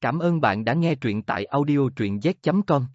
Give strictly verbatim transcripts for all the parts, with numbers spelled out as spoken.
Cảm ơn bạn đã nghe truyện tại audio truyện z chấm com.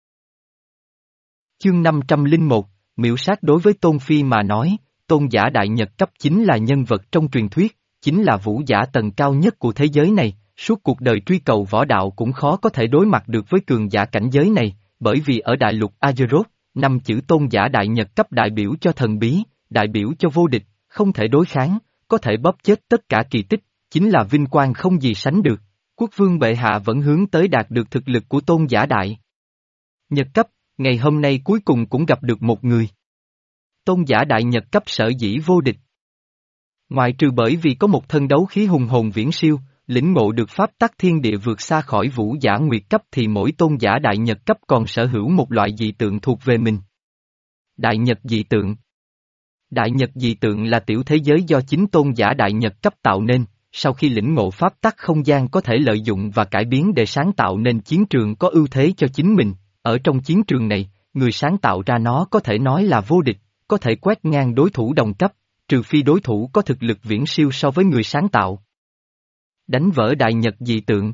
Chương năm trăm lẻ một, miểu sát. Đối với Tôn Phi mà nói, tôn giả đại nhật cấp chính là nhân vật trong truyền thuyết, chính là vũ giả tầng cao nhất của thế giới này, suốt cuộc đời truy cầu võ đạo cũng khó có thể đối mặt được với cường giả cảnh giới này, bởi vì ở đại lục Azeroth, năm chữ tôn giả đại nhật cấp đại biểu cho thần bí, đại biểu cho vô địch, không thể đối kháng, có thể bóp chết tất cả kỳ tích, chính là vinh quang không gì sánh được. Quốc vương bệ hạ vẫn hướng tới đạt được thực lực của tôn giả đại nhật cấp, ngày hôm nay cuối cùng cũng gặp được một người. Tôn giả đại nhật cấp sở dĩ vô địch. Ngoại trừ bởi vì có một thân đấu khí hùng hồn viễn siêu, lĩnh ngộ được pháp tắc thiên địa vượt xa khỏi vũ giả nguyệt cấp, thì mỗi tôn giả đại nhật cấp còn sở hữu một loại dị tượng thuộc về mình. Đại nhật dị tượng. Đại nhật dị tượng là tiểu thế giới do chính tôn giả đại nhật cấp tạo nên. Sau khi lĩnh ngộ pháp tắc không gian có thể lợi dụng và cải biến để sáng tạo nên chiến trường có ưu thế cho chính mình, ở trong chiến trường này, người sáng tạo ra nó có thể nói là vô địch, có thể quét ngang đối thủ đồng cấp, trừ phi đối thủ có thực lực viễn siêu so với người sáng tạo. Đánh vỡ đại nhật dị tượng.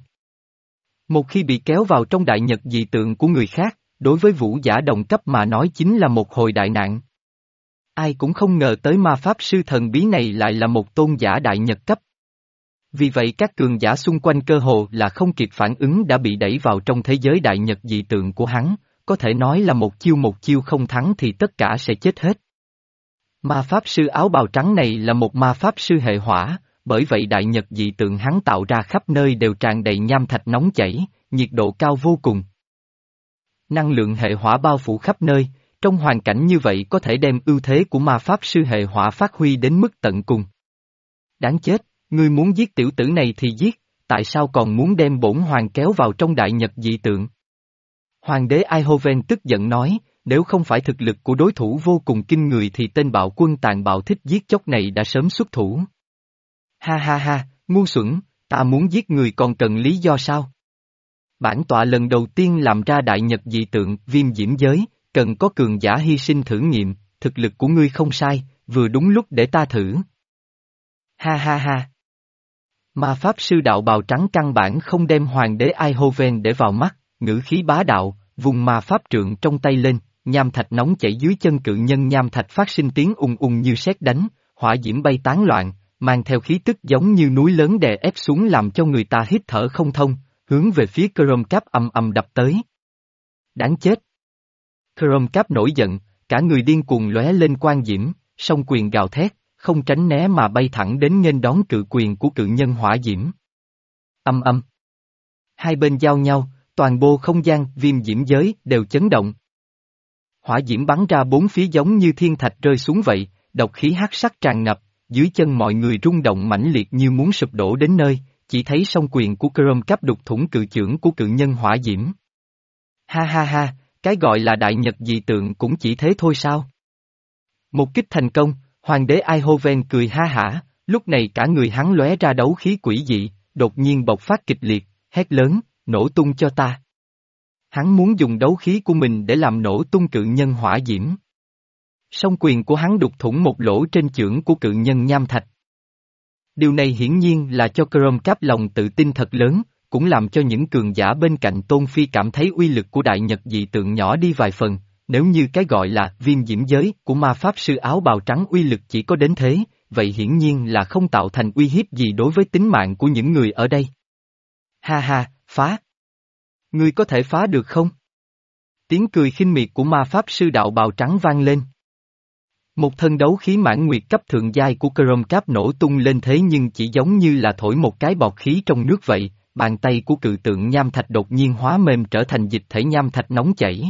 Một khi bị kéo vào trong đại nhật dị tượng của người khác, đối với vũ giả đồng cấp mà nói chính là một hồi đại nạn. Ai cũng không ngờ tới ma pháp sư thần bí này lại là một tôn giả đại nhật cấp. Vì vậy các cường giả xung quanh cơ hồ là không kịp phản ứng đã bị đẩy vào trong thế giới đại nhật dị tượng của hắn, có thể nói là một chiêu một chiêu không thắng thì tất cả sẽ chết hết. Ma pháp sư áo bào trắng này là một ma pháp sư hệ hỏa, bởi vậy đại nhật dị tượng hắn tạo ra khắp nơi đều tràn đầy nham thạch nóng chảy, nhiệt độ cao vô cùng. Năng lượng hệ hỏa bao phủ khắp nơi, trong hoàn cảnh như vậy có thể đem ưu thế của ma pháp sư hệ hỏa phát huy đến mức tận cùng. Đáng chết! Ngươi muốn giết tiểu tử này thì giết, tại sao còn muốn đem bổn hoàng kéo vào trong đại nhật dị tượng? Hoàng đế Eindhoven tức giận nói, nếu không phải thực lực của đối thủ vô cùng kinh người thì tên bạo quân tàn bạo thích giết chóc này đã sớm xuất thủ. Ha ha ha, ngu xuẩn, ta muốn giết người còn cần lý do sao? Bản tọa lần đầu tiên làm ra đại nhật dị tượng viêm diễm giới, cần có cường giả hy sinh thử nghiệm, thực lực của ngươi không sai, vừa đúng lúc để ta thử. Ha ha ha. Ma pháp sư đạo bào trắng căn bản không đem hoàng đế Eindhoven để vào mắt, ngữ khí bá đạo, vùng ma pháp trượng trong tay lên, nham thạch nóng chảy dưới chân cự nhân nham thạch phát sinh tiếng ùng ùng như sét đánh, hỏa diễm bay tán loạn, mang theo khí tức giống như núi lớn đè ép xuống làm cho người ta hít thở không thông, hướng về phía Chromecap ầm ầm đập tới. Đáng chết! Chromecap nổi giận, cả người điên cuồng lóe lên quang diễm, song quyền gào thét, không tránh né mà bay thẳng đến nghênh đón cự quyền của cự nhân hỏa diễm. Âm âm. Hai bên giao nhau, toàn bộ không gian viêm diễm giới đều chấn động. Hỏa diễm bắn ra bốn phía giống như thiên thạch rơi xuống vậy, độc khí hắc sắc tràn ngập, dưới chân mọi người rung động mãnh liệt như muốn sụp đổ đến nơi, chỉ thấy song quyền của Chromecap đục thủng cự chưởng của cự nhân hỏa diễm. Ha ha ha, cái gọi là đại nhật dị tượng cũng chỉ thế thôi sao? Một kích thành công. Hoàng đế Eindhoven cười ha hả, lúc này cả người hắn lóe ra đấu khí quỷ dị, đột nhiên bộc phát kịch liệt, hét lớn, nổ tung cho ta. Hắn muốn dùng đấu khí của mình để làm nổ tung cự nhân hỏa diễm. Song quyền của hắn đục thủng một lỗ trên chưởng của cự nhân nham thạch. Điều này hiển nhiên là cho Chromecap lòng tự tin thật lớn, cũng làm cho những cường giả bên cạnh Tôn Phi cảm thấy uy lực của đại nhật dị tượng nhỏ đi vài phần. Nếu như cái gọi là viêm diễm giới của ma pháp sư áo bào trắng uy lực chỉ có đến thế, vậy hiển nhiên là không tạo thành uy hiếp gì đối với tính mạng của những người ở đây. Ha ha, phá! Ngươi có thể phá được không? Tiếng cười khinh miệt của ma pháp sư đạo bào trắng vang lên. Một thân đấu khí mãn nguyệt cấp thượng giai của Chromecap nổ tung lên thế nhưng chỉ giống như là thổi một cái bọt khí trong nước vậy, bàn tay của cự tượng nham thạch đột nhiên hóa mềm trở thành dịch thể nham thạch nóng chảy.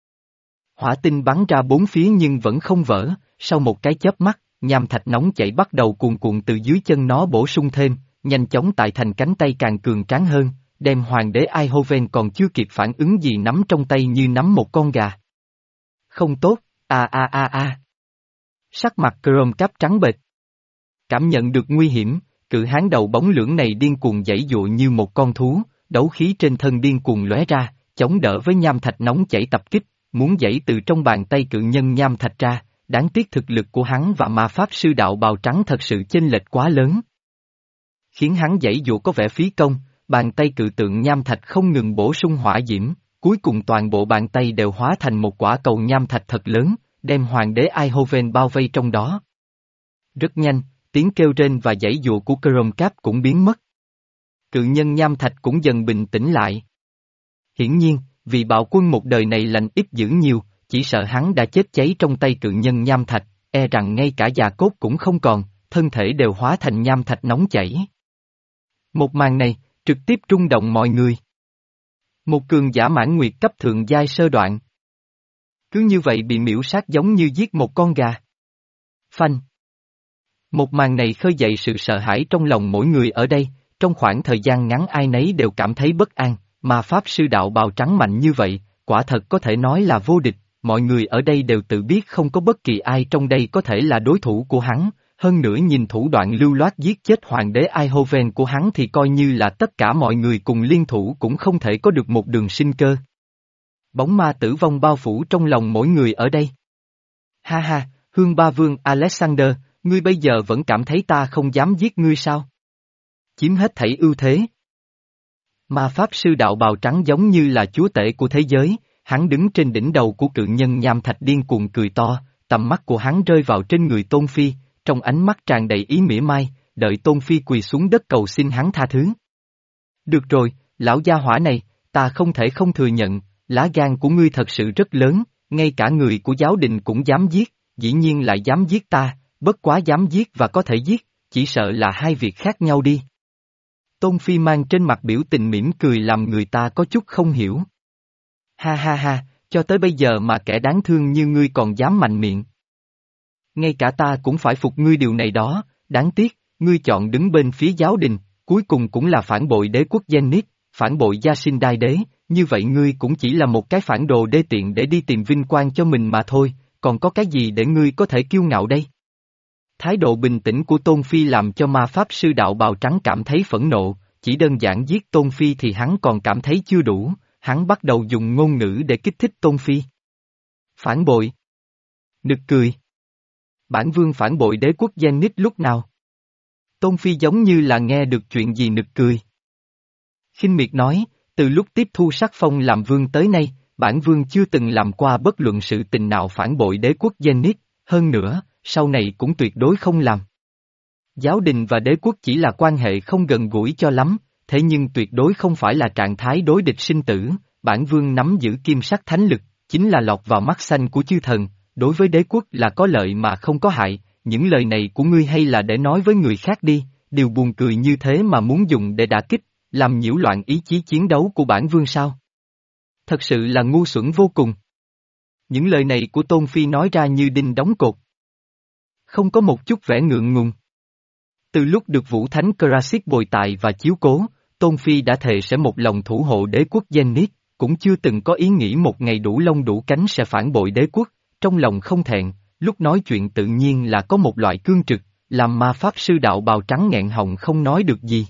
Hỏa tinh bắn ra bốn phía nhưng vẫn không vỡ, sau một cái chớp mắt, nham thạch nóng chảy bắt đầu cuồn cuộn từ dưới chân nó bổ sung thêm, nhanh chóng tạo thành cánh tay càng cường tráng hơn, đem hoàng đế Eindhoven còn chưa kịp phản ứng gì nắm trong tay như nắm một con gà. Không tốt, a a a a. Sắc mặt Chromecap trắng bệch. Cảm nhận được nguy hiểm, cự hán đầu bóng lưỡng này điên cuồng giãy giụa như một con thú, đấu khí trên thân điên cuồng lóe ra, chống đỡ với nham thạch nóng chảy tập kích. Muốn giãy từ trong bàn tay cự nhân nham thạch ra, đáng tiếc thực lực của hắn và ma pháp sư đạo bào trắng thật sự chênh lệch quá lớn. Khiến hắn giãy dụa có vẻ phí công, bàn tay cự tượng nham thạch không ngừng bổ sung hỏa diễm, cuối cùng toàn bộ bàn tay đều hóa thành một quả cầu nham thạch thật lớn, đem hoàng đế Eindhoven bao vây trong đó. Rất nhanh, tiếng kêu rên và giãy giụa của Chromecap cũng biến mất. Cự nhân nham thạch cũng dần bình tĩnh lại. Hiển nhiên, vì bạo quân một đời này lành ít dữ nhiều, chỉ sợ hắn đã chết cháy trong tay cự nhân nham thạch, e rằng ngay cả già cốt cũng không còn, thân thể đều hóa thành nham thạch nóng chảy. Một màn này, trực tiếp rung động mọi người. Một cường giả mãn nguyệt cấp thượng giai sơ đoạn. Cứ như vậy bị miễu sát giống như giết một con gà. Phanh. Một màn này khơi dậy sự sợ hãi trong lòng mỗi người ở đây, trong khoảng thời gian ngắn ai nấy đều cảm thấy bất an, mà Pháp Sư đạo bào trắng mạnh như vậy, quả thật có thể nói là vô địch, mọi người ở đây đều tự biết không có bất kỳ ai trong đây có thể là đối thủ của hắn, hơn nữa nhìn thủ đoạn lưu loát giết chết hoàng đế Eindhoven của hắn thì coi như là tất cả mọi người cùng liên thủ cũng không thể có được một đường sinh cơ. Bóng ma tử vong bao phủ trong lòng mỗi người ở đây. Ha ha, Hương Ba Vương Alexander, ngươi bây giờ vẫn cảm thấy ta không dám giết ngươi sao? Chiếm hết thảy ưu thế. Ma Pháp Sư đạo bào trắng giống như là chúa tể của thế giới, hắn đứng trên đỉnh đầu của cự nhân nham thạch điên cuồng cười to, tầm mắt của hắn rơi vào trên người Tôn Phi, trong ánh mắt tràn đầy ý mỉa mai, đợi Tôn Phi quỳ xuống đất cầu xin hắn tha thứ. Được rồi, lão gia hỏa này, ta không thể không thừa nhận, lá gan của ngươi thật sự rất lớn, ngay cả người của giáo đình cũng dám giết, dĩ nhiên lại dám giết ta, bất quá dám giết và có thể giết, chỉ sợ là hai việc khác nhau đi. Tôn Phi mang trên mặt biểu tình mỉm cười làm người ta có chút không hiểu. Ha ha ha, cho tới bây giờ mà kẻ đáng thương như ngươi còn dám mạnh miệng. Ngay cả ta cũng phải phục ngươi điều này đó, đáng tiếc, ngươi chọn đứng bên phía giáo đình, cuối cùng cũng là phản bội đế quốc Zenith, phản bội gia sinh đai đế, như vậy ngươi cũng chỉ là một cái phản đồ đê tiện để đi tìm vinh quang cho mình mà thôi, còn có cái gì để ngươi có thể kiêu ngạo đây? Thái độ bình tĩnh của Tôn Phi làm cho ma Pháp Sư đạo bào trắng cảm thấy phẫn nộ, chỉ đơn giản giết Tôn Phi thì hắn còn cảm thấy chưa đủ, hắn bắt đầu dùng ngôn ngữ để kích thích Tôn Phi. Phản bội. Nực cười. Bản vương phản bội đế quốc Zenith lúc nào? Tôn Phi giống như là nghe được chuyện gì nực cười. Khinh miệt nói, từ lúc tiếp thu sắc phong làm vương tới nay, bản vương chưa từng làm qua bất luận sự tình nào phản bội đế quốc Zenith, hơn nữa, sau này cũng tuyệt đối không làm. Giáo đình và đế quốc chỉ là quan hệ không gần gũi cho lắm, thế nhưng tuyệt đối không phải là trạng thái đối địch sinh tử, bản vương nắm giữ kim sắc thánh lực, chính là lọt vào mắt xanh của chư thần, đối với đế quốc là có lợi mà không có hại, những lời này của ngươi hay là để nói với người khác đi, điều buồn cười như thế mà muốn dùng để đả kích, làm nhiễu loạn ý chí chiến đấu của bản vương sao? Thật sự là ngu xuẩn vô cùng. Những lời này của Tôn Phi nói ra như đinh đóng cột. Không có một chút vẻ ngượng ngùng. Từ lúc được Vũ Thánh Karasit bồi tài và chiếu cố, Tôn Phi đã thề sẽ một lòng thủ hộ đế quốc Zenith, cũng chưa từng có ý nghĩ một ngày đủ lông đủ cánh sẽ phản bội đế quốc, trong lòng không thẹn, lúc nói chuyện tự nhiên là có một loại cương trực, làm ma Pháp Sư đạo bào trắng nghẹn họng không nói được gì.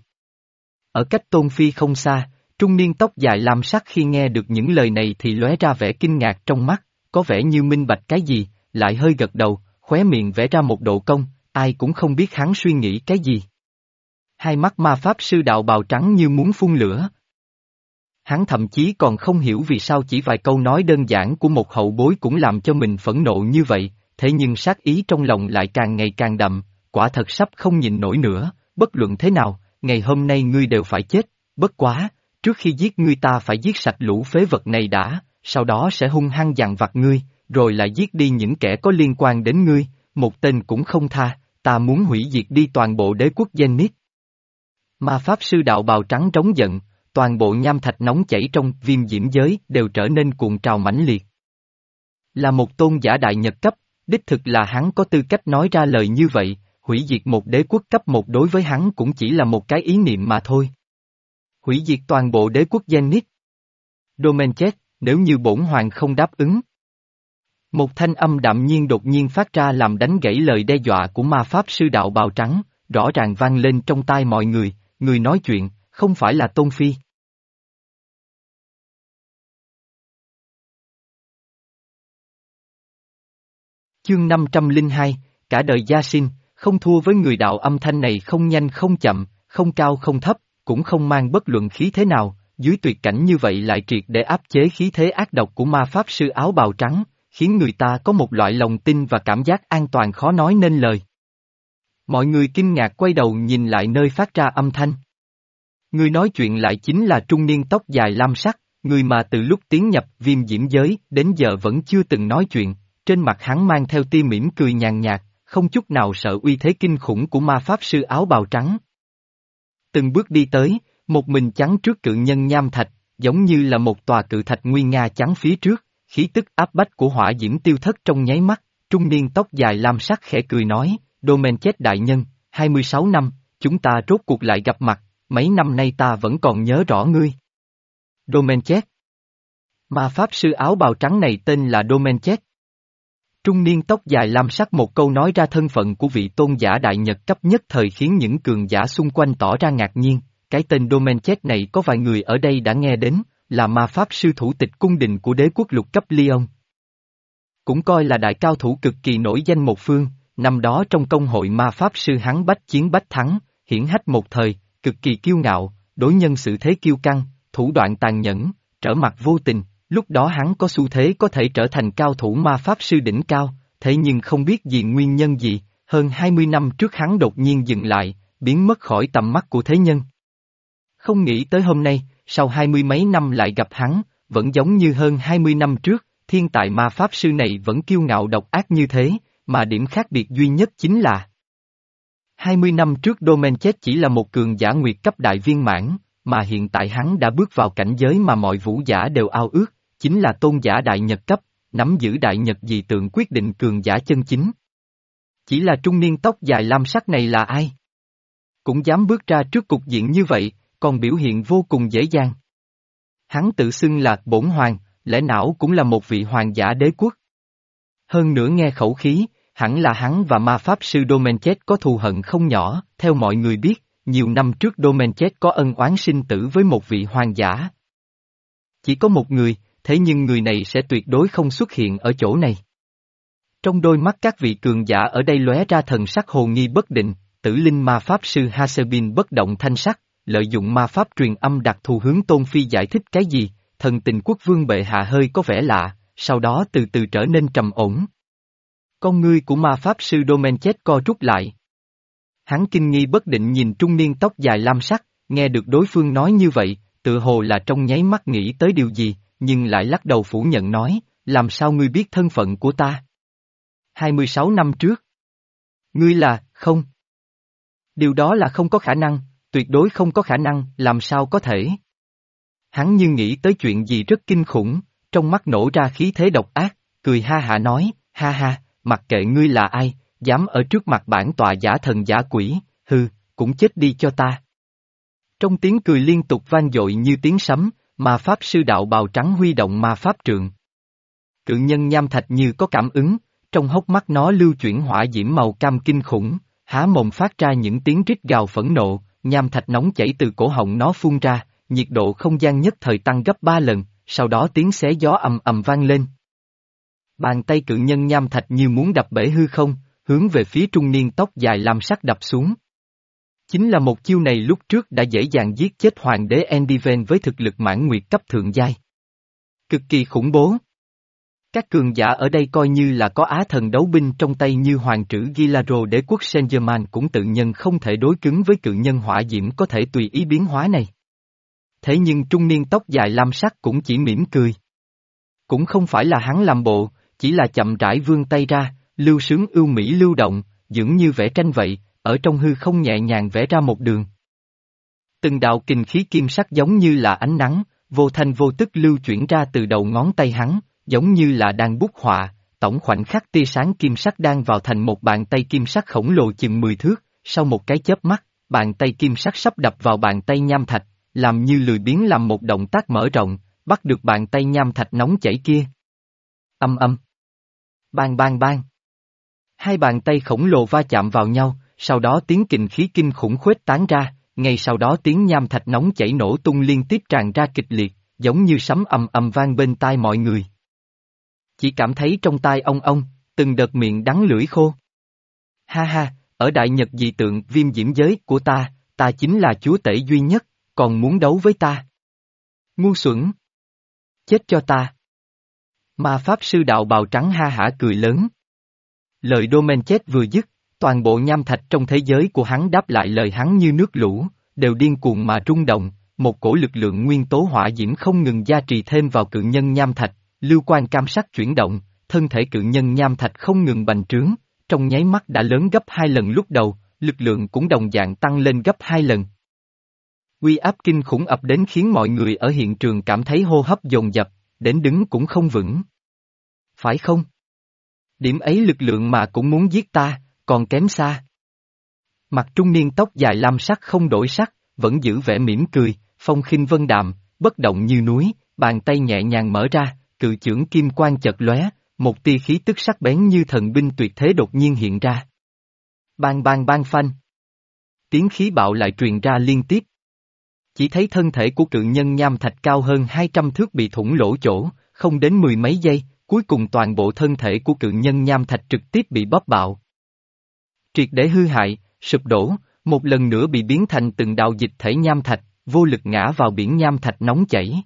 Ở cách Tôn Phi không xa, trung niên tóc dài lam sắc khi nghe được những lời này thì lóe ra vẻ kinh ngạc trong mắt, có vẻ như minh bạch cái gì, lại hơi gật đầu, khóe miệng vẽ ra một độ cong, ai cũng không biết hắn suy nghĩ cái gì. Hai mắt ma Pháp Sư đạo bào trắng như muốn phun lửa. Hắn thậm chí còn không hiểu vì sao chỉ vài câu nói đơn giản của một hậu bối cũng làm cho mình phẫn nộ như vậy, thế nhưng sát ý trong lòng lại càng ngày càng đậm, quả thật sắp không nhịn nổi nữa, bất luận thế nào, ngày hôm nay ngươi đều phải chết, bất quá, trước khi giết ngươi ta phải giết sạch lũ phế vật này đã, sau đó sẽ hung hăng dằn vặt ngươi, rồi lại giết đi những kẻ có liên quan đến ngươi, một tên cũng không tha, ta muốn hủy diệt đi toàn bộ đế quốc Zenith. Ma Pháp Sư đạo bào trắng trống giận, toàn bộ nham thạch nóng chảy trong viêm diễm giới đều trở nên cuộn trào mãnh liệt. Là một tôn giả đại nhật cấp, đích thực là hắn có tư cách nói ra lời như vậy, hủy diệt một đế quốc cấp một đối với hắn cũng chỉ là một cái ý niệm mà thôi. Hủy diệt toàn bộ đế quốc Zenith. Domain chết, nếu như bổn hoàng không đáp ứng. Một thanh âm đạm nhiên đột nhiên phát ra làm đánh gãy lời đe dọa của ma Pháp Sư đạo bào trắng, rõ ràng vang lên trong tai mọi người, người nói chuyện, không phải là Tôn Phi. Chương năm trăm lẻ hai, cả đời gia sinh, không thua với người đạo. Âm thanh này không nhanh không chậm, không cao không thấp, cũng không mang bất luận khí thế nào, dưới tuyệt cảnh như vậy lại triệt để áp chế khí thế ác độc của ma pháp sư áo bào trắng, khiến người ta có một loại lòng tin và cảm giác an toàn khó nói nên lời. Mọi người kinh ngạc quay đầu nhìn lại nơi phát ra âm thanh. Người nói chuyện lại chính là trung niên tóc dài lam sắc, người mà từ lúc tiến nhập viêm diễm giới đến giờ vẫn chưa từng nói chuyện, trên mặt hắn mang theo tia mỉm cười nhàn nhạt, không chút nào sợ uy thế kinh khủng của ma pháp sư áo bào trắng. Từng bước đi tới, một mình chắn trước cự nhân nham thạch, giống như là một tòa cự thạch nguy nga chắn phía trước, khí tức áp bách của hỏa diễm tiêu thất trong nháy mắt, trung niên tóc dài lam sắc khẽ cười nói, Domencheth đại nhân, hai mươi sáu năm, chúng ta rốt cuộc lại gặp mặt, mấy năm nay ta vẫn còn nhớ rõ ngươi. Domencheth. Ma pháp sư áo bào trắng này tên là Domencheth. Trung niên tóc dài lam sắc một câu nói ra thân phận của vị tôn giả đại nhật cấp nhất thời khiến những cường giả xung quanh tỏ ra ngạc nhiên, cái tên Domencheth này có vài người ở đây đã nghe đến, là ma pháp sư thủ tịch cung đình của đế quốc lục cấp Lyon. Cũng coi là đại cao thủ cực kỳ nổi danh một phương, năm đó trong công hội ma pháp sư hắn bách chiến bách thắng, hiển hách một thời, cực kỳ kiêu ngạo, đối nhân xử thế kiêu căng, thủ đoạn tàn nhẫn, trở mặt vô tình, lúc đó hắn có xu thế có thể trở thành cao thủ ma pháp sư đỉnh cao, thế nhưng không biết vì nguyên nhân gì, hơn hai mươi năm trước hắn đột nhiên dừng lại, biến mất khỏi tầm mắt của thế nhân. Không nghĩ tới hôm nay, sau hai mươi mấy năm lại gặp hắn, vẫn giống như hơn hai mươi năm trước, thiên tài ma pháp sư này vẫn kiêu ngạo độc ác như thế, mà điểm khác biệt duy nhất chính là hai mươi năm trước Domencheth chỉ là một cường giả nguyệt cấp đại viên mãn, mà hiện tại hắn đã bước vào cảnh giới mà mọi vũ giả đều ao ước, chính là tôn giả đại nhật cấp, nắm giữ đại nhật dị tượng quyết định cường giả chân chính. Chỉ là trung niên tóc dài lam sắc này là ai? Cũng dám bước ra trước cục diện như vậy, còn biểu hiện vô cùng dễ dàng. Hắn tự xưng là bổn hoàng, lẽ nào cũng là một vị hoàng giả đế quốc. Hơn nữa nghe khẩu khí, hẳn là hắn và ma pháp sư Domencheth có thù hận không nhỏ, theo mọi người biết, nhiều năm trước Domencheth có ân oán sinh tử với một vị hoàng giả. Chỉ có một người, thế nhưng người này sẽ tuyệt đối không xuất hiện ở chỗ này. Trong đôi mắt các vị cường giả ở đây lóe ra thần sắc hồ nghi bất định, tử linh ma pháp sư Hasebin bất động thanh sắc, lợi dụng ma pháp truyền âm đặc thù hướng Tôn Phi giải thích cái gì, thần tình quốc vương bệ hạ hơi có vẻ lạ, sau đó từ từ trở nên trầm ổn. Con ngươi của ma pháp sư Domencheth co rút lại. Hắn kinh nghi bất định nhìn trung niên tóc dài lam sắc, nghe được đối phương nói như vậy, tự hồ là trong nháy mắt nghĩ tới điều gì, nhưng lại lắc đầu phủ nhận nói, làm sao ngươi biết thân phận của ta? hai mươi sáu năm trước. Ngươi là, không. Điều đó là không có khả năng, tuyệt đối không có khả năng, làm sao có thể? Hắn như nghĩ tới chuyện gì rất kinh khủng, trong mắt nổ ra khí thế độc ác, cười ha hả nói, ha ha, mặc kệ ngươi là ai, dám ở trước mặt bản tọa giả thần giả quỷ, hừ, cũng chết đi cho ta. Trong tiếng cười liên tục vang dội như tiếng sấm, ma pháp sư đạo bào trắng huy động ma pháp trượng. Cự nhân nham thạch như có cảm ứng, trong hốc mắt nó lưu chuyển hỏa diễm màu cam kinh khủng, há mồm phát ra những tiếng rít gào phẫn nộ, nham thạch nóng chảy từ cổ họng nó phun ra, nhiệt độ không gian nhất thời tăng gấp ba lần, sau đó tiếng xé gió ầm ầm vang lên. Bàn tay cự nhân nham thạch như muốn đập bể hư không, hướng về phía trung niên tóc dài lam sắc đập xuống. Chính là một chiêu này lúc trước đã dễ dàng giết chết hoàng đế Endiven với thực lực mãn nguyệt cấp thượng giai. Cực kỳ khủng bố. Các cường giả ở đây coi như là có á thần đấu binh trong tay như hoàng trữ Gilaro đế quốc Saint-Germain cũng tự nhân không thể đối cứng với cự nhân hỏa diễm có thể tùy ý biến hóa này. Thế nhưng trung niên tóc dài lam sắc cũng chỉ mỉm cười. Cũng không phải là hắn làm bộ, chỉ là chậm rãi vươn tay ra, lưu sướng ưu mỹ lưu động, dường như vẽ tranh vậy, ở trong hư không nhẹ nhàng vẽ ra một đường. Từng đạo kình khí kim sắc giống như là ánh nắng, vô thanh vô tức lưu chuyển ra từ đầu ngón tay hắn, giống như là đang bút họa, tổng khoảnh khắc tia sáng kim sắc đang vào thành một bàn tay kim sắc khổng lồ chừng mười thước, sau một cái chớp mắt, bàn tay kim sắc sắp đập vào bàn tay nham thạch, làm như lười biếng làm một động tác mở rộng, bắt được bàn tay nham thạch nóng chảy kia. Âm âm. Bang bang bang. Hai bàn tay khổng lồ va chạm vào nhau, sau đó tiếng kình khí kinh khủng khuếch tán ra, ngay sau đó tiếng nham thạch nóng chảy nổ tung liên tiếp tràn ra kịch liệt, giống như sấm ầm ầm vang bên tai mọi người. Chỉ cảm thấy trong tai ông ông, từng đợt miệng đắng lưỡi khô. Ha ha, ở đại nhật dị tượng viêm diễm giới của ta, ta chính là chúa tể duy nhất, Còn muốn đấu với ta? Ngu xuẩn! Chết cho ta! Ma Pháp Sư đạo bào trắng ha hả cười lớn. Lời Domenchet vừa dứt, toàn bộ nham thạch trong thế giới của hắn đáp lại lời hắn như nước lũ, đều điên cuồng mà rung động, một cổ lực lượng nguyên tố hỏa diễm không ngừng gia trì thêm vào cự nhân nham thạch, lưu quan cam sắc chuyển động, thân thể cự nhân nham thạch không ngừng bành trướng, trong nháy mắt đã lớn gấp hai lần lúc đầu, lực lượng cũng đồng dạng tăng lên gấp hai lần. Uy áp kinh khủng ập đến khiến mọi người ở hiện trường cảm thấy hô hấp dồn dập, đến đứng cũng không vững. Phải không? Điểm ấy lực lượng mà cũng muốn giết ta, còn kém xa. Mặt trung niên tóc dài lam sắc không đổi sắc, vẫn giữ vẻ mỉm cười, phong khinh vân đạm, bất động như núi, bàn tay nhẹ nhàng mở ra, cự chưởng kim quang chật lóe, một tia khí tức sắc bén như thần binh tuyệt thế đột nhiên hiện ra. Bang bang bang phanh. Tiếng khí bạo lại truyền ra liên tiếp. Chỉ thấy thân thể của cự nhân nham thạch cao hơn hai trăm thước bị thủng lỗ chỗ, không đến mười mấy giây, cuối cùng toàn bộ thân thể của cự nhân nham thạch trực tiếp bị bóp bạo. Triệt để hư hại, sụp đổ, một lần nữa bị biến thành từng đạo dịch thể nham thạch, vô lực ngã vào biển nham thạch nóng chảy.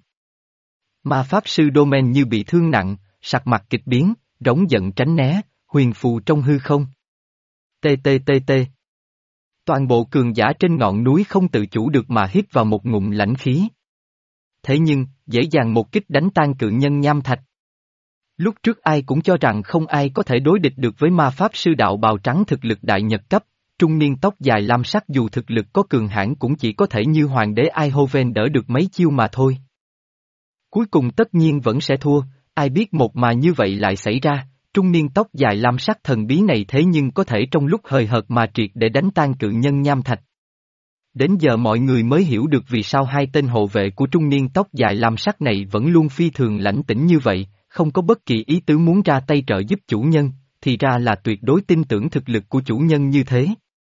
Ma Pháp Sư Domen như bị thương nặng, sắc mặt kịch biến, rống giận tránh né, huyền phù trong hư không. Tê tê tê tê. Toàn bộ cường giả trên ngọn núi không tự chủ được mà hít vào một ngụm lãnh khí. Thế nhưng, dễ dàng một kích đánh tan cự nhân nham thạch. Lúc trước ai cũng cho rằng không ai có thể đối địch được với ma pháp sư đạo bào trắng thực lực đại nhật cấp, trung niên tóc dài lam sắc dù thực lực có cường hãn cũng chỉ có thể như hoàng đế Eindhoven đỡ được mấy chiêu mà thôi. Cuối cùng tất nhiên vẫn sẽ thua, ai biết một mà như vậy lại xảy ra, trung niên tóc dài lam sắc thần bí này thế nhưng có thể trong lúc hời hợt mà triệt để đánh tan cự nhân nham thạch. Đến giờ mọi người mới hiểu được vì sao hai tên hộ vệ của trung niên tóc dài lam sắc này vẫn luôn phi thường lãnh tĩnh như vậy, không có bất kỳ ý tứ muốn ra tay trợ giúp chủ nhân, thì ra là tuyệt đối tin tưởng thực lực của chủ nhân như thế.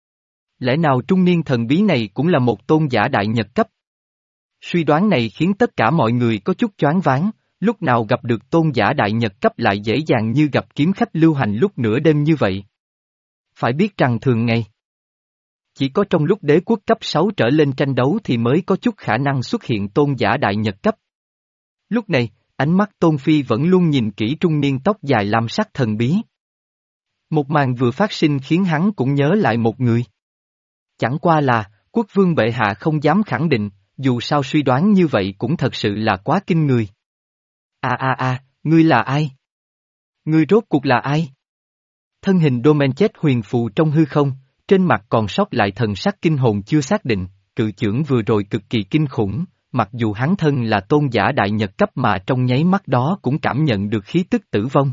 Lẽ nào trung niên thần bí này cũng là một tôn giả đại nhật cấp? Suy đoán này khiến tất cả mọi người có chút choáng váng, lúc nào gặp được tôn giả đại nhật cấp lại dễ dàng như gặp kiếm khách lưu hành lúc nửa đêm như vậy. Phải biết rằng thường ngày, chỉ có trong lúc đế quốc cấp sáu trở lên tranh đấu thì mới có chút khả năng xuất hiện tôn giả đại nhật cấp. Lúc này, ánh mắt Tôn Phi vẫn luôn nhìn kỹ trung niên tóc dài lam sắc thần bí. Một màn vừa phát sinh khiến hắn cũng nhớ lại một người. Chẳng qua là, quốc vương bệ hạ không dám khẳng định, dù sao suy đoán như vậy cũng thật sự là quá kinh người. À à à, ngươi là ai? Ngươi rốt cuộc là ai? Thân hình Domenchet huyền phù trong hư không, trên mặt còn sót lại thần sắc kinh hồn chưa xác định, cự chưởng vừa rồi cực kỳ kinh khủng, mặc dù hắn thân là tôn giả đại nhật cấp mà trong nháy mắt đó cũng cảm nhận được khí tức tử vong.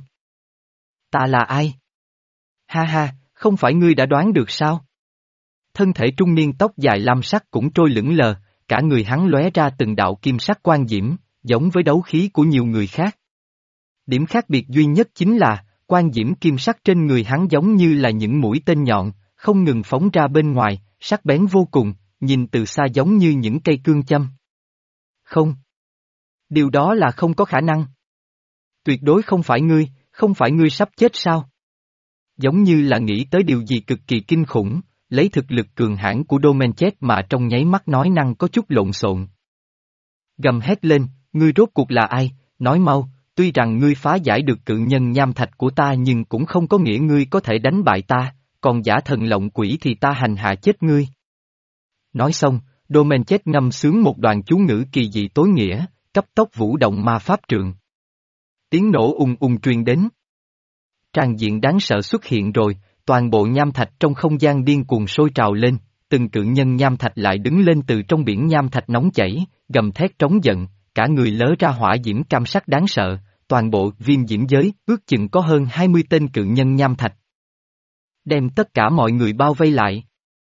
Ta là ai? Ha ha, không phải ngươi đã đoán được sao? Thân thể trung niên tóc dài lam sắc cũng trôi lững lờ, cả người hắn lóe ra từng đạo kim sắc quang diễm, giống với đấu khí của nhiều người khác. Điểm khác biệt duy nhất chính là, quang diễm kim sắc trên người hắn giống như là những mũi tên nhọn, không ngừng phóng ra bên ngoài, sắc bén vô cùng, nhìn từ xa giống như những cây cương châm. Không. Điều đó là không có khả năng. Tuyệt đối không phải ngươi, không phải ngươi sắp chết sao? Giống như là nghĩ tới điều gì cực kỳ kinh khủng, lấy thực lực cường hãn của Domenchet mà trong nháy mắt nói năng có chút lộn xộn. Gầm hét lên, ngươi rốt cuộc là ai, nói mau, tuy rằng ngươi phá giải được cự nhân nham thạch của ta nhưng cũng không có nghĩa ngươi có thể đánh bại ta, còn giả thần lộng quỷ thì ta hành hạ chết ngươi. Nói xong, Domenchet ngâm sướng một đoạn chú ngữ kỳ dị tối nghĩa, cấp tốc vũ động ma pháp trượng. Tiếng nổ ùng ùng truyền đến. Tràn diện đáng sợ xuất hiện rồi, toàn bộ nham thạch trong không gian điên cuồng sôi trào lên, từng cự nhân nham thạch lại đứng lên từ trong biển nham thạch nóng chảy, gầm thét trống giận, cả người lớ ra hỏa diễm cam sắc đáng sợ, toàn bộ viêm diễm giới ước chừng có hơn hai mươi tên cự nhân nham thạch. Đem tất cả mọi người bao vây lại.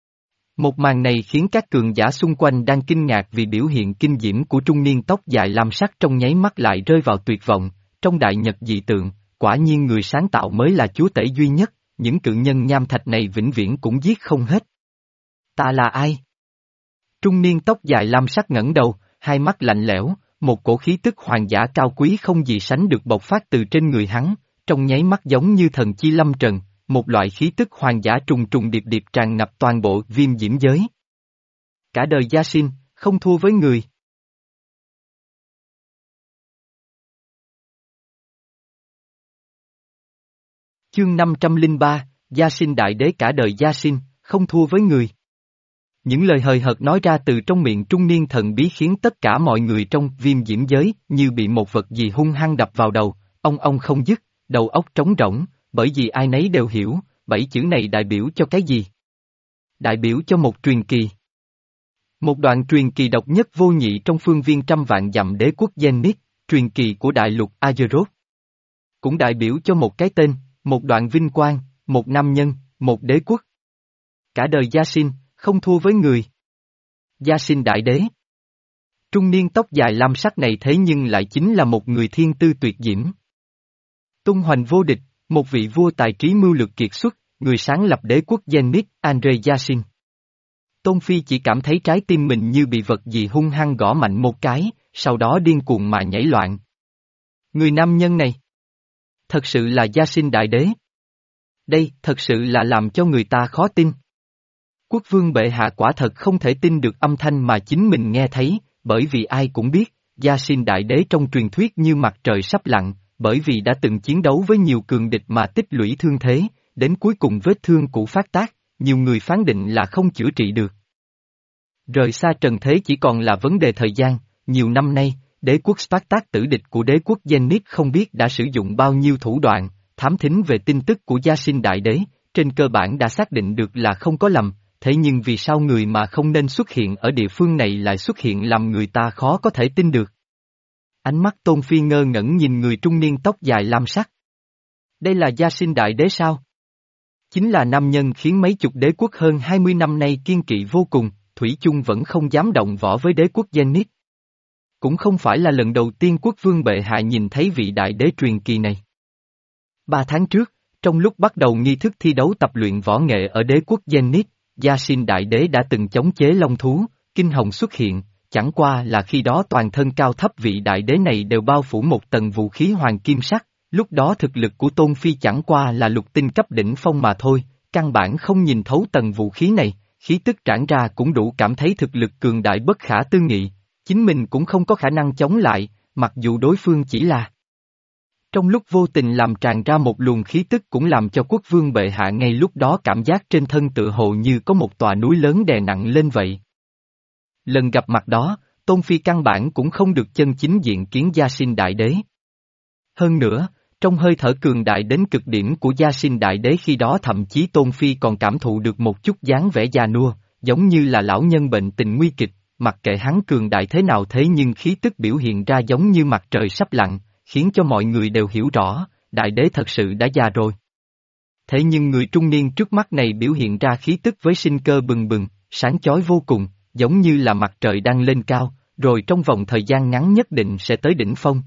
Một màn này khiến các cường giả xung quanh đang kinh ngạc vì biểu hiện kinh diễm của trung niên tóc dài lam sắc trong nháy mắt lại rơi vào tuyệt vọng, trong đại nhật dị tượng, quả nhiên người sáng tạo mới là chúa tể duy nhất, những cự nhân nham thạch này vĩnh viễn cũng giết không hết. Ta là ai? Trung niên tóc dài lam sắc ngẩng đầu, hai mắt lạnh lẽo, một cổ khí tức hoàng giả cao quý không gì sánh được bộc phát từ trên người hắn, trong nháy mắt giống như thần chi lâm trần, một loại khí tức hoàng giả trùng trùng điệp điệp tràn ngập toàn bộ viêm diễm giới. Cả đời gia sinh, không thua với người. Chương năm trăm lẻ ba, Gia Sinh Đại Đế cả đời gia sinh, không thua với người. Những lời hời hợt nói ra từ trong miệng trung niên thần bí khiến tất cả mọi người trong Viêm Diễm giới như bị một vật gì hung hăng đập vào đầu, ong ong không dứt, đầu óc trống rỗng, bởi vì ai nấy đều hiểu, bảy chữ này đại biểu cho cái gì? Đại biểu cho một truyền kỳ. Một đoạn truyền kỳ độc nhất vô nhị trong phương viên trăm vạn dặm đế quốc Zenith, truyền kỳ của đại lục Azeroth. Cũng đại biểu cho một cái tên, một đoạn vinh quang, một nam nhân, một đế quốc. Cả đời gia sinh, không thua với người. Gia sinh đại đế. Trung niên tóc dài lam sắc này thế nhưng lại chính là một người thiên tư tuyệt diễm. Tung hoành vô địch, một vị vua tài trí mưu lược kiệt xuất, người sáng lập đế quốc Zenith, Andre Gia Sinh. Tôn Phi chỉ cảm thấy trái tim mình như bị vật gì hung hăng gõ mạnh một cái, sau đó điên cuồng mà nhảy loạn. Người nam nhân này, thật sự là Gia Sinh đại đế. Đây, thật sự là làm cho người ta khó tin. Quốc vương bệ hạ quả thật không thể tin được âm thanh mà chính mình nghe thấy, bởi vì ai cũng biết, Gia Sinh đại đế trong truyền thuyết như mặt trời sắp lặn, bởi vì đã từng chiến đấu với nhiều cường địch mà tích lũy thương thế, đến cuối cùng vết thương cũ phát tác, nhiều người phán định là không chữa trị được. Rời xa trần thế chỉ còn là vấn đề thời gian, nhiều năm nay, đế quốc Spartak tử địch của đế quốc Zenith không biết đã sử dụng bao nhiêu thủ đoạn, thám thính về tin tức của Gia Sinh đại đế, trên cơ bản đã xác định được là không có lầm, thế nhưng vì sao người mà không nên xuất hiện ở địa phương này lại xuất hiện làm người ta khó có thể tin được. Ánh mắt Tôn Phi ngơ ngẩn nhìn người trung niên tóc dài lam sắc. Đây là Gia Sinh đại đế sao? Chính là nam nhân khiến mấy chục đế quốc hơn hai mươi năm nay kiên kỵ vô cùng, thủy chung vẫn không dám động võ với đế quốc Zenith. Cũng không phải là lần đầu tiên quốc vương bệ hạ nhìn thấy vị đại đế truyền kỳ này. Ba tháng trước, trong lúc bắt đầu nghi thức thi đấu tập luyện võ nghệ ở đế quốc Zenith, Gia Sinh đại đế đã từng chống chế long thú, kinh hồng xuất hiện, chẳng qua là khi đó toàn thân cao thấp vị đại đế này đều bao phủ một tầng vũ khí hoàng kim sắc, lúc đó thực lực của Tôn Phi chẳng qua là lục tinh cấp đỉnh phong mà thôi, căn bản không nhìn thấu tầng vũ khí này, khí tức tràn ra cũng đủ cảm thấy thực lực cường đại bất khả tư nghị, chính mình cũng không có khả năng chống lại, mặc dù đối phương chỉ là. Trong lúc vô tình làm tràn ra một luồng khí tức cũng làm cho quốc vương bệ hạ ngay lúc đó cảm giác trên thân tự hồ như có một tòa núi lớn đè nặng lên vậy. Lần gặp mặt đó, Tôn Phi căn bản cũng không được chân chính diện kiến Gia Sinh đại đế. Hơn nữa, trong hơi thở cường đại đến cực điểm của Gia Sinh đại đế khi đó thậm chí Tôn Phi còn cảm thụ được một chút dáng vẻ già nua, giống như là lão nhân bệnh tình nguy kịch, mặc kệ hắn cường đại thế nào thế nhưng khí tức biểu hiện ra giống như mặt trời sắp lặn, khiến cho mọi người đều hiểu rõ, đại đế thật sự đã già rồi. Thế nhưng người trung niên trước mắt này biểu hiện ra khí tức với sinh cơ bừng bừng, sáng chói vô cùng, giống như là mặt trời đang lên cao, rồi trong vòng thời gian ngắn nhất định sẽ tới đỉnh phong.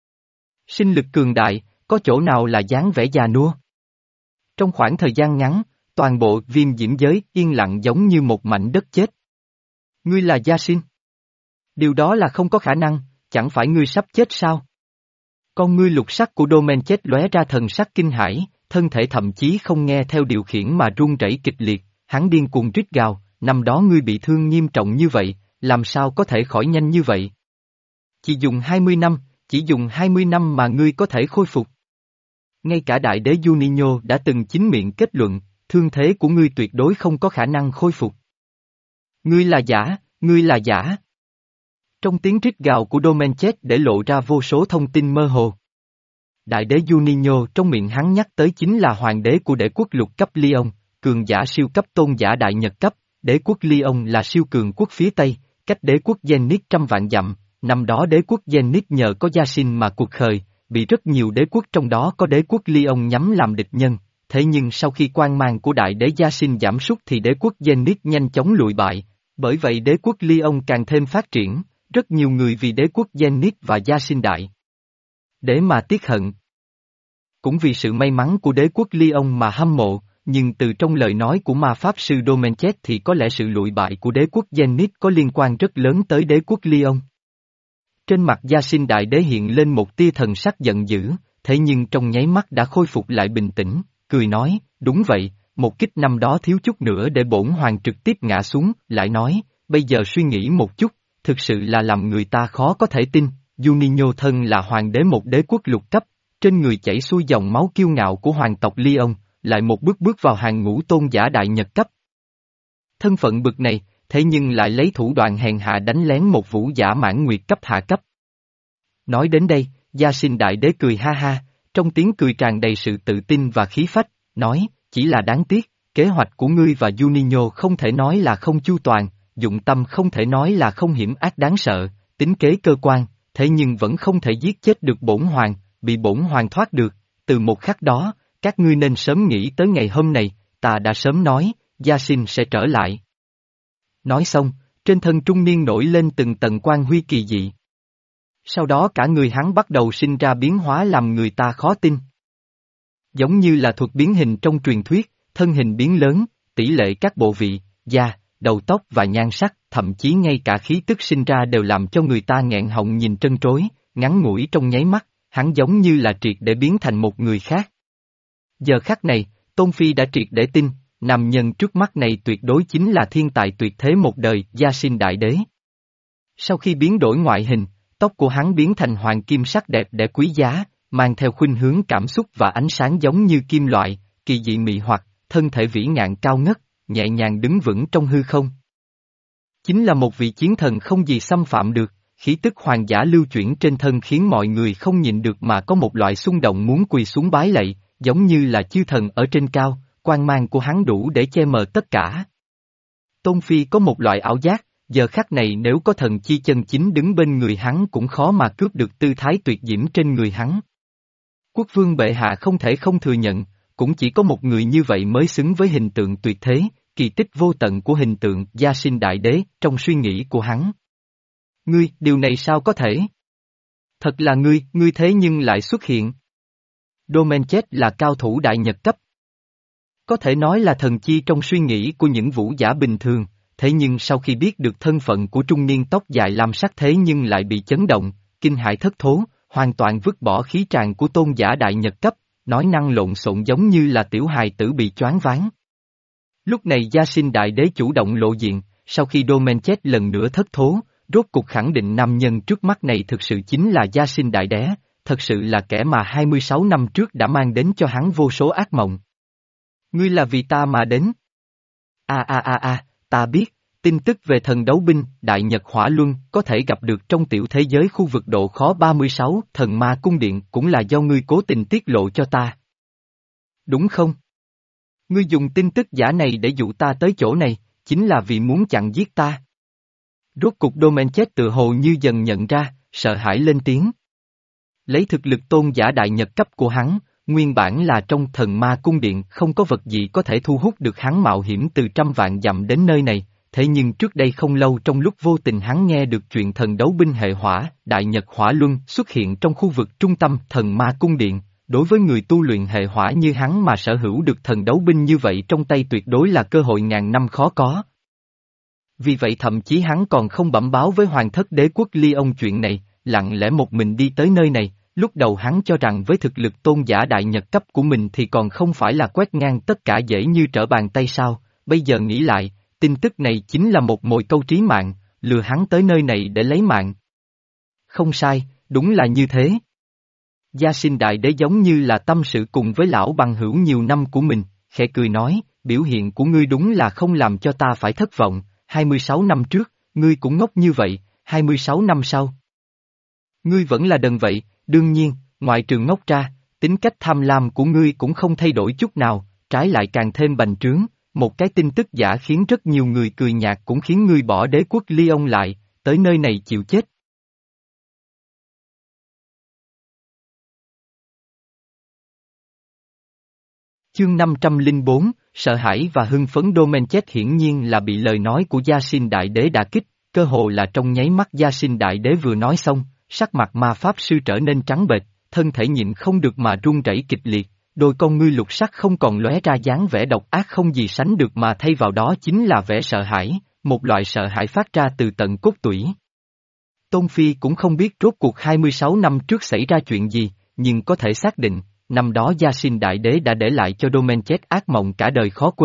Sinh lực cường đại, có chỗ nào là dáng vẻ già nua? Trong khoảng thời gian ngắn, toàn bộ Viêm Diễm giới yên lặng giống như một mảnh đất chết. Ngươi là Gia Sinh? Điều đó là không có khả năng, chẳng phải ngươi sắp chết sao? Con ngươi lục sắc của Domain chết lóe ra thần sắc kinh hãi, thân thể thậm chí không nghe theo điều khiển mà run rẩy kịch liệt, hắn điên cuồng rít gào, năm đó ngươi bị thương nghiêm trọng như vậy, làm sao có thể khỏi nhanh như vậy? Chỉ dùng hai mươi năm, chỉ dùng hai mươi năm mà ngươi có thể khôi phục. Ngay cả đại đế Juninho đã từng chính miệng kết luận, thương thế của ngươi tuyệt đối không có khả năng khôi phục. Ngươi là giả, ngươi là giả. Trong tiếng rít gào của Domain chết để lộ ra vô số thông tin mơ hồ. Đại đế Juninho trong miệng hắn nhắc tới chính là hoàng đế của đế quốc lục cấp Lyon, cường giả siêu cấp tôn giả đại nhật cấp, đế quốc Lyon là siêu cường quốc phía Tây, cách đế quốc Zenith trăm vạn dặm, năm đó đế quốc Zenith nhờ có Gia Sinh mà cuộc khởi, bị rất nhiều đế quốc trong đó có đế quốc Lyon nhắm làm địch nhân, thế nhưng sau khi quan mang của đại đế Gia Sinh giảm sút thì đế quốc Zenith nhanh chóng lùi bại, bởi vậy đế quốc Lyon càng thêm phát triển, rất nhiều người vì đế quốc Zenith và Gia Sinh đại đế mà tiếc hận. Cũng vì sự may mắn của đế quốc Lyon mà hâm mộ, nhưng từ trong lời nói của ma pháp sư Domenchet thì có lẽ sự lụi bại của đế quốc Zenith có liên quan rất lớn tới đế quốc Lyon. Trên mặt Gia Sinh đại đế hiện lên một tia thần sắc giận dữ, thế nhưng trong nháy mắt đã khôi phục lại bình tĩnh, cười nói, đúng vậy, một kích năm đó thiếu chút nữa để bổn hoàng trực tiếp ngã xuống, lại nói, bây giờ suy nghĩ một chút, thực sự là làm người ta khó có thể tin, Juninho thân là hoàng đế một đế quốc lục cấp, trên người chảy xuôi dòng máu kiêu ngạo của hoàng tộc Lyon, lại một bước bước vào hàng ngũ tôn giả đại nhật cấp. Thân phận bực này, thế nhưng lại lấy thủ đoạn hèn hạ đánh lén một vũ giả mãn nguyệt cấp hạ cấp. Nói đến đây, Gia Sinh đại đế cười ha ha, trong tiếng cười tràn đầy sự tự tin và khí phách, nói, chỉ là đáng tiếc, kế hoạch của ngươi và Juninho không thể nói là không chu toàn, dụng tâm không thể nói là không hiểm ác đáng sợ, tính kế cơ quan, thế nhưng vẫn không thể giết chết được bổn hoàng, bị bổn hoàng thoát được, từ một khắc đó, các ngươi nên sớm nghĩ tới ngày hôm này, ta đã sớm nói, Gia Sinh sẽ trở lại. Nói xong, trên thân trung niên nổi lên từng tầng quang huy kỳ dị. Sau đó cả người hắn bắt đầu sinh ra biến hóa làm người ta khó tin. Giống như là thuật biến hình trong truyền thuyết, thân hình biến lớn, tỷ lệ các bộ vị, da, đầu tóc và nhan sắc, thậm chí ngay cả khí tức sinh ra đều làm cho người ta nghẹn họng nhìn trân trối, ngắn ngủi trong nháy mắt, hắn giống như là triệt để biến thành một người khác. Giờ khắc này, Tôn Phi đã triệt để tin, nam nhân trước mắt này tuyệt đối chính là thiên tài tuyệt thế một đời, Gia Sinh đại đế. Sau khi biến đổi ngoại hình, tóc của hắn biến thành hoàng kim sắc đẹp để quý giá, mang theo khuynh hướng cảm xúc và ánh sáng giống như kim loại, kỳ dị mị hoặc, thân thể vĩ ngạn cao ngất, nhẹ nhàng đứng vững trong hư không. Chính là một vị chiến thần không gì xâm phạm được, khí tức hoàng giả lưu chuyển trên thân khiến mọi người không nhịn được mà có một loại xung động muốn quỳ xuống bái lạy, giống như là chư thần ở trên cao, quang mang của hắn đủ để che mờ tất cả. Tôn Phi có một loại ảo giác, giờ khắc này nếu có thần chi chân chính đứng bên người hắn cũng khó mà cướp được tư thái tuyệt diễm trên người hắn. Quốc vương bệ hạ không thể không thừa nhận, cũng chỉ có một người như vậy mới xứng với hình tượng tuyệt thế, kỳ tích vô tận của hình tượng Gia Sinh đại đế trong suy nghĩ của hắn. Ngươi, điều này sao có thể? Thật là ngươi, ngươi thế nhưng lại xuất hiện. Domenchet là cao thủ đại nhật cấp. Có thể nói là thần chi trong suy nghĩ của những vũ giả bình thường, thế nhưng sau khi biết được thân phận của trung niên tóc dài làm sắc thế nhưng lại bị chấn động, kinh hãi thất thố, hoàn toàn vứt bỏ khí tràng của tôn giả đại nhật cấp, nói năng lộn xộn giống như là tiểu hài tử bị choáng váng. Lúc này Gia Sinh đại đế chủ động lộ diện, sau khi Domenchet lần nữa thất thố, rốt cục khẳng định nam nhân trước mắt này thực sự chính là Gia Sinh đại đế, thật sự là kẻ mà hai mươi sáu năm trước đã mang đến cho hắn vô số ác mộng. Ngươi là vì ta mà đến. A a a a, ta biết, tin tức về thần đấu binh, Đại Nhật Hỏa Luân, có thể gặp được trong tiểu thế giới khu vực độ khó ba mươi sáu, thần ma cung điện cũng là do ngươi cố tình tiết lộ cho ta. Đúng không? Ngươi dùng tin tức giả này để dụ ta tới chỗ này, chính là vì muốn chặn giết ta. Rốt cục Domenchet tự hồ như dần nhận ra, sợ hãi lên tiếng. Lấy thực lực tôn giả đại nhật cấp của hắn, nguyên bản là trong thần ma cung điện không có vật gì có thể thu hút được hắn mạo hiểm từ trăm vạn dặm đến nơi này, thế nhưng trước đây không lâu trong lúc vô tình hắn nghe được chuyện thần đấu binh hệ hỏa, Đại Nhật Hỏa Luân xuất hiện trong khu vực trung tâm thần ma cung điện, đối với người tu luyện hệ hỏa như hắn mà sở hữu được thần đấu binh như vậy trong tay tuyệt đối là cơ hội ngàn năm khó có. Vì vậy thậm chí hắn còn không bẩm báo với hoàng thất đế quốc Lyon chuyện này, lặng lẽ một mình đi tới nơi này. Lúc đầu hắn cho rằng với thực lực tôn giả đại nhật cấp của mình thì còn không phải là quét ngang tất cả dễ như trở bàn tay sao, bây giờ nghĩ lại, tin tức này chính là một mồi câu trí mạng, lừa hắn tới nơi này để lấy mạng. Không sai, đúng là như thế. Gia Sinh đại đế giống như là tâm sự cùng với lão bằng hữu nhiều năm của mình, khẽ cười nói, biểu hiện của ngươi đúng là không làm cho ta phải thất vọng, hai mươi sáu năm trước, ngươi cũng ngốc như vậy, hai mươi sáu năm sau. Ngươi vẫn là đần vậy. Đương nhiên, ngoại trừ ngốc ra, tính cách tham lam của ngươi cũng không thay đổi chút nào, trái lại càng thêm bành trướng, một cái tin tức giả khiến rất nhiều người cười nhạt cũng khiến ngươi bỏ đế quốc Lyon lại, tới nơi này chịu chết. Chương năm trăm lẻ bốn, sợ hãi và hưng phấn Domenchet hiển nhiên là bị lời nói của Gia Sinh đại đế đả kích, cơ hồ là trong nháy mắt Gia Sinh đại đế vừa nói xong. Sắc mặt ma pháp sư trở nên trắng bệch, thân thể nhịn không được mà run rẩy kịch liệt, đôi con ngươi lục sắc không còn lóe ra dáng vẻ độc ác không gì sánh được mà thay vào đó chính là vẻ sợ hãi, một loại sợ hãi phát ra từ tận cốt tủy. Tôn Phi cũng không biết rốt cuộc hai mươi sáu năm trước xảy ra chuyện gì, nhưng có thể xác định, năm đó Gia Sinh đại đế đã để lại cho Domenchet ác mộng cả đời khó quên,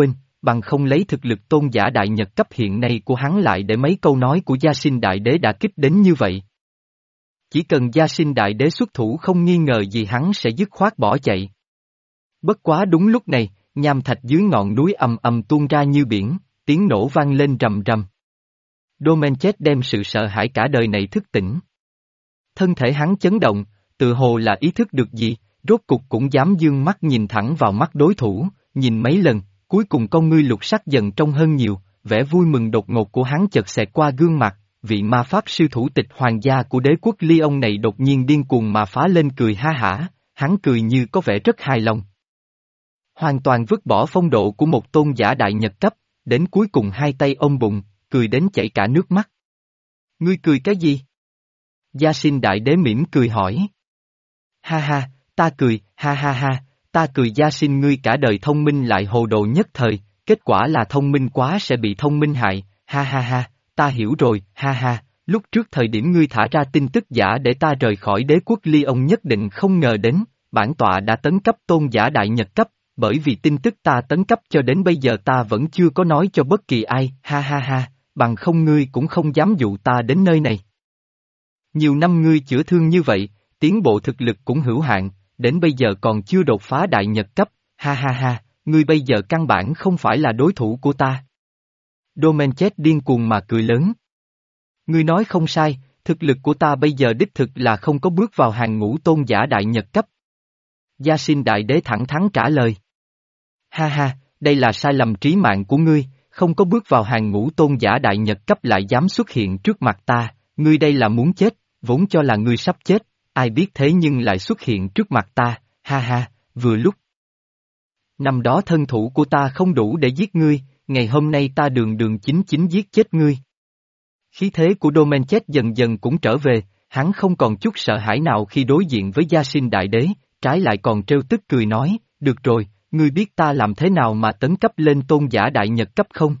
bằng không lấy thực lực tôn giả đại nhật cấp hiện nay của hắn lại để mấy câu nói của Gia Sinh Đại Đế đã kích đến như vậy. Chỉ cần Gia Sinh Đại Đế xuất thủ không nghi ngờ gì hắn sẽ dứt khoát bỏ chạy. Bất quá đúng lúc này, nham thạch dưới ngọn núi ầm ầm tuôn ra như biển, tiếng nổ vang lên rầm rầm. Domenchet đem sự sợ hãi cả đời này thức tỉnh. Thân thể hắn chấn động, tự hồ là ý thức được gì, rốt cục cũng dám dương mắt nhìn thẳng vào mắt đối thủ, nhìn mấy lần, cuối cùng con ngươi lục sắc dần trong hơn nhiều, vẻ vui mừng đột ngột của hắn chợt xẹt qua gương mặt, vị ma pháp sư thủ tịch hoàng gia của đế quốc Lyon này đột nhiên điên cuồng mà phá lên cười ha hả, hắn cười như có vẻ rất hài lòng. Hoàn toàn vứt bỏ phong độ của một tôn giả đại nhật cấp, đến cuối cùng hai tay ôm bụng, cười đến chảy cả nước mắt. Ngươi cười cái gì? Gia Sinh Đại Đế mỉm cười hỏi. Ha ha, ta cười, ha ha ha, ta cười Gia Sinh ngươi cả đời thông minh lại hồ đồ nhất thời, kết quả là thông minh quá sẽ bị thông minh hại, ha ha ha, ta hiểu rồi, ha ha, lúc trước thời điểm ngươi thả ra tin tức giả để ta rời khỏi đế quốc Lyon nhất định không ngờ đến, bản tọa đã tấn cấp tôn giả đại nhật cấp, bởi vì tin tức ta tấn cấp cho đến bây giờ ta vẫn chưa có nói cho bất kỳ ai, ha ha ha, bằng không ngươi cũng không dám dụ ta đến nơi này. Nhiều năm ngươi chữa thương như vậy, tiến bộ thực lực cũng hữu hạn, đến bây giờ còn chưa đột phá đại nhật cấp, ha ha ha, ngươi bây giờ căn bản không phải là đối thủ của ta. Domenchet điên cuồng mà cười lớn. Ngươi nói không sai, thực lực của ta bây giờ đích thực là không có bước vào hàng ngũ tôn giả đại nhật cấp. Gia Sinh Đại Đế thẳng thắn trả lời. Ha ha, đây là sai lầm trí mạng của ngươi, không có bước vào hàng ngũ tôn giả đại nhật cấp lại dám xuất hiện trước mặt ta, ngươi đây là muốn chết, vốn cho là ngươi sắp chết, ai biết thế nhưng lại xuất hiện trước mặt ta, ha ha, vừa lúc. Năm đó thân thủ của ta không đủ để giết ngươi, ngày hôm nay ta đường đường chính chính giết chết ngươi. Khí thế của Domenchet dần dần cũng trở về, hắn không còn chút sợ hãi nào khi đối diện với Gia Sinh Đại Đế, trái lại còn trêu tức cười nói, được rồi, ngươi biết ta làm thế nào mà tấn cấp lên tôn giả đại nhật cấp không?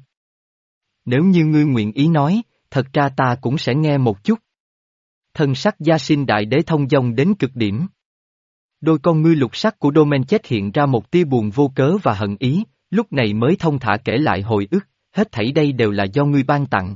Nếu như ngươi nguyện ý nói, thật ra ta cũng sẽ nghe một chút. Thân sắc Gia Sinh Đại Đế thông dong đến cực điểm. Đôi con ngươi lục sắc của Domenchet hiện ra một tia buồn vô cớ và hận ý, lúc này mới thông thả kể lại hồi ức, hết thảy đây đều là do ngươi ban tặng.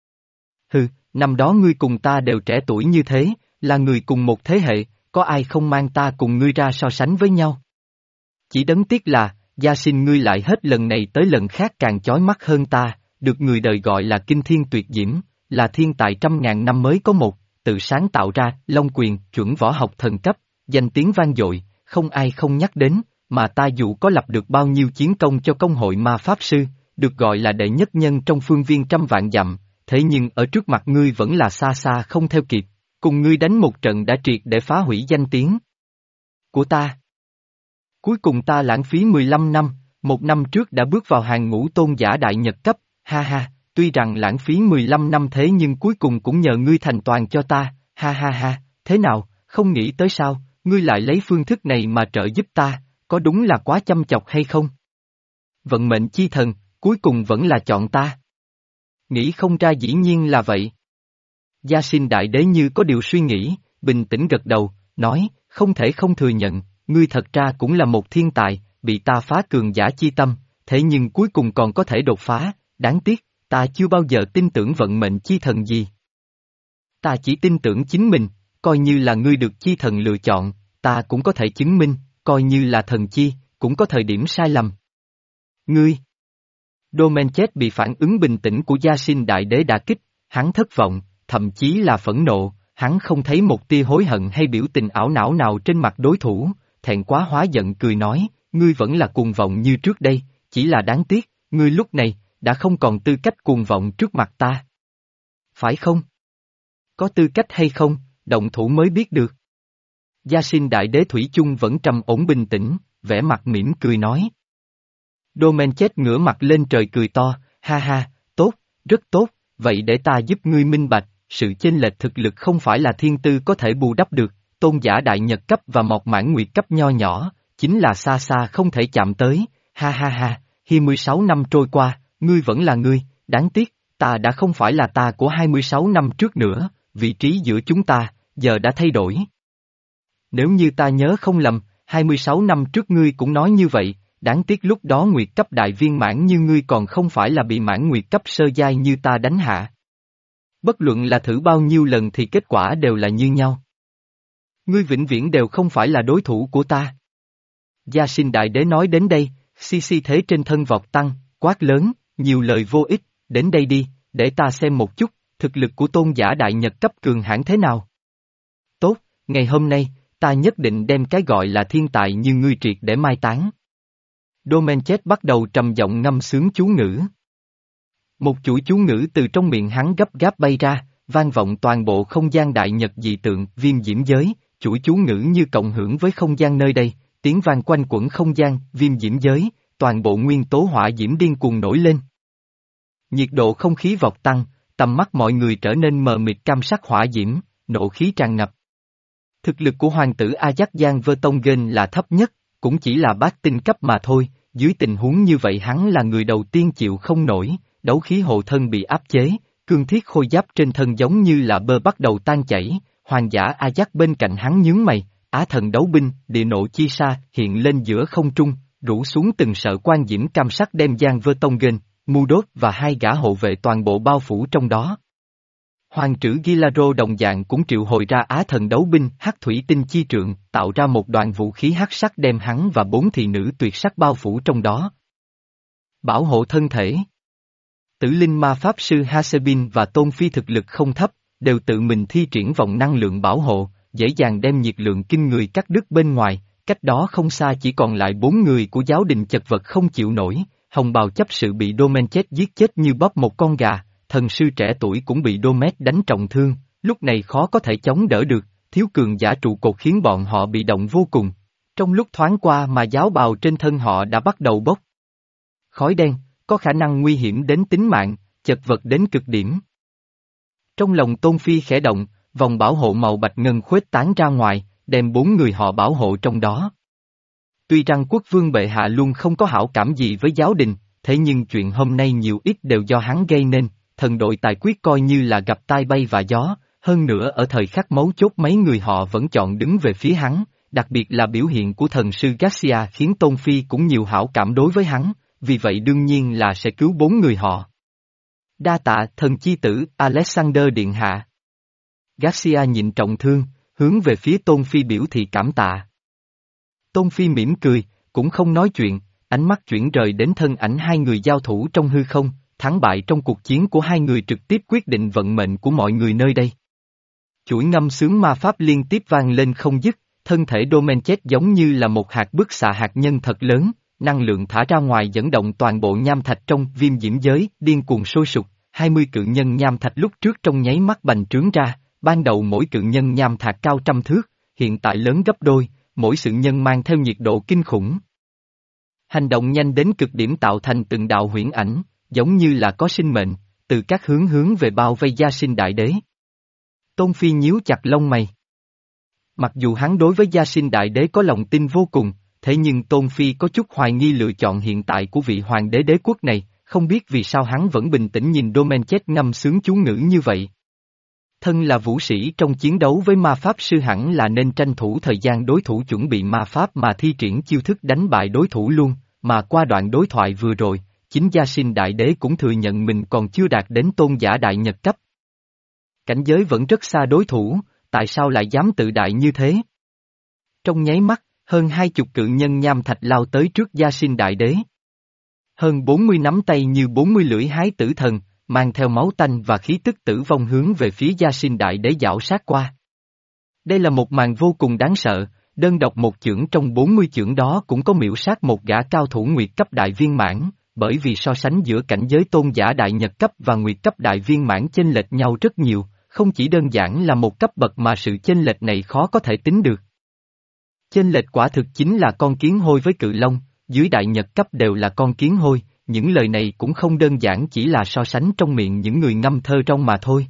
Hừ, năm đó ngươi cùng ta đều trẻ tuổi như thế, là người cùng một thế hệ, có ai không mang ta cùng ngươi ra so sánh với nhau? Chỉ đáng tiếc là, Gia Sinh ngươi lại hết lần này tới lần khác càng chói mắt hơn ta, được người đời gọi là kinh thiên tuyệt diễm, là thiên tài trăm ngàn năm mới có một, tự sáng tạo ra, Long Quyền, chuẩn võ học thần cấp, danh tiếng vang dội, không ai không nhắc đến, mà ta dù có lập được bao nhiêu chiến công cho công hội ma pháp sư, được gọi là đệ nhất nhân trong phương viên trăm vạn dặm, thế nhưng ở trước mặt ngươi vẫn là xa xa không theo kịp, cùng ngươi đánh một trận đã triệt để phá hủy danh tiếng của ta. Cuối cùng ta lãng phí mười lăm năm, một năm trước đã bước vào hàng ngũ tôn giả đại nhật cấp, ha ha, tuy rằng lãng phí mười lăm năm thế nhưng cuối cùng cũng nhờ ngươi thành toàn cho ta, ha ha ha, thế nào, không nghĩ tới sao, ngươi lại lấy phương thức này mà trợ giúp ta, có đúng là quá chăm chọc hay không? Vận mệnh chi thần, cuối cùng vẫn là chọn ta. Nghĩ không ra dĩ nhiên là vậy. Gia Sinh Đại Đế như có điều suy nghĩ, bình tĩnh gật đầu, nói, không thể không thừa nhận, ngươi thật ra cũng là một thiên tài, bị ta phá cường giả chi tâm, thế nhưng cuối cùng còn có thể đột phá, đáng tiếc, ta chưa bao giờ tin tưởng vận mệnh chi thần gì. Ta chỉ tin tưởng chính mình, coi như là ngươi được chi thần lựa chọn, ta cũng có thể chứng minh, coi như là thần chi, cũng có thời điểm sai lầm. Ngươi! Domenchet bị phản ứng bình tĩnh của Gia Sinh Đại Đế đả kích, hắn thất vọng, thậm chí là phẫn nộ, hắn không thấy một tia hối hận hay biểu tình ảo não nào trên mặt đối thủ, thẹn quá hóa giận cười nói, ngươi vẫn là cuồng vọng như trước đây, chỉ là đáng tiếc, ngươi lúc này, đã không còn tư cách cuồng vọng trước mặt ta. Phải không? Có tư cách hay không, động thủ mới biết được. Gia Sinh Đại Đế thủy chung vẫn trầm ổn bình tĩnh, vẻ mặt mỉm cười nói. Domenchet ngửa mặt lên trời cười to, ha ha, tốt, rất tốt, vậy để ta giúp ngươi minh bạch, sự chênh lệch thực lực không phải là thiên tư có thể bù đắp được, tôn giả đại nhật cấp và mọc mãn nguyệt cấp nho nhỏ, chính là xa xa không thể chạm tới, ha ha ha, hai mươi sáu năm trôi qua, ngươi vẫn là ngươi, đáng tiếc, ta đã không phải là ta của hai mươi sáu năm trước nữa, vị trí giữa chúng ta, giờ đã thay đổi. Nếu như ta nhớ không lầm, hai mươi sáu năm trước ngươi cũng nói như vậy, đáng tiếc lúc đó nguyệt cấp đại viên mãn như ngươi còn không phải là bị mãn nguyệt cấp sơ giai như ta đánh hạ. Bất luận là thử bao nhiêu lần thì kết quả đều là như nhau. Ngươi vĩnh viễn đều không phải là đối thủ của ta. Gia sinh đại đế nói đến đây, si si thế trên thân vọt tăng, quát lớn, nhiều lời vô ích, đến đây đi, để ta xem một chút, thực lực của tôn giả đại nhật cấp cường hãn thế nào. Tốt, ngày hôm nay, ta nhất định đem cái gọi là thiên tài như ngươi triệt để mai táng. Domenchet bắt đầu trầm giọng ngâm sướng chú ngữ. Một chuỗi chú ngữ từ trong miệng hắn gấp gáp bay ra, vang vọng toàn bộ không gian đại nhật dị tượng, viêm diễm giới, chuỗi chú ngữ như cộng hưởng với không gian nơi đây, tiếng vang quanh quẩn không gian, viêm diễm giới, toàn bộ nguyên tố hỏa diễm điên cuồng nổi lên. Nhiệt độ không khí vọt tăng, tầm mắt mọi người trở nên mờ mịt cam sắc hỏa diễm, nộ khí tràn ngập. Thực lực của hoàng tử Ajax Vertonghen là thấp nhất, cũng chỉ là bát tinh cấp mà thôi, dưới tình huống như vậy hắn là người đầu tiên chịu không nổi, đấu khí hộ thân bị áp chế, cương thiết khôi giáp trên thân giống như là bơ bắt đầu tan chảy, hoàng giả Ajax bên cạnh hắn nhướng mày, á thần đấu binh, địa nộ chi sa hiện lên giữa không trung, rủ xuống từng sợi quan diễm cam sắc đem Giang Vertonghen, Mudot và hai gã hộ vệ toàn bộ bao phủ trong đó. Hoàng trữ Gilaro đồng dạng cũng triệu hồi ra á thần đấu binh hắc thủy tinh chi trượng, tạo ra một đoàn vũ khí hắc sắc đem hắn và bốn thị nữ tuyệt sắc bao phủ trong đó. Bảo hộ thân thể. Tử linh ma pháp sư Hasebin và Tôn Phi thực lực không thấp, đều tự mình thi triển vòng năng lượng bảo hộ, dễ dàng đem nhiệt lượng kinh người cắt đứt bên ngoài, cách đó không xa chỉ còn lại bốn người của giáo đình chật vật không chịu nổi, hồng bào chấp sự bị Domenchet giết chết như bóp một con gà. Thần sư trẻ tuổi cũng bị Domet đánh trọng thương, lúc này khó có thể chống đỡ được, thiếu cường giả trụ cột khiến bọn họ bị động vô cùng. Trong lúc thoáng qua mà giáo bào trên thân họ đã bắt đầu bốc khói đen, có khả năng nguy hiểm đến tính mạng, chật vật đến cực điểm. Trong lòng Tôn Phi khẽ động, vòng bảo hộ màu bạch ngân khuếch tán ra ngoài, đem bốn người họ bảo hộ trong đó. Tuy rằng quốc vương bệ hạ luôn không có hảo cảm gì với giáo đình, thế nhưng chuyện hôm nay nhiều ít đều do hắn gây nên. Thần đội tài quyết coi như là gặp tai bay và gió, hơn nữa ở thời khắc mấu chốt mấy người họ vẫn chọn đứng về phía hắn, đặc biệt là biểu hiện của thần sư Garcia khiến Tôn Phi cũng nhiều hảo cảm đối với hắn, vì vậy đương nhiên là sẽ cứu bốn người họ. Đa tạ thần chi tử Alexander Điện Hạ. Garcia nhịn trọng thương, hướng về phía Tôn Phi biểu thị cảm tạ. Tôn Phi mỉm cười, cũng không nói chuyện, ánh mắt chuyển rời đến thân ảnh hai người giao thủ trong hư không. Thắng bại trong cuộc chiến của hai người trực tiếp quyết định vận mệnh của mọi người nơi đây. Chuỗi ngâm sướng ma pháp liên tiếp vang lên không dứt, thân thể Domenchet giống như là một hạt bức xạ hạt nhân thật lớn, năng lượng thả ra ngoài dẫn động toàn bộ nham thạch trong viêm diễm giới, điên cuồng sôi sục, hai mươi cự nhân nham thạch lúc trước trong nháy mắt bành trướng ra, ban đầu mỗi cự nhân nham thạch cao trăm thước, hiện tại lớn gấp đôi, mỗi sự nhân mang theo nhiệt độ kinh khủng. Hành động nhanh đến cực điểm tạo thành từng đạo huyễn ảnh. Giống như là có sinh mệnh, từ các hướng hướng về bao vây Gia Sinh Đại Đế. Tôn Phi nhíu chặt lông mày. Mặc dù hắn đối với Gia Sinh Đại Đế có lòng tin vô cùng, thế nhưng Tôn Phi có chút hoài nghi lựa chọn hiện tại của vị hoàng đế đế quốc này, không biết vì sao hắn vẫn bình tĩnh nhìn Domenchet ngâm sướng chú ngữ như vậy. Thân là vũ sĩ trong chiến đấu với ma pháp sư hẳn là nên tranh thủ thời gian đối thủ chuẩn bị ma pháp mà thi triển chiêu thức đánh bại đối thủ luôn, mà qua đoạn đối thoại vừa rồi. Chính Gia Sinh Đại Đế cũng thừa nhận mình còn chưa đạt đến tôn giả đại nhật cấp. Cảnh giới vẫn rất xa đối thủ, tại sao lại dám tự đại như thế? Trong nháy mắt, hơn hai chục cự nhân nham thạch lao tới trước Gia Sinh Đại Đế. Hơn bốn mươi nắm tay như bốn mươi lưỡi hái tử thần, mang theo máu tanh và khí tức tử vong hướng về phía Gia Sinh Đại Đế dạo sát qua. Đây là một màn vô cùng đáng sợ, đơn độc một chưởng trong bốn mươi chưởng đó cũng có miểu sát một gã cao thủ nguyệt cấp đại viên mãn. Bởi vì so sánh giữa cảnh giới tôn giả đại nhật cấp và nguyệt cấp đại viên mãn chênh lệch nhau rất nhiều, không chỉ đơn giản là một cấp bậc mà sự chênh lệch này khó có thể tính được. Chênh lệch quả thực chính là con kiến hôi với cự long, dưới đại nhật cấp đều là con kiến hôi, những lời này cũng không đơn giản chỉ là so sánh trong miệng những người ngâm thơ trong mà thôi.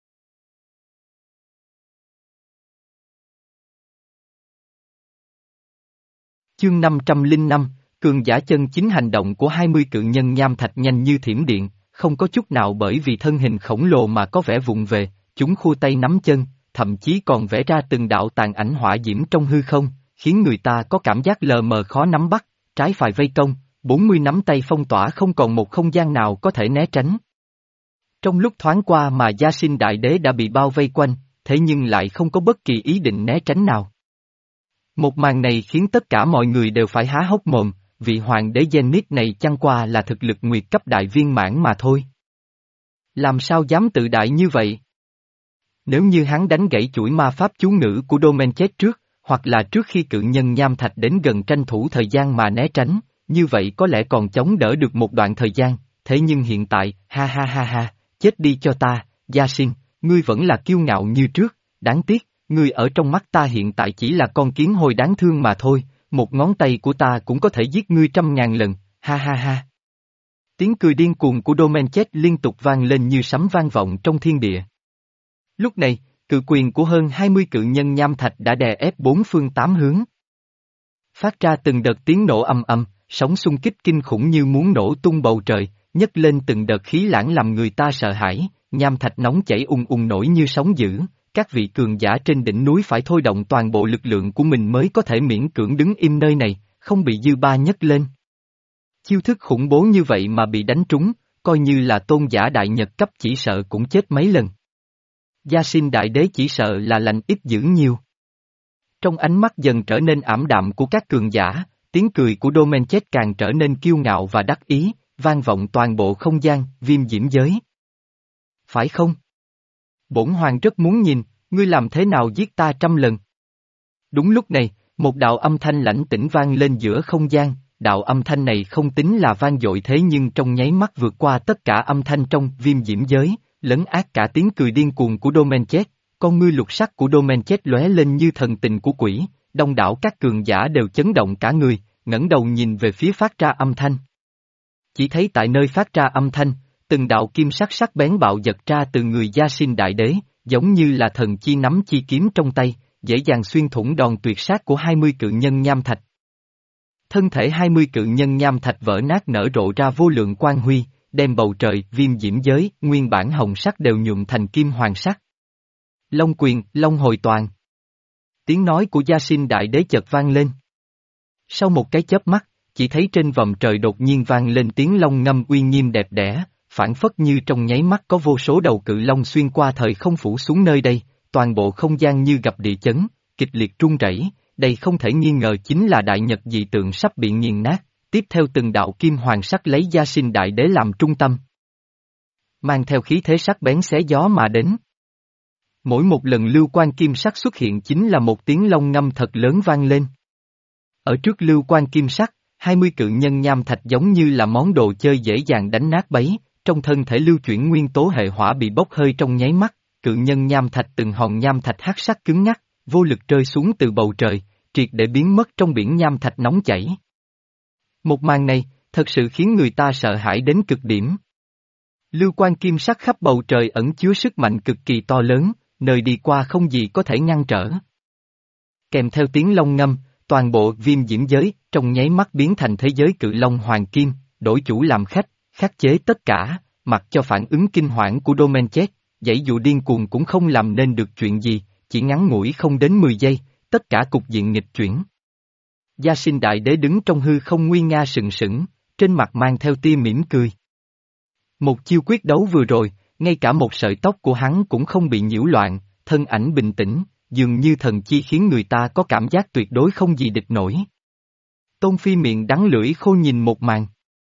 Chương năm trăm lẻ năm Cường giả chân chính hành động của hai mươi cự nhân nham thạch nhanh như thiểm điện, không có chút nào bởi vì thân hình khổng lồ mà có vẻ vụng về, chúng khua tay nắm chân, thậm chí còn vẽ ra từng đạo tàn ảnh hỏa diễm trong hư không, khiến người ta có cảm giác lờ mờ khó nắm bắt, trái phải vây công, bốn mươi nắm tay phong tỏa không còn một không gian nào có thể né tránh. Trong lúc thoáng qua mà Gia Sinh Đại Đế đã bị bao vây quanh, thế nhưng lại không có bất kỳ ý định né tránh nào. Một màn này khiến tất cả mọi người đều phải há hốc mồm, vị hoàng đế Zenith này chẳng qua là thực lực nguyệt cấp đại viên mãn mà thôi. Làm sao dám tự đại như vậy? Nếu như hắn đánh gãy chuỗi ma pháp chú ngữ của Domenchek trước, hoặc là trước khi cự nhân nham thạch đến gần tranh thủ thời gian mà né tránh, như vậy có lẽ còn chống đỡ được một đoạn thời gian, thế nhưng hiện tại, ha ha ha ha, chết đi cho ta, Gia Sinh, ngươi vẫn là kiêu ngạo như trước, đáng tiếc, ngươi ở trong mắt ta hiện tại chỉ là con kiến hôi đáng thương mà thôi, một ngón tay của ta cũng có thể giết ngươi trăm ngàn lần, ha ha ha. Tiếng cười điên cuồng của Domenchek liên tục vang lên như sấm vang vọng trong thiên địa. Lúc này, cự quyền của hơn hai mươi cự nhân nham thạch đã đè ép bốn phương tám hướng. Phát ra từng đợt tiếng nổ ầm ầm, sóng xung kích kinh khủng như muốn nổ tung bầu trời, nhấc lên từng đợt khí lãng làm người ta sợ hãi, nham thạch nóng chảy ùng ùng nổi như sóng dữ, các vị cường giả trên đỉnh núi phải thôi động toàn bộ lực lượng của mình mới có thể miễn cưỡng đứng im nơi này, không bị dư ba nhấc lên. Chiêu thức khủng bố như vậy mà bị đánh trúng, coi như là tôn giả đại nhật cấp chỉ sợ cũng chết mấy lần. Gia Sinh Đại Đế chỉ sợ là lành ít dữ nhiều. Trong ánh mắt dần trở nên ảm đạm của các cường giả, tiếng cười của Domenchek càng trở nên kiêu ngạo và đắc ý, vang vọng toàn bộ không gian, viêm diễm giới. Phải không? Bổn hoàng rất muốn nhìn, ngươi làm thế nào giết ta trăm lần. Đúng lúc này, một đạo âm thanh lãnh tĩnh vang lên giữa không gian, đạo âm thanh này không tính là vang dội thế nhưng trong nháy mắt vượt qua tất cả âm thanh trong viêm diễm giới, lấn át cả tiếng cười điên cuồng của Domenchek, con ngươi lục sắc của Domenchek lóe lên như thần tình của quỷ, đông đảo các cường giả đều chấn động cả người, ngẩng đầu nhìn về phía phát ra âm thanh. Chỉ thấy tại nơi phát ra âm thanh, từng đạo kim sắc sắc bén bạo giật ra từ người Gia Sinh Đại Đế, giống như là thần chi nắm chi kiếm trong tay, dễ dàng xuyên thủng đòn tuyệt sát của hai mươi cự nhân nham thạch. Thân thể hai mươi cự nhân nham thạch vỡ nát nở rộ ra vô lượng quang huy, đem bầu trời, viêm diễm giới, nguyên bản hồng sắc đều nhuộm thành kim hoàng sắc. Long quyền, long hồi toàn. Tiếng nói của Gia Sinh Đại Đế chợt vang lên. Sau một cái chớp mắt, chỉ thấy trên vòm trời đột nhiên vang lên tiếng long ngâm uy nghiêm đẹp đẽ, phảng phất như trong nháy mắt có vô số đầu cự long xuyên qua thời không phủ xuống nơi đây, toàn bộ không gian như gặp địa chấn, kịch liệt rung rẩy, đây không thể nghi ngờ chính là đại nhật dị tượng sắp bị nghiền nát, tiếp theo từng đạo kim hoàng sắc lấy Gia Sinh Đại Đế làm trung tâm. Mang theo khí thế sắc bén xé gió mà đến. Mỗi một lần lưu quan kim sắc xuất hiện chính là một tiếng long ngâm thật lớn vang lên. Ở trước lưu quan kim sắc, hai mươi cự nhân nham thạch giống như là món đồ chơi dễ dàng đánh nát bấy, trong thân thể lưu chuyển nguyên tố hệ hỏa bị bốc hơi trong nháy mắt, cự nhân nham thạch từng hòn nham thạch hắc sắc cứng ngắc, vô lực rơi xuống từ bầu trời, triệt để biến mất trong biển nham thạch nóng chảy. Một màn này, thật sự khiến người ta sợ hãi đến cực điểm. Lưu quan kim sắc khắp bầu trời ẩn chứa sức mạnh cực kỳ to lớn, nơi đi qua không gì có thể ngăn trở. Kèm theo tiếng long ngâm, toàn bộ viêm diễm giới, trong nháy mắt biến thành thế giới cự long hoàng kim, đổi chủ làm khách, khắc chế tất cả, mặc cho phản ứng kinh hoảng của Domenchek, dãy dụ điên cuồng cũng không làm nên được chuyện gì, chỉ ngắn ngủi không đến mười giây, tất cả cục diện nghịch chuyển. Gia Sinh Đại Đế đứng trong hư không nguy nga sừng sững, trên mặt mang theo tia mỉm cười. Một chiêu quyết đấu vừa rồi, ngay cả một sợi tóc của hắn cũng không bị nhiễu loạn, thân ảnh bình tĩnh, dường như thần chi khiến người ta có cảm giác tuyệt đối không gì địch nổi. Tôn Phi miệng đắng lưỡi khô nhìn một màn.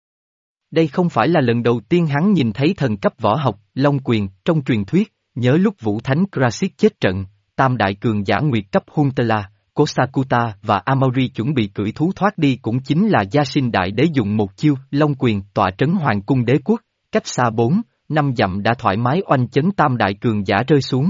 Đây không phải là lần đầu tiên hắn nhìn thấy thần cấp võ học, long quyền, trong truyền thuyết, nhớ lúc Vũ Thánh Krasik chết trận, tam đại cường giả nguyệt cấp Huntela, Kosakuta và Amaury chuẩn bị cưỡi thú thoát đi cũng chính là Gia Sinh Đại Đế dùng một chiêu, long quyền, tọa trấn hoàng cung đế quốc, cách xa bốn, năm dặm đã thoải mái oanh chấn tam đại cường giả rơi xuống.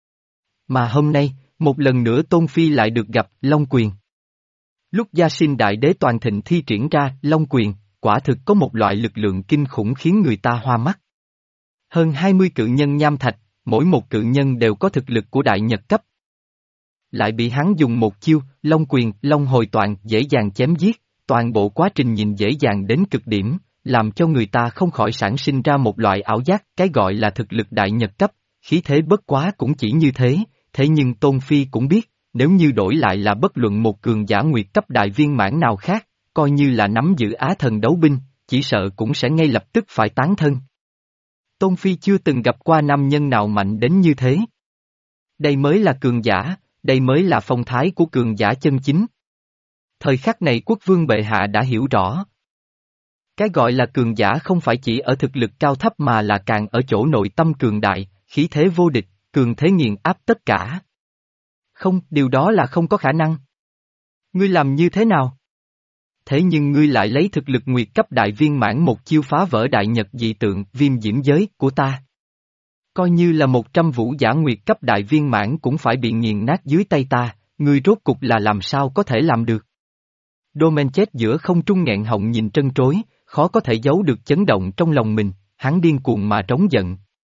Mà hôm nay, một lần nữa Tôn Phi lại được gặp long quyền. Lúc Gia Sinh Đại Đế toàn thịnh thi triển ra long quyền, quả thực có một loại lực lượng kinh khủng khiến người ta hoa mắt. Hơn hai mươi cự nhân nham thạch, mỗi một cự nhân đều có thực lực của đại nhật cấp. Lại bị hắn dùng một chiêu, long quyền, long hồi toàn dễ dàng chém giết, toàn bộ quá trình nhìn dễ dàng đến cực điểm, làm cho người ta không khỏi sản sinh ra một loại ảo giác, cái gọi là thực lực đại nhật cấp, khí thế bất quá cũng chỉ như thế, thế nhưng Tôn Phi cũng biết, nếu như đổi lại là bất luận một cường giả nguyệt cấp đại viên mãn nào khác, coi như là nắm giữ Á Thần đấu binh, chỉ sợ cũng sẽ ngay lập tức phải tán thân. Tôn Phi chưa từng gặp qua nam nhân nào mạnh đến như thế. Đây mới là cường giả, đây mới là phong thái của cường giả chân chính. Thời khắc này quốc vương bệ hạ đã hiểu rõ. Cái gọi là cường giả không phải chỉ ở thực lực cao thấp mà là càng ở chỗ nội tâm cường đại, khí thế vô địch, cường thế nghiền áp tất cả. Không, điều đó là không có khả năng. Ngươi làm như thế nào? Thế nhưng ngươi lại lấy thực lực nguyệt cấp đại viên mãn một chiêu phá vỡ đại nhật dị tượng viêm diễm giới của ta. Coi như là một trăm vũ giả nguyệt cấp đại viên mãn cũng phải bị nghiền nát dưới tay ta, ngươi rốt cục là làm sao có thể làm được. Domen chết giữa không trung nghẹn họng nhìn trân trối, khó có thể giấu được chấn động trong lòng mình, hắn điên cuồng mà trống giận.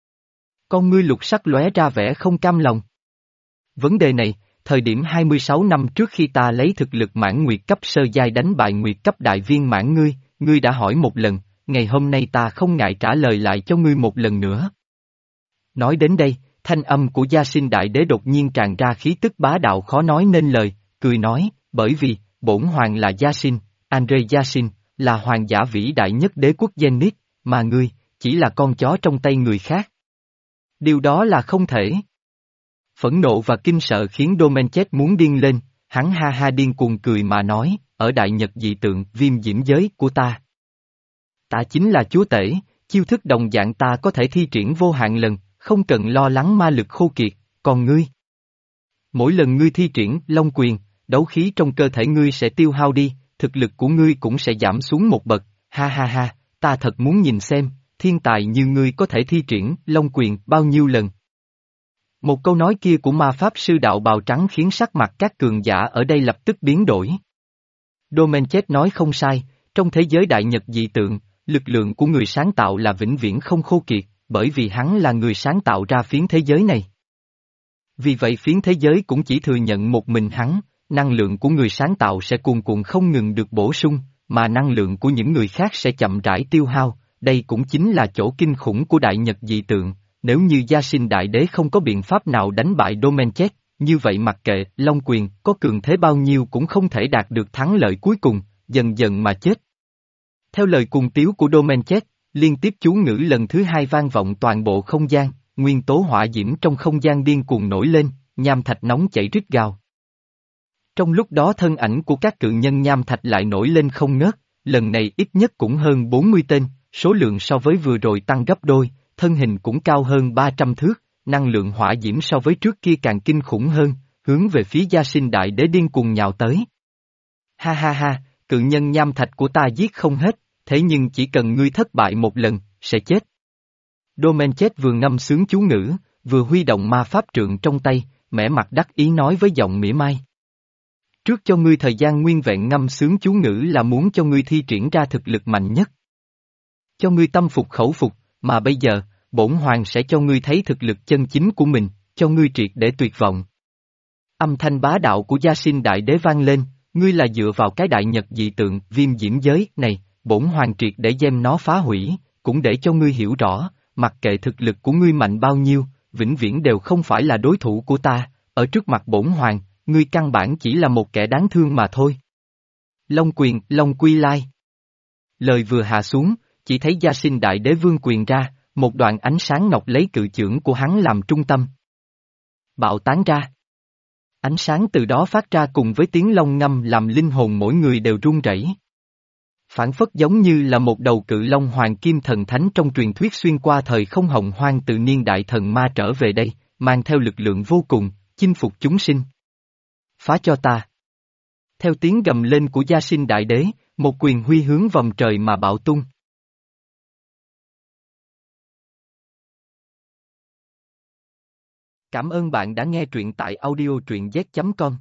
Con ngươi lục sắc lóe ra vẻ không cam lòng. Vấn đề này, thời điểm hai mươi sáu năm trước khi ta lấy thực lực mãn nguyệt cấp sơ giai đánh bại nguyệt cấp đại viên mãn ngươi, ngươi đã hỏi một lần, ngày hôm nay ta không ngại trả lời lại cho ngươi một lần nữa. Nói đến đây, thanh âm của Gia Sinh Đại Đế đột nhiên tràn ra khí tức bá đạo khó nói nên lời, cười nói, bởi vì, bổn hoàng là Gia Sinh, Andre Gia Sinh, là hoàng giả vĩ đại nhất đế quốc Zenith, mà ngươi, chỉ là con chó trong tay người khác. Điều đó là không thể. Phẫn nộ và kinh sợ khiến Domenchet muốn điên lên, hắn ha ha điên cuồng cười mà nói, ở đại nhật dị tượng viêm diễm giới của ta. Ta chính là chúa tể, chiêu thức đồng dạng ta có thể thi triển vô hạn lần, không cần lo lắng ma lực khô kiệt, còn ngươi. Mỗi lần ngươi thi triển long quyền, đấu khí trong cơ thể ngươi sẽ tiêu hao đi, thực lực của ngươi cũng sẽ giảm xuống một bậc, ha ha ha, ta thật muốn nhìn xem, thiên tài như ngươi có thể thi triển long quyền bao nhiêu lần. Một câu nói kia của ma pháp sư đạo bào trắng khiến sắc mặt các cường giả ở đây lập tức biến đổi. Domenchet nói không sai, trong thế giới đại nhật dị tượng, lực lượng của người sáng tạo là vĩnh viễn không khô kiệt, bởi vì hắn là người sáng tạo ra phiến thế giới này. Vì vậy phiến thế giới cũng chỉ thừa nhận một mình hắn, năng lượng của người sáng tạo sẽ cuồn cuộn không ngừng được bổ sung, mà năng lượng của những người khác sẽ chậm rãi tiêu hao, đây cũng chính là chỗ kinh khủng của đại nhật dị tượng. Nếu như Gia Sinh Đại Đế không có biện pháp nào đánh bại Domenchet, như vậy mặc kệ Long Quyền có cường thế bao nhiêu cũng không thể đạt được thắng lợi cuối cùng, dần dần mà chết. Theo lời cuồng tiếu của Domenchet, liên tiếp chú ngữ lần thứ hai vang vọng toàn bộ không gian, nguyên tố hỏa diễm trong không gian điên cuồng nổi lên, nham thạch nóng chảy rít gào. Trong lúc đó thân ảnh của các cự nhân nham thạch lại nổi lên không ngớt, lần này ít nhất cũng hơn bốn mươi tên, số lượng so với vừa rồi tăng gấp đôi. Thân hình cũng cao hơn ba trăm thước, năng lượng hỏa diễm so với trước kia càng kinh khủng hơn, hướng về phía Gia Sinh Đại Đế điên cuồng nhào tới. Ha ha ha, cự nhân nham thạch của ta giết không hết, thế nhưng chỉ cần ngươi thất bại một lần, sẽ chết. Domenchet vừa ngâm sướng chú ngữ, vừa huy động ma pháp trượng trong tay, mẻ mặt đắc ý nói với giọng mỉa mai. Trước cho ngươi thời gian nguyên vẹn ngâm sướng chú ngữ là muốn cho ngươi thi triển ra thực lực mạnh nhất. Cho ngươi tâm phục khẩu phục. Mà bây giờ, bổn hoàng sẽ cho ngươi thấy thực lực chân chính của mình, cho ngươi triệt để tuyệt vọng. Âm thanh bá đạo của Gia Sinh Đại Đế vang lên, ngươi là dựa vào cái đại nhật dị tượng viêm diễm giới này, bổn hoàng triệt để đem nó phá hủy, cũng để cho ngươi hiểu rõ, mặc kệ thực lực của ngươi mạnh bao nhiêu, vĩnh viễn đều không phải là đối thủ của ta, ở trước mặt bổn hoàng, ngươi căn bản chỉ là một kẻ đáng thương mà thôi. Long quyền, Long Quy Lai. Lời vừa hạ xuống, chỉ thấy Gia Sinh Đại Đế vương quyền ra, một đoạn ánh sáng ngọc lấy cự chưởng của hắn làm trung tâm. Bạo tán ra. Ánh sáng từ đó phát ra cùng với tiếng long ngâm làm linh hồn mỗi người đều run rẩy. Phản phất giống như là một đầu cự long hoàng kim thần thánh trong truyền thuyết xuyên qua thời không hồng hoang từ niên đại thần ma trở về đây, mang theo lực lượng vô cùng, chinh phục chúng sinh. Phá cho ta. Theo tiếng gầm lên của Gia Sinh Đại Đế, một quyền huy hướng vòng trời mà bạo tung. Cảm ơn bạn đã nghe truyện tại audio truyện z chấm com.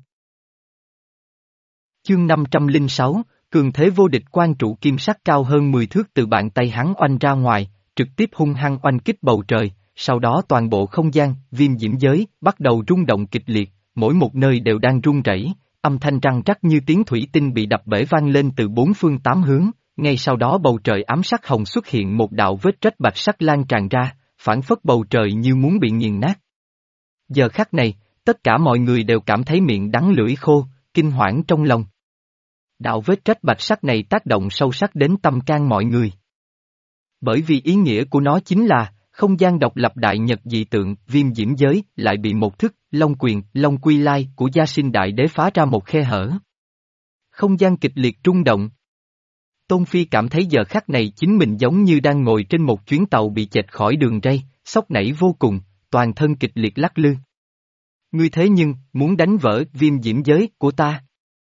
Chương năm trăm lẻ sáu, cường thế vô địch quan trụ kim sắc cao hơn mười thước từ bàn tay hắn oanh ra ngoài, trực tiếp hung hăng oanh kích bầu trời, sau đó toàn bộ không gian, viêm diễm giới, bắt đầu rung động kịch liệt, mỗi một nơi đều đang rung rẩy, âm thanh răng rắc như tiếng thủy tinh bị đập bể vang lên từ bốn phương tám hướng, ngay sau đó bầu trời ám sắc hồng xuất hiện một đạo vết rách bạch sắc lan tràn ra, phản phất bầu trời như muốn bị nghiền nát. Giờ khắc này, tất cả mọi người đều cảm thấy miệng đắng lưỡi khô, kinh hoảng trong lòng. Đạo vết trách bạch sắc này tác động sâu sắc đến tâm can mọi người. Bởi vì ý nghĩa của nó chính là, không gian độc lập đại nhật dị tượng, viêm diễm giới, lại bị một thức, long quyền, long quy lai của Gia Sinh Đại Đế phá ra một khe hở. Không gian kịch liệt rung động. Tôn Phi cảm thấy giờ khắc này chính mình giống như đang ngồi trên một chuyến tàu bị chệch khỏi đường ray, sốc nảy vô cùng, toàn thân kịch liệt lắc lư. Ngươi thế nhưng, muốn đánh vỡ viêm diễm giới của ta.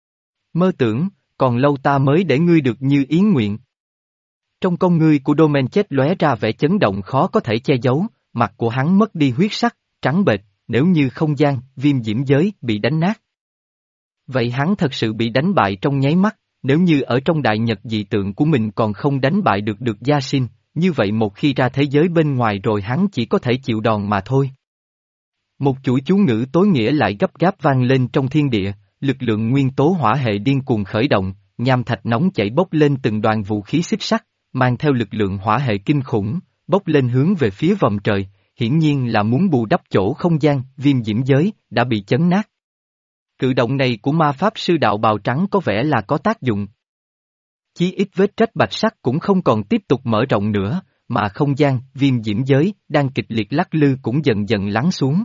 Mơ tưởng, còn lâu ta mới để ngươi được như ý nguyện. Trong con ngươi của Domain chết lóe ra vẻ chấn động khó có thể che giấu, mặt của hắn mất đi huyết sắc, trắng bệch, nếu như không gian, viêm diễm giới, bị đánh nát. Vậy hắn thật sự bị đánh bại trong nháy mắt, nếu như ở trong đại nhật dị tượng của mình còn không đánh bại được được Gia Sinh, như vậy một khi ra thế giới bên ngoài rồi hắn chỉ có thể chịu đòn mà thôi. Một chuỗi chú ngữ tối nghĩa lại gấp gáp vang lên trong thiên địa, lực lượng nguyên tố hỏa hệ điên cuồng khởi động, nham thạch nóng chảy bốc lên từng đoàn vũ khí xích sắt, mang theo lực lượng hỏa hệ kinh khủng, bốc lên hướng về phía vòm trời, hiển nhiên là muốn bù đắp chỗ không gian, viêm diễm giới, đã bị chấn nát. Cử động này của ma pháp sư đạo bào trắng có vẻ là có tác dụng. Chí ít vết trách bạch sắc cũng không còn tiếp tục mở rộng nữa, mà không gian, viêm diễm giới, đang kịch liệt lắc lư cũng dần dần lắng xuống.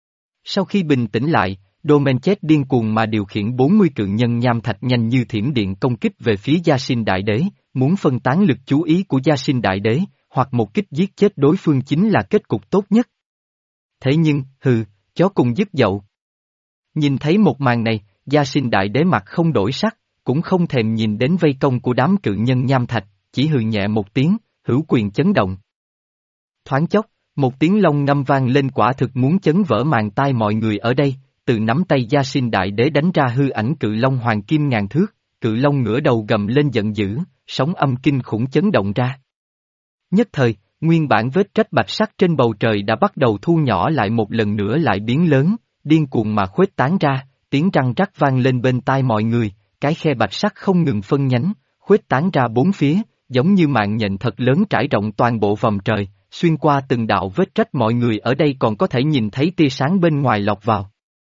Sau khi bình tĩnh lại, Domain chết điên cuồng mà điều khiển bốn mươi cự nhân nham thạch nhanh như thiểm điện công kích về phía Gia Sinh Đại Đế, muốn phân tán lực chú ý của Gia Sinh Đại Đế, hoặc một kích giết chết đối phương chính là kết cục tốt nhất. Thế nhưng, hừ, chó cùng dứt dậu. Nhìn thấy một màn này, Gia Sinh Đại Đế mặt không đổi sắc, cũng không thèm nhìn đến vây công của đám cự nhân nham thạch, chỉ hừ nhẹ một tiếng, hữu quyền chấn động. Thoáng chốc, một tiếng long ngâm vang lên quả thực muốn chấn vỡ màng tai mọi người ở đây, từ nắm tay Gia Sinh Đại Đế đánh ra hư ảnh cự long hoàng kim ngàn thước, cự long ngửa đầu gầm lên giận dữ, sóng âm kinh khủng chấn động ra. Nhất thời, nguyên bản vết trách bạch sắc trên bầu trời đã bắt đầu thu nhỏ lại một lần nữa lại biến lớn, điên cuồng mà khuếch tán ra, tiếng răng rắc vang lên bên tai mọi người, cái khe bạch sắc không ngừng phân nhánh, khuếch tán ra bốn phía, giống như mạng nhện thật lớn trải rộng toàn bộ vòm trời, xuyên qua từng đạo vết trách mọi người ở đây còn có thể nhìn thấy tia sáng bên ngoài lọt vào.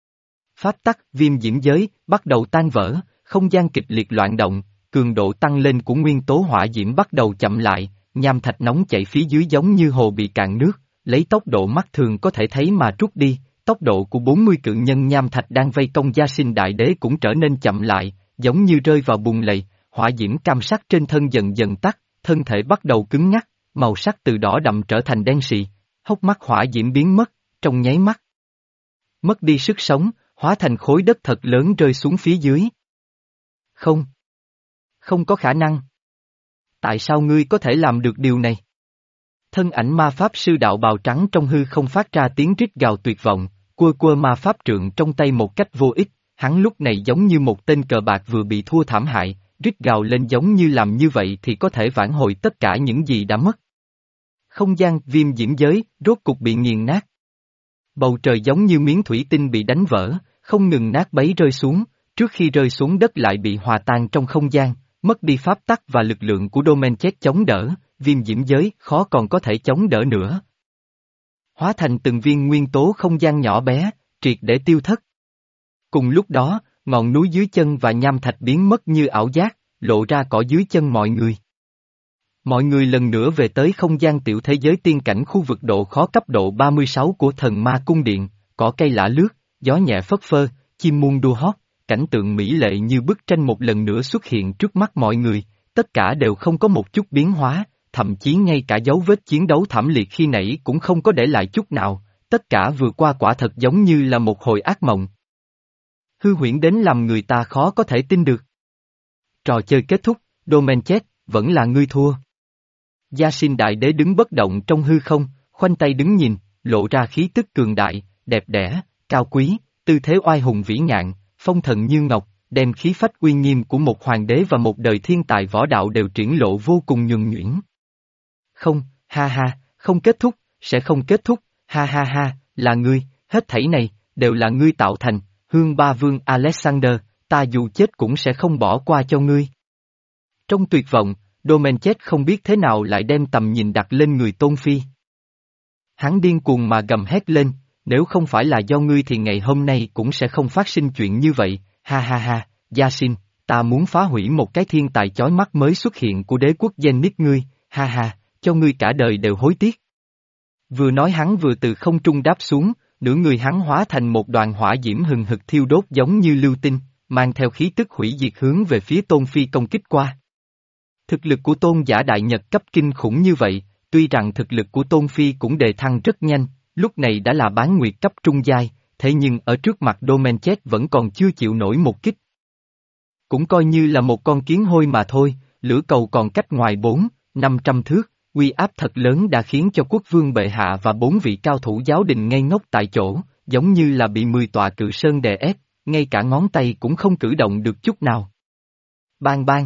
Pháp tắc, viêm diễm giới, bắt đầu tan vỡ, không gian kịch liệt loạn động, cường độ tăng lên của nguyên tố hỏa diễm bắt đầu chậm lại, nham thạch nóng chảy phía dưới giống như hồ bị cạn nước, lấy tốc độ mắt thường có thể thấy mà trút đi, tốc độ của bốn mươi cự nhân nham thạch đang vây công Gia Sinh Đại Đế cũng trở nên chậm lại, giống như rơi vào bùn lầy, hỏa diễm cam sắc trên thân dần dần tắt, thân thể bắt đầu cứng ngắc, màu sắc từ đỏ đậm trở thành đen sì, hốc mắt hỏa diễm biến mất, trong nháy mắt. Mất đi sức sống, hóa thành khối đất thật lớn rơi xuống phía dưới. Không. Không có khả năng. Tại sao ngươi có thể làm được điều này? Thân ảnh ma pháp sư đạo bào trắng trong hư không phát ra tiếng rít gào tuyệt vọng, quơ quơ ma pháp trượng trong tay một cách vô ích, hắn lúc này giống như một tên cờ bạc vừa bị thua thảm hại, rít gào lên giống như làm như vậy thì có thể vãn hồi tất cả những gì đã mất. Không gian, viêm diễm giới, rốt cục bị nghiền nát. Bầu trời giống như miếng thủy tinh bị đánh vỡ, không ngừng nát bấy rơi xuống, trước khi rơi xuống đất lại bị hòa tan trong không gian, mất đi pháp tắc và lực lượng của Domain chết chống đỡ, viêm diễm giới khó còn có thể chống đỡ nữa. Hóa thành từng viên nguyên tố không gian nhỏ bé, triệt để tiêu thất. Cùng lúc đó, ngọn núi dưới chân và nham thạch biến mất như ảo giác, lộ ra cỏ dưới chân mọi người. Mọi người lần nữa về tới không gian tiểu thế giới tiên cảnh khu vực độ khó cấp độ ba mươi sáu của thần ma cung điện, cỏ cây lả lướt, gió nhẹ phất phơ, chim muôn đua hót, cảnh tượng mỹ lệ như bức tranh một lần nữa xuất hiện trước mắt mọi người, tất cả đều không có một chút biến hóa, thậm chí ngay cả dấu vết chiến đấu thảm liệt khi nãy cũng không có để lại chút nào, tất cả vừa qua quả thật giống như là một hồi ác mộng. Hư huyễn đến làm người ta khó có thể tin được. Trò chơi kết thúc, Domain chết, vẫn là ngươi thua. Gia Sinh Đại Đế đứng bất động trong hư không, khoanh tay đứng nhìn, lộ ra khí tức cường đại, đẹp đẽ, cao quý, tư thế oai hùng vĩ ngạn, phong thần như ngọc, đem khí phách uy nghiêm của một hoàng đế và một đời thiên tài võ đạo đều triển lộ vô cùng nhuần nhuyễn. Không, ha ha, không kết thúc, sẽ không kết thúc, ha ha ha, là ngươi, hết thảy này, đều là ngươi tạo thành, Hương Ba Vương Alexander, ta dù chết cũng sẽ không bỏ qua cho ngươi. Trong tuyệt vọng, Domain chết không biết thế nào lại đem tầm nhìn đặt lên người Tôn Phi. Hắn điên cuồng mà gầm hét lên, nếu không phải là do ngươi thì ngày hôm nay cũng sẽ không phát sinh chuyện như vậy, ha ha ha, Gia Sinh, ta muốn phá hủy một cái thiên tài chói mắt mới xuất hiện của đế quốc Zenith ngươi, ha ha, cho ngươi cả đời đều hối tiếc. Vừa nói hắn vừa từ không trung đáp xuống, nửa người hắn hóa thành một đoàn hỏa diễm hừng hực thiêu đốt giống như lưu tinh, mang theo khí tức hủy diệt hướng về phía Tôn Phi công kích qua. Thực lực của Tôn giả đại nhật cấp kinh khủng như vậy, tuy rằng thực lực của Tôn Phi cũng đề thăng rất nhanh, lúc này đã là bán nguyệt cấp trung giai, thế nhưng ở trước mặt Domenchet vẫn còn chưa chịu nổi một kích. Cũng coi như là một con kiến hôi mà thôi, lửa cầu còn cách ngoài bốn, năm trăm thước, uy áp thật lớn đã khiến cho quốc vương bệ hạ và bốn vị cao thủ giáo đình ngây ngốc tại chỗ, giống như là bị mười tòa cự sơn đè ép, ngay cả ngón tay cũng không cử động được chút nào. Bang bang.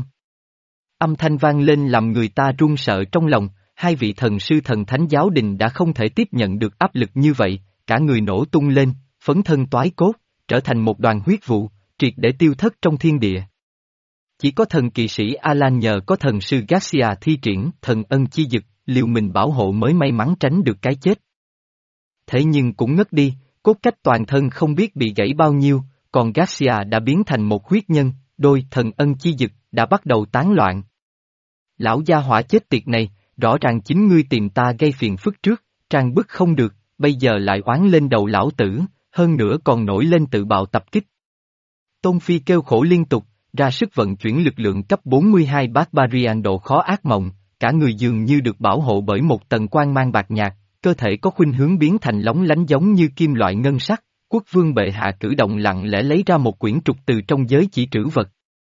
Âm thanh vang lên làm người ta run sợ trong lòng, hai vị thần sư thần thánh giáo đình đã không thể tiếp nhận được áp lực như vậy, cả người nổ tung lên, phấn thân toái cốt, trở thành một đoàn huyết vụ, triệt để tiêu thất trong thiên địa. Chỉ có thần kỵ sĩ Alan nhờ có thần sư Garcia thi triển thần ân chi dực, liều mình bảo hộ mới may mắn tránh được cái chết. Thế nhưng cũng ngất đi, cốt cách toàn thân không biết bị gãy bao nhiêu, còn Garcia đã biến thành một huyết nhân, đôi thần ân chi dực đã bắt đầu tán loạn. Lão gia hỏa chết tiệt này, rõ ràng chính ngươi tìm ta gây phiền phức trước, trang bức không được, bây giờ lại oán lên đầu lão tử, hơn nữa còn nổi lên tự bạo tập kích. Tôn Phi kêu khổ liên tục, ra sức vận chuyển lực lượng cấp bốn mươi hai Barbarian độ khó ác mộng, cả người dường như được bảo hộ bởi một tầng quang mang bạc nhạt, cơ thể có khuynh hướng biến thành lóng lánh giống như kim loại ngân sắc. Quốc vương bệ hạ cử động lặng lẽ lấy ra một quyển trục từ trong giới chỉ trữ vật.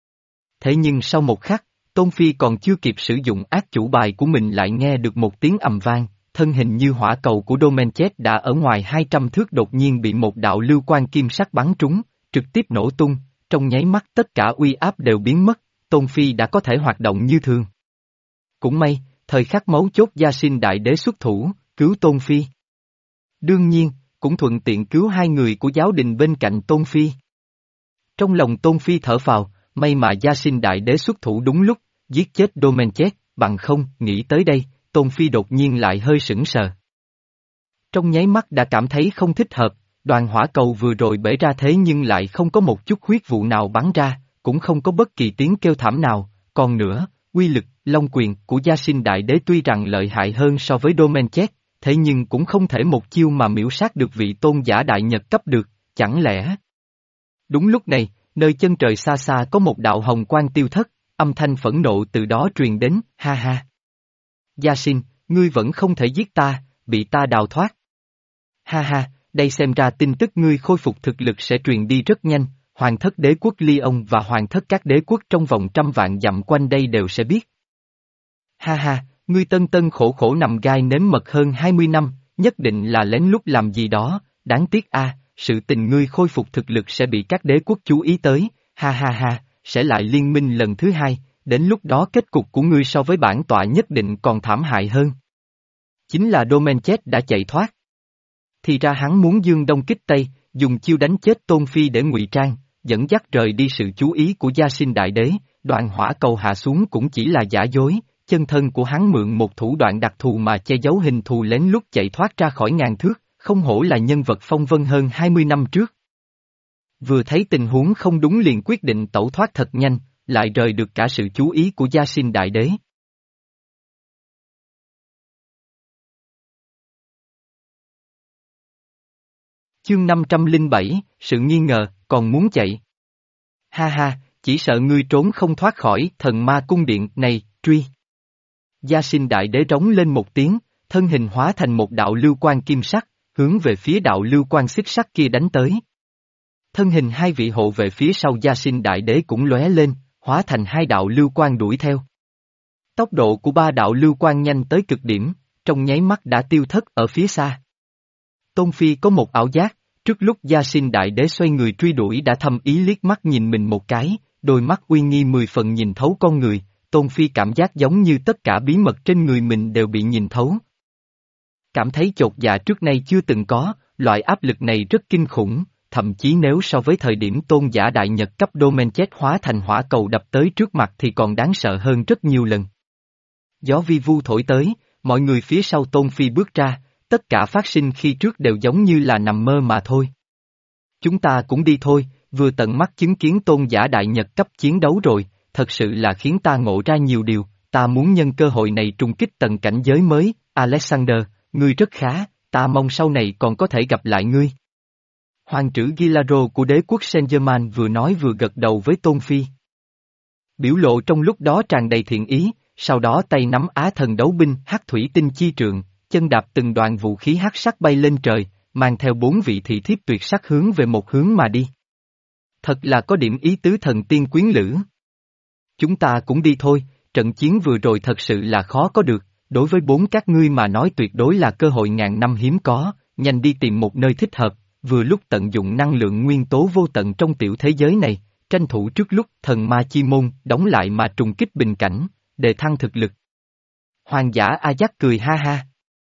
Thế nhưng sau một khắc, Tôn Phi còn chưa kịp sử dụng ác chủ bài của mình lại nghe được một tiếng ầm vang, thân hình như hỏa cầu của Domenchet đã ở ngoài hai trăm thước đột nhiên bị một đạo lưu quang kim sắc bắn trúng, trực tiếp nổ tung, trong nháy mắt tất cả uy áp đều biến mất, Tôn Phi đã có thể hoạt động như thường. Cũng may, thời khắc mấu chốt Gia Sinh Đại Đế xuất thủ, cứu Tôn Phi. Đương nhiên, cũng thuận tiện cứu hai người của giáo đình bên cạnh Tôn Phi. Trong lòng Tôn Phi thở phào, may mà Gia Sinh Đại Đế xuất thủ đúng lúc, giết chết Domenchet, bằng không, nghĩ tới đây, Tôn Phi đột nhiên lại hơi sững sờ. Trong nháy mắt đã cảm thấy không thích hợp, đoàn hỏa cầu vừa rồi bể ra thế nhưng lại không có một chút huyết vụ nào bắn ra, cũng không có bất kỳ tiếng kêu thảm nào, còn nữa, uy lực, long quyền của Gia Sinh Đại Đế tuy rằng lợi hại hơn so với Domenchet, thế nhưng cũng không thể một chiêu mà miễu sát được vị tôn giả đại nhật cấp được, chẳng lẽ? Đúng lúc này, nơi chân trời xa xa có một đạo hồng quang tiêu thất, âm thanh phẫn nộ từ đó truyền đến, ha ha. Gia Sinh, ngươi vẫn không thể giết ta, bị ta đào thoát. Ha ha, đây xem ra tin tức ngươi khôi phục thực lực sẽ truyền đi rất nhanh, hoàng thất đế quốc Lyon và hoàng thất các đế quốc trong vòng trăm vạn dặm quanh đây đều sẽ biết. Ha ha, ngươi tân tân khổ khổ nằm gai nếm mật hơn hai mươi năm, nhất định là lén lút làm gì đó, đáng tiếc a, sự tình ngươi khôi phục thực lực sẽ bị các đế quốc chú ý tới, ha ha ha, sẽ lại liên minh lần thứ hai, đến lúc đó kết cục của ngươi so với bản tọa nhất định còn thảm hại hơn. Chính là Domenchet đã chạy thoát. Thì ra hắn muốn dương đông kích tây, dùng chiêu đánh chết Tôn Phi để ngụy trang, dẫn dắt rời đi sự chú ý của Gia Sinh Đại Đế, đoạn hỏa cầu hạ xuống cũng chỉ là giả dối, chân thân của hắn mượn một thủ đoạn đặc thù mà che giấu hình thù lén lút chạy thoát ra khỏi ngàn thước, không hổ là nhân vật phong vân hơn hai mươi năm trước. Vừa thấy tình huống không đúng liền quyết định tẩu thoát thật nhanh, lại rời được cả sự chú ý của Gia Sinh Đại Đế. Chương năm trăm lẻ bảy, sự nghi ngờ, còn muốn chạy. Ha ha, chỉ sợ ngươi trốn không thoát khỏi thần ma cung điện này, truy. Gia Sinh Đại Đế rống lên một tiếng, thân hình hóa thành một đạo lưu quang kim sắc, hướng về phía đạo lưu quang xích sắc kia đánh tới. Thân hình hai vị hộ vệ phía sau Gia Sinh Đại Đế cũng lóe lên, hóa thành hai đạo lưu quang đuổi theo. Tốc độ của ba đạo lưu quang nhanh tới cực điểm, trong nháy mắt đã tiêu thất ở phía xa. Tôn Phi có một ảo giác, trước lúc Gia Sinh Đại Đế xoay người truy đuổi đã thầm ý liếc mắt nhìn mình một cái, đôi mắt uy nghi mười phần nhìn thấu con người, Tôn Phi cảm giác giống như tất cả bí mật trên người mình đều bị nhìn thấu. Cảm thấy chột dạ trước nay chưa từng có, loại áp lực này rất kinh khủng, thậm chí nếu so với thời điểm tôn giả đại nhật cấp Domenchet hóa thành hỏa cầu đập tới trước mặt thì còn đáng sợ hơn rất nhiều lần. Gió vi vu thổi tới, mọi người phía sau Tôn Phi bước ra, tất cả phát sinh khi trước đều giống như là nằm mơ mà thôi. Chúng ta cũng đi thôi, vừa tận mắt chứng kiến tôn giả đại nhật cấp chiến đấu rồi, thật sự là khiến ta ngộ ra nhiều điều, ta muốn nhân cơ hội này trùng kích tầng cảnh giới mới, Alexander, ngươi rất khá, ta mong sau này còn có thể gặp lại ngươi. Hoàng trữ Gilaro của đế quốc Saint-Germain vừa nói vừa gật đầu với Tôn Phi. Biểu lộ trong lúc đó tràn đầy thiện ý, sau đó tay nắm á thần đấu binh hắc thủy tinh chi trượng, chân đạp từng đoàn vũ khí hắc sắc bay lên trời, mang theo bốn vị thị thiếp tuyệt sắc hướng về một hướng mà đi. Thật là có điểm ý tứ thần tiên quyến lữ. Chúng ta cũng đi thôi, trận chiến vừa rồi thật sự là khó có được, đối với bốn các ngươi mà nói tuyệt đối là cơ hội ngàn năm hiếm có, nhanh đi tìm một nơi thích hợp, vừa lúc tận dụng năng lượng nguyên tố vô tận trong tiểu thế giới này, tranh thủ trước lúc thần ma chi môn đóng lại mà trùng kích bình cảnh, để thăng thực lực. Hoàng giả A Giác cười ha ha.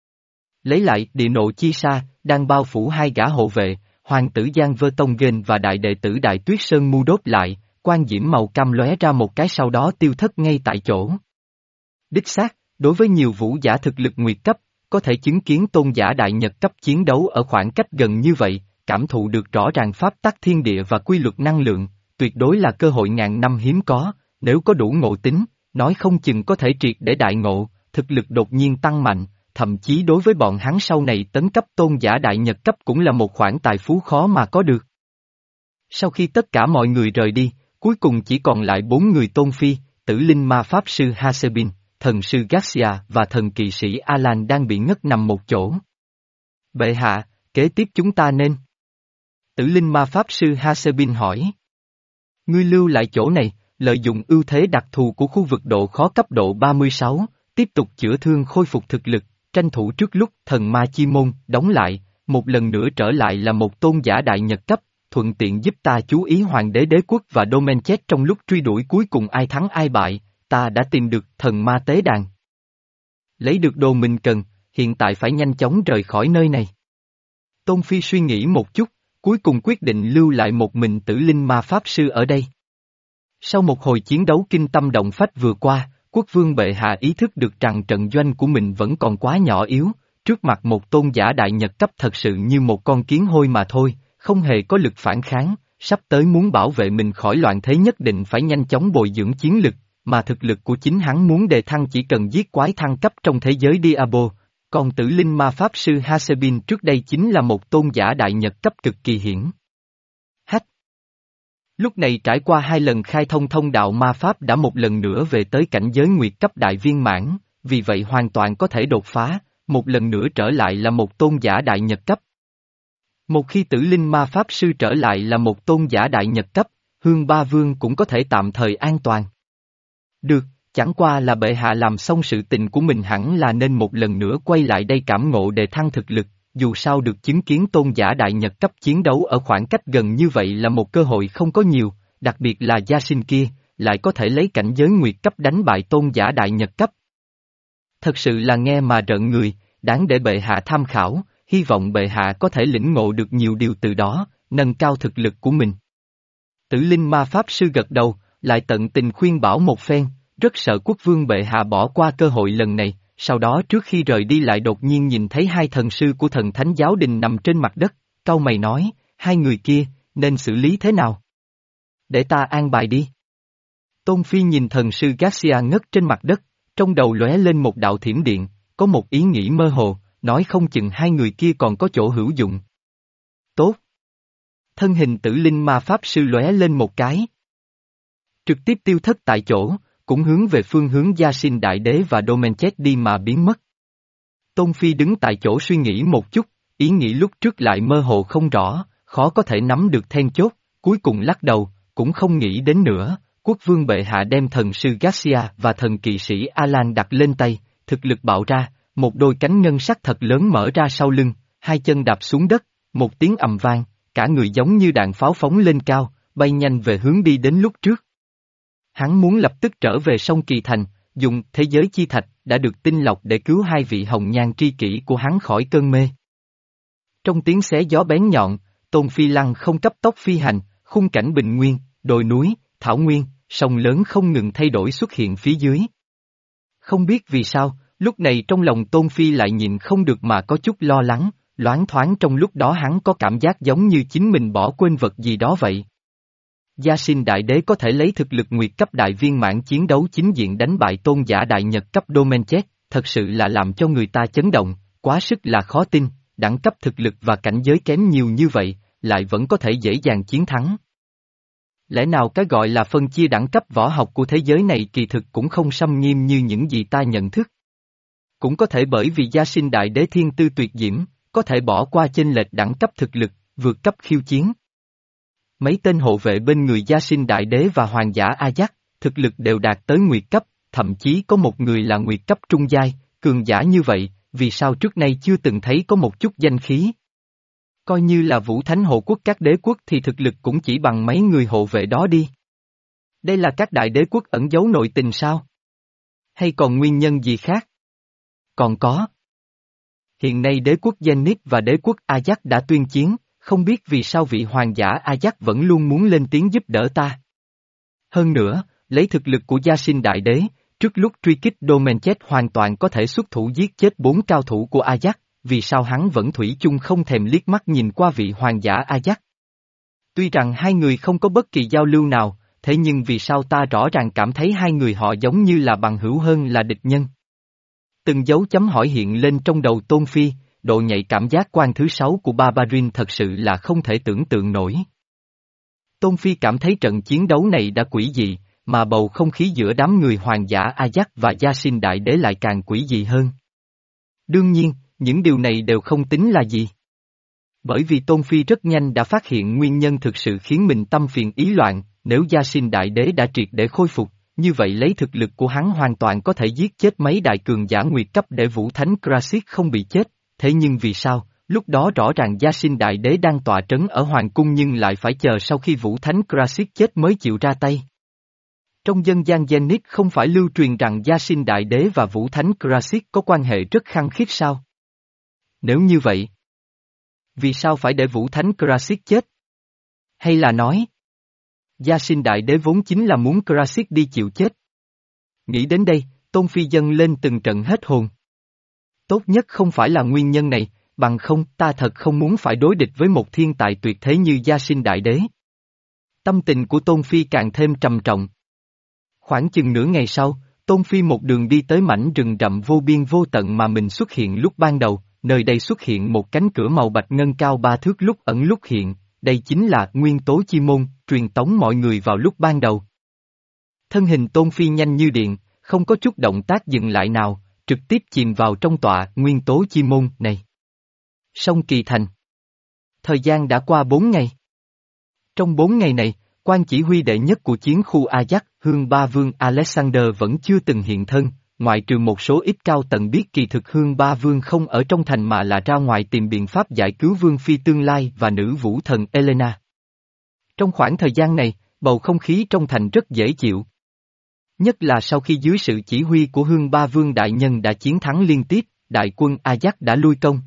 Lấy lại địa nộ chi sa, đang bao phủ hai gã hộ vệ, hoàng tử Giang Vơ Tông Gên và đại đệ tử Đại Tuyết Sơn Mu đốt lại, quan diễm màu cam lóe ra một cái sau đó tiêu thất ngay tại chỗ. Đích xác, đối với nhiều vũ giả thực lực nguyệt cấp, có thể chứng kiến tôn giả đại nhật cấp chiến đấu ở khoảng cách gần như vậy, cảm thụ được rõ ràng pháp tắc thiên địa và quy luật năng lượng, tuyệt đối là cơ hội ngàn năm hiếm có, nếu có đủ ngộ tính, nói không chừng có thể triệt để đại ngộ, thực lực đột nhiên tăng mạnh, thậm chí đối với bọn hắn sau này tấn cấp tôn giả đại nhật cấp cũng là một khoản tài phú khó mà có được. Sau khi tất cả mọi người rời đi, cuối cùng chỉ còn lại bốn người Tôn Phi, Tử Linh Ma Pháp Sư Hasebin, thần sư Garcia và thần kỵ sĩ Alan đang bị ngất nằm một chỗ. Bệ hạ, kế tiếp chúng ta nên... Tử Linh Ma Pháp Sư Hasebin hỏi. Ngươi lưu lại chỗ này, lợi dụng ưu thế đặc thù của khu vực độ khó cấp độ ba mươi sáu, tiếp tục chữa thương khôi phục thực lực, tranh thủ trước lúc thần ma chi môn đóng lại, một lần nữa trở lại là một tôn giả đại nhật cấp, thuận tiện giúp ta chú ý hoàng đế đế quốc và Domenchet trong lúc truy đuổi cuối cùng ai thắng ai bại, ta đã tìm được thần ma tế đàn. Lấy được đồ mình cần, hiện tại phải nhanh chóng rời khỏi nơi này. Tôn Phi suy nghĩ một chút, cuối cùng quyết định lưu lại một mình Tử Linh Ma Pháp Sư ở đây. Sau một hồi chiến đấu kinh tâm động phách vừa qua, quốc vương bệ hạ ý thức được rằng trận doanh của mình vẫn còn quá nhỏ yếu, trước mặt một tôn giả đại nhật cấp thật sự như một con kiến hôi mà thôi, không hề có lực phản kháng, sắp tới muốn bảo vệ mình khỏi loạn thế nhất định phải nhanh chóng bồi dưỡng chiến lực, mà thực lực của chính hắn muốn đề thăng chỉ cần giết quái thăng cấp trong thế giới Diablo, còn Tử Linh Ma Pháp Sư Hasebin trước đây chính là một tôn giả đại nhật cấp cực kỳ hiển hách. Lúc này trải qua hai lần khai thông thông đạo ma pháp đã một lần nữa về tới cảnh giới nguyệt cấp đại viên mãn, vì vậy hoàn toàn có thể đột phá, một lần nữa trở lại là một tôn giả đại nhật cấp. Một khi Tử Linh Ma Pháp Sư trở lại là một tôn giả đại nhật cấp, Hương Ba Vương cũng có thể tạm thời an toàn. Được, chẳng qua là bệ hạ làm xong sự tình của mình hẳn là nên một lần nữa quay lại đây cảm ngộ để thăng thực lực, dù sao được chứng kiến tôn giả đại nhật cấp chiến đấu ở khoảng cách gần như vậy là một cơ hội không có nhiều, đặc biệt là gia sinh kia, lại có thể lấy cảnh giới nguyệt cấp đánh bại tôn giả đại nhật cấp. Thật sự là nghe mà rợn người, đáng để bệ hạ tham khảo, hy vọng bệ hạ có thể lĩnh ngộ được nhiều điều từ đó, nâng cao thực lực của mình. Tử Linh Ma Pháp Sư gật đầu, lại tận tình khuyên bảo một phen, rất sợ quốc vương bệ hạ bỏ qua cơ hội lần này, sau đó trước khi rời đi lại đột nhiên nhìn thấy hai thần sư của thần thánh giáo đình nằm trên mặt đất, cau mày nói, hai người kia, nên xử lý thế nào? Để ta an bài đi. Tôn Phi nhìn thần sư Garcia ngất trên mặt đất, trong đầu lóe lên một đạo thiểm điện, có một ý nghĩ mơ hồ, nói không chừng hai người kia còn có chỗ hữu dụng. Tốt. Thân hình Tử Linh Ma Pháp Sư lóe lên một cái. Trực tiếp tiêu thất tại chỗ, cũng hướng về phương hướng Gia Sinh Đại Đế và Domenchet đi mà biến mất. Tôn Phi đứng tại chỗ suy nghĩ một chút, ý nghĩ lúc trước lại mơ hồ không rõ, khó có thể nắm được then chốt, cuối cùng lắc đầu, cũng không nghĩ đến nữa. Quốc vương bệ hạ đem thần sư Garcia và thần kỵ sĩ Alan đặt lên tay, thực lực bạo ra, một đôi cánh ngân sắc thật lớn mở ra sau lưng, hai chân đạp xuống đất, một tiếng ầm vang, cả người giống như đạn pháo phóng lên cao, bay nhanh về hướng đi đến lúc trước. Hắn muốn lập tức trở về sông Kỳ Thành, dùng thế giới chi thạch đã được tinh lọc để cứu hai vị hồng nhan tri kỷ của hắn khỏi cơn mê. Trong tiếng xé gió bén nhọn, Tôn Phi Lăng không cấp tốc phi hành, khung cảnh bình nguyên, đồi núi, thảo nguyên, sông lớn không ngừng thay đổi xuất hiện phía dưới. Không biết vì sao, lúc này trong lòng Tôn Phi lại nhìn không được mà có chút lo lắng, loáng thoáng trong lúc đó hắn có cảm giác giống như chính mình bỏ quên vật gì đó vậy. Gia Sinh Đại Đế có thể lấy thực lực nguyệt cấp đại viên mãn chiến đấu chính diện đánh bại tôn giả đại nhật cấp Domenchet, thật sự là làm cho người ta chấn động, quá sức là khó tin, đẳng cấp thực lực và cảnh giới kém nhiều như vậy, lại vẫn có thể dễ dàng chiến thắng. Lẽ nào cái gọi là phân chia đẳng cấp võ học của thế giới này kỳ thực cũng không xâm nghiêm như những gì ta nhận thức? Cũng có thể bởi vì Gia Sinh Đại Đế thiên tư tuyệt diễm, có thể bỏ qua chênh lệch đẳng cấp thực lực, vượt cấp khiêu chiến. Mấy tên hộ vệ bên người Gia Sinh Đại Đế và Hoàng giả A Giác, thực lực đều đạt tới nguyệt cấp, thậm chí có một người là nguyệt cấp trung giai, cường giả như vậy, vì sao trước nay chưa từng thấy có một chút danh khí? Coi như là Vũ Thánh hộ quốc các đế quốc thì thực lực cũng chỉ bằng mấy người hộ vệ đó đi. Đây là các đại đế quốc ẩn giấu nội tình sao? Hay còn nguyên nhân gì khác? Còn có. Hiện nay đế quốc Zenith và đế quốc Ajax đã tuyên chiến, không biết vì sao vị hoàng giả Ajax vẫn luôn muốn lên tiếng giúp đỡ ta. Hơn nữa, lấy thực lực của Gia Sinh Đại Đế, trước lúc truy kích Domenchet hoàn toàn có thể xuất thủ giết chết bốn cao thủ của Ajax, vì sao hắn vẫn thủy chung không thèm liếc mắt nhìn qua vị hoàng giả Ajax. Tuy rằng hai người không có bất kỳ giao lưu nào, thế nhưng vì sao ta rõ ràng cảm thấy hai người họ giống như là bằng hữu hơn là địch nhân. Từng dấu chấm hỏi hiện lên trong đầu Tôn Phi, độ nhạy cảm giác quan thứ sáu của Barbarin thật sự là không thể tưởng tượng nổi. Tôn Phi cảm thấy trận chiến đấu này đã quỷ dị, mà bầu không khí giữa đám người hoàng giả Ajax và Gia Sinh Đại Đế lại càng quỷ dị hơn. Đương nhiên, những điều này đều không tính là gì. Bởi vì Tôn Phi rất nhanh đã phát hiện nguyên nhân thực sự khiến mình tâm phiền ý loạn, nếu Gia Sinh Đại Đế đã triệt để khôi phục, như vậy lấy thực lực của hắn hoàn toàn có thể giết chết mấy đại cường giả nguyệt cấp để Vũ Thánh Krasis không bị chết, thế nhưng vì sao, lúc đó rõ ràng Gia Sinh Đại Đế đang tọa trấn ở Hoàng Cung nhưng lại phải chờ sau khi Vũ Thánh Krasis chết mới chịu ra tay. Trong dân gian Zenith không phải lưu truyền rằng Gia Sinh Đại Đế và Vũ Thánh Krasis có quan hệ rất khăng khít sao? Nếu như vậy, vì sao phải để Vũ Thánh Krasis chết? Hay là nói, Gia Sinh Đại Đế vốn chính là muốn Krasis đi chịu chết? Nghĩ đến đây, Tôn Phi dâng lên từng trận hết hồn. Tốt nhất không phải là nguyên nhân này, bằng không ta thật không muốn phải đối địch với một thiên tài tuyệt thế như Gia Sinh Đại Đế. Tâm tình của Tôn Phi càng thêm trầm trọng. Khoảng chừng nửa ngày sau, Tôn Phi một đường đi tới mảnh rừng rậm vô biên vô tận mà mình xuất hiện lúc ban đầu, nơi đây xuất hiện một cánh cửa màu bạch ngân cao ba thước lúc ẩn lúc hiện, đây chính là nguyên tố chi môn, truyền tống mọi người vào lúc ban đầu. Thân hình Tôn Phi nhanh như điện, không có chút động tác dừng lại nào, trực tiếp chìm vào trong tọa nguyên tố chi môn này. Sông Kỳ Thành. Thời gian đã qua bốn ngày. Trong bốn ngày này, quan chỉ huy đệ nhất của chiến khu Ajax, Hương Ba Vương Alexander vẫn chưa từng hiện thân, ngoại trừ một số ít cao tầng biết kỳ thực Hương Ba Vương không ở trong thành mà là ra ngoài tìm biện pháp giải cứu Vương Phi tương lai và nữ vũ thần Elena. Trong khoảng thời gian này, bầu không khí trong thành rất dễ chịu. Nhất là sau khi dưới sự chỉ huy của Hương Ba Vương đại nhân đã chiến thắng liên tiếp, đại quân Ajax đã lui công.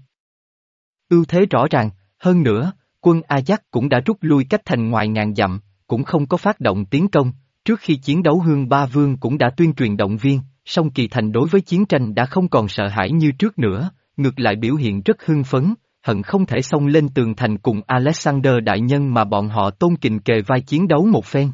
Ưu thế rõ ràng, hơn nữa, quân Ajax cũng đã rút lui cách thành ngoài ngàn dặm, cũng không có phát động tiến công, trước khi chiến đấu Hương Ba Vương cũng đã tuyên truyền động viên, song Kỳ Thành đối với chiến tranh đã không còn sợ hãi như trước nữa, ngược lại biểu hiện rất hưng phấn, hận không thể xông lên tường thành cùng Alexander đại nhân mà bọn họ tôn kình kề vai chiến đấu một phen.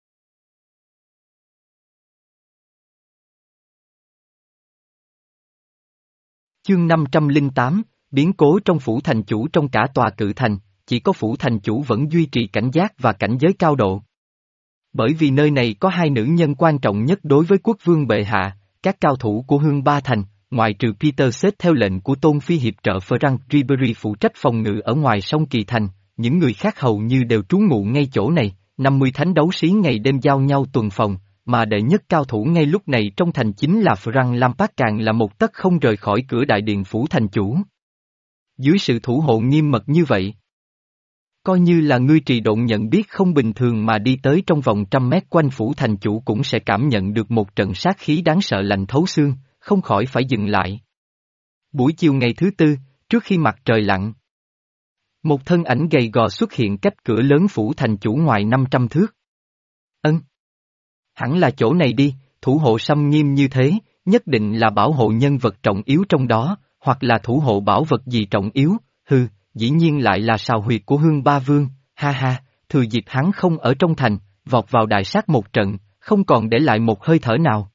Chương năm trăm lẻ tám, biến cố trong phủ thành chủ. Trong cả tòa cự thành, chỉ có phủ thành chủ vẫn duy trì cảnh giác và cảnh giới cao độ. Bởi vì nơi này có hai nữ nhân quan trọng nhất đối với quốc vương bệ hạ, các cao thủ của Hương Ba Thành, ngoại trừ Peter xếp theo lệnh của Tôn Phi hiệp trợ Frank Ribery phụ trách phòng ngự ở ngoài sông Kỳ Thành, những người khác hầu như đều trú ngụ ngay chỗ này, năm mươi thánh đấu sĩ ngày đêm giao nhau tuần phòng, mà đệ nhất cao thủ ngay lúc này trong thành chính là Frank Lampard, càng là một tấc không rời khỏi cửa đại điện phủ thành chủ. Dưới sự thủ hộ nghiêm mật như vậy, coi như là ngươi trì độn nhận biết không bình thường mà đi tới trong vòng trăm mét quanh phủ thành chủ cũng sẽ cảm nhận được một trận sát khí đáng sợ lạnh thấu xương, không khỏi phải dừng lại. Buổi chiều ngày thứ tư, trước khi mặt trời lặn, một thân ảnh gầy gò xuất hiện cách cửa lớn phủ thành chủ ngoài năm trăm thước. Ân. Hẳn là chỗ này đi, thủ hộ xâm nghiêm như thế, nhất định là bảo hộ nhân vật trọng yếu trong đó, hoặc là thủ hộ bảo vật gì trọng yếu, hừ, dĩ nhiên lại là sào huyệt của Hương Ba Vương, ha ha, thừa dịp hắn không ở trong thành, vọt vào đại sát một trận, không còn để lại một hơi thở nào.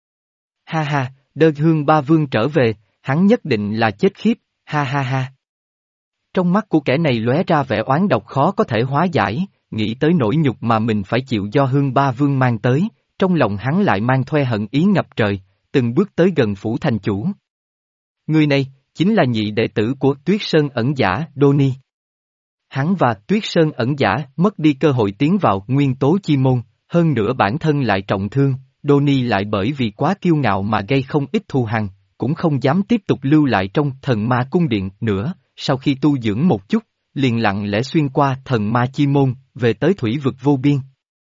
Ha ha, Đơ Hương Ba Vương trở về, hắn nhất định là chết khiếp, ha ha ha. Trong mắt của kẻ này lóe ra vẻ oán độc khó có thể hóa giải, nghĩ tới nỗi nhục mà mình phải chịu do Hương Ba Vương mang tới, trong lòng hắn lại mang thoe hận ý ngập trời, từng bước tới gần phủ thành chủ. Người này, chính là nhị đệ tử của Tuyết Sơn ẩn giả, Đoni. Hắn và Tuyết Sơn ẩn giả mất đi cơ hội tiến vào nguyên tố chi môn, hơn nữa bản thân lại trọng thương, Đoni lại bởi vì quá kiêu ngạo mà gây không ít thù hằn, cũng không dám tiếp tục lưu lại trong thần ma cung điện nữa, sau khi tu dưỡng một chút, liền lặng lẽ xuyên qua thần ma chi môn, về tới thủy vực vô biên.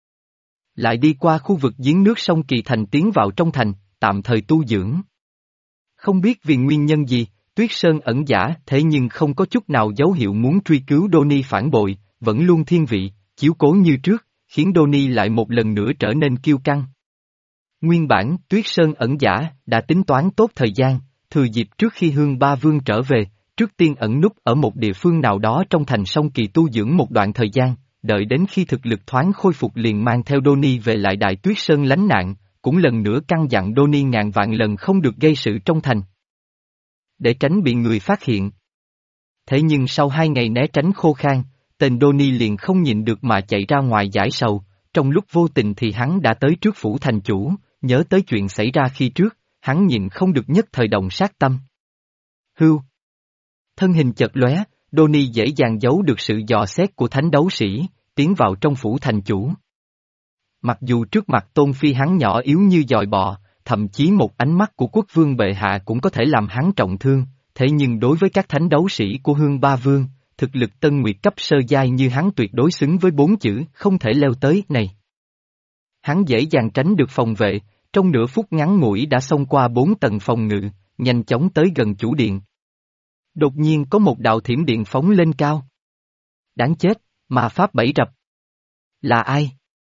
Lại đi qua khu vực giếng nước sông Kỳ Thành tiến vào trong thành, tạm thời tu dưỡng. Không biết vì nguyên nhân gì, Tuyết Sơn ẩn giả thế nhưng không có chút nào dấu hiệu muốn truy cứu Đoni phản bội, vẫn luôn thiên vị, chiếu cố như trước, khiến Đoni lại một lần nữa trở nên kiêu căng. Nguyên bản, Tuyết Sơn ẩn giả đã tính toán tốt thời gian, thừa dịp trước khi Hương Ba Vương trở về, trước tiên ẩn núp ở một địa phương nào đó trong thành sông Kỳ tu dưỡng một đoạn thời gian, đợi đến khi thực lực thoáng khôi phục liền mang theo Đoni về lại Đại Tuyết Sơn lánh nạn, cũng lần nữa căn dặn Đoni ngàn vạn lần không được gây sự trong thành. Để tránh bị người phát hiện. Thế nhưng sau hai ngày né tránh khô khan, tên Đoni liền không nhịn được mà chạy ra ngoài giải sầu, trong lúc vô tình thì hắn đã tới trước phủ thành chủ, nhớ tới chuyện xảy ra khi trước, hắn nhịn không được nhất thời động sát tâm. Hưu. Thân hình chợt lóe, Đoni dễ dàng giấu được sự dò xét của thánh đấu sĩ, tiến vào trong phủ thành chủ. Mặc dù trước mặt Tôn Phi hắn nhỏ yếu như dòi bọ, thậm chí một ánh mắt của quốc vương bệ hạ cũng có thể làm hắn trọng thương, thế nhưng đối với các thánh đấu sĩ của Hương Ba Vương, thực lực tân nguyệt cấp sơ giai như hắn tuyệt đối xứng với bốn chữ không thể leo tới này. Hắn dễ dàng tránh được phòng vệ, trong nửa phút ngắn ngủi đã xông qua bốn tầng phòng ngự, nhanh chóng tới gần chủ điện. Đột nhiên có một đạo thiểm điện phóng lên cao. Đáng chết, ma pháp bẫy rập. Là ai?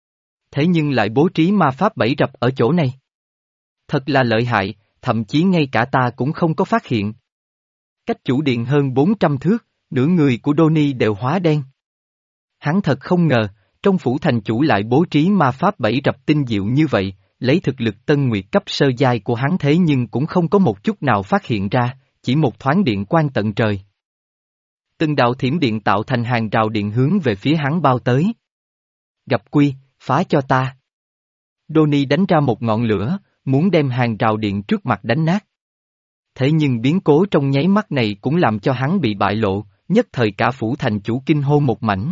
Thế nhưng lại bố trí ma pháp bẫy rập ở chỗ này. Thật là lợi hại, thậm chí ngay cả ta cũng không có phát hiện. Cách chủ điện hơn bốn trăm thước, nửa người của Đoni đều hóa đen. Hắn thật không ngờ, trong phủ thành chủ lại bố trí ma pháp bẫy rập tinh diệu như vậy, lấy thực lực tân nguyệt cấp sơ giai của hắn thế nhưng cũng không có một chút nào phát hiện ra, chỉ một thoáng điện quang tận trời. Từng đạo thiểm điện tạo thành hàng rào điện hướng về phía hắn bao tới. Gặp quy, phá cho ta. Đoni đánh ra một ngọn lửa, muốn đem hàng rào điện trước mặt đánh nát. Thế nhưng biến cố trong nháy mắt này cũng làm cho hắn bị bại lộ, nhất thời cả phủ thành chủ kinh hô một mảnh.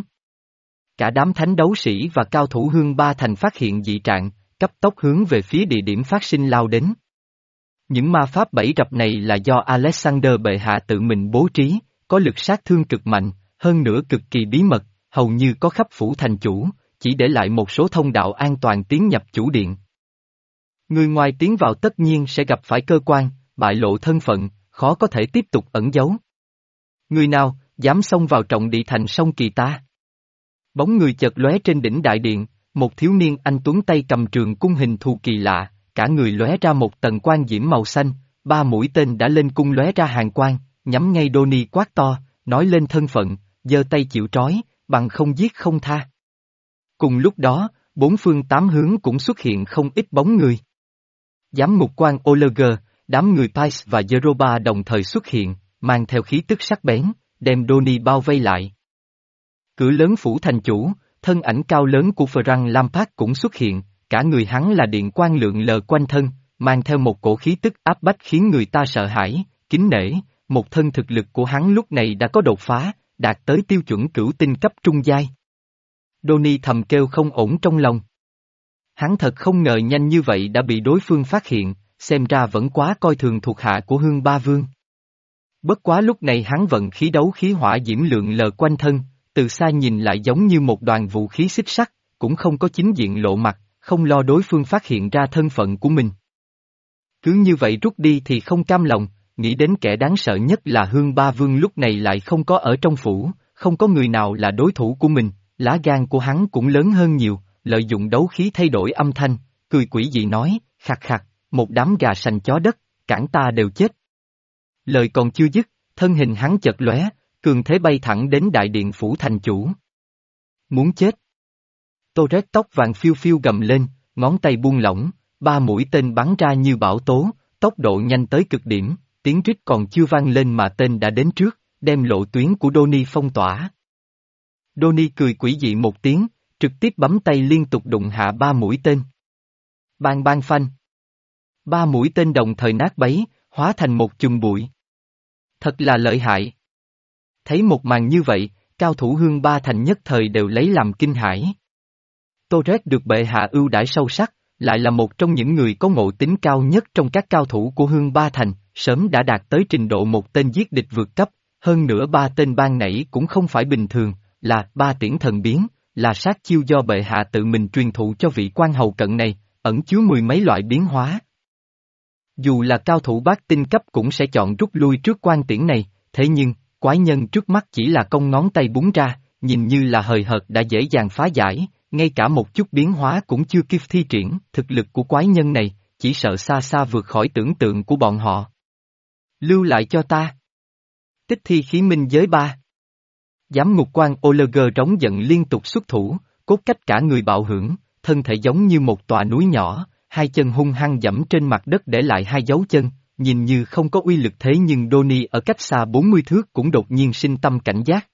Cả đám thánh đấu sĩ và cao thủ Hương Ba Thành phát hiện dị trạng, cấp tốc hướng về phía địa điểm phát sinh lao đến. Những ma pháp bẫy rập này là do Alexander bệ hạ tự mình bố trí, có lực sát thương cực mạnh, hơn nữa cực kỳ bí mật, hầu như có khắp phủ thành chủ, chỉ để lại một số thông đạo an toàn tiến nhập chủ điện. Người ngoài tiến vào tất nhiên sẽ gặp phải cơ quan, bại lộ thân phận, khó có thể tiếp tục ẩn giấu. Người nào, dám xông vào trọng địa thành sông Kỳ ta? Bóng người chợt lóe trên đỉnh đại điện, một thiếu niên anh tuấn tay cầm trường cung hình thù kỳ lạ, cả người lóe ra một tầng quang diễm màu xanh, ba mũi tên đã lên cung lóe ra hàng quang, nhắm ngay Đoni quát to, nói lên thân phận, giơ tay chịu trói, bằng không giết không tha. Cùng lúc đó, bốn phương tám hướng cũng xuất hiện không ít bóng người. Giám ngục quan Oleger, đám người Pais và Jeroba đồng thời xuất hiện, mang theo khí tức sắc bén, đem Đoni bao vây lại. Cửa lớn phủ thành chủ, thân ảnh cao lớn của Frank Lampard cũng xuất hiện, cả người hắn là điện quang lượn lờ quanh thân, mang theo một cổ khí tức áp bách khiến người ta sợ hãi, kính nể, một thân thực lực của hắn lúc này đã có đột phá, đạt tới tiêu chuẩn cửu tinh cấp trung giai. Đoni thầm kêu không ổn trong lòng. Hắn thật không ngờ nhanh như vậy đã bị đối phương phát hiện, xem ra vẫn quá coi thường thuộc hạ của Hương Ba Vương. Bất quá lúc này hắn vận khí đấu khí hỏa diễm lượn lờ quanh thân, từ xa nhìn lại giống như một đoàn vũ khí xích sắt, cũng không có chính diện lộ mặt, không lo đối phương phát hiện ra thân phận của mình. Cứ như vậy rút đi thì không cam lòng, nghĩ đến kẻ đáng sợ nhất là Hương Ba Vương lúc này lại không có ở trong phủ, không có người nào là đối thủ của mình, lá gan của hắn cũng lớn hơn nhiều, lợi dụng đấu khí thay đổi âm thanh, cười quỷ dị nói, khặt khặt, một đám gà sành chó đất, cản ta đều chết. Lời còn chưa dứt, thân hình hắn chợt lóe, cường thế bay thẳng đến đại điện phủ thành chủ. Muốn chết. Torres tóc vàng phiêu phiêu gầm lên, ngón tay buông lỏng, ba mũi tên bắn ra như bão tố, tốc độ nhanh tới cực điểm, tiếng rít còn chưa vang lên mà tên đã đến trước, đem lộ tuyến của Donnie phong tỏa. Donnie cười quỷ dị một tiếng, trực tiếp bấm tay liên tục đụng hạ ba mũi tên. Bang bang phanh. Ba mũi tên đồng thời nát bấy, hóa thành một chùm bụi. Thật là lợi hại. Thấy một màn như vậy, cao thủ Hương Ba Thành nhất thời đều lấy làm kinh hãi. Torres được bệ hạ ưu đãi sâu sắc, lại là một trong những người có ngộ tính cao nhất trong các cao thủ của Hương Ba Thành, sớm đã đạt tới trình độ một tên giết địch vượt cấp, hơn nữa ba tên ban nãy cũng không phải bình thường, là ba tiễn thần biến, là sát chiêu do bệ hạ tự mình truyền thụ cho vị quan hầu cận này, ẩn chứa mười mấy loại biến hóa. Dù là cao thủ bát tinh cấp cũng sẽ chọn rút lui trước quan tiễn này, thế nhưng, quái nhân trước mắt chỉ là cong ngón tay búng ra, nhìn như là hời hợt đã dễ dàng phá giải, ngay cả một chút biến hóa cũng chưa kịp thi triển, thực lực của quái nhân này, chỉ sợ xa xa vượt khỏi tưởng tượng của bọn họ. Lưu lại cho ta. Tích thi khí minh giới ba. Giám ngục quan Oleger trống giận liên tục xuất thủ, cốt cách cả người bạo hưởng, thân thể giống như một tòa núi nhỏ, hai chân hung hăng dẫm trên mặt đất để lại hai dấu chân, nhìn như không có uy lực thế nhưng Donnie ở cách xa bốn mươi thước cũng đột nhiên sinh tâm cảnh giác.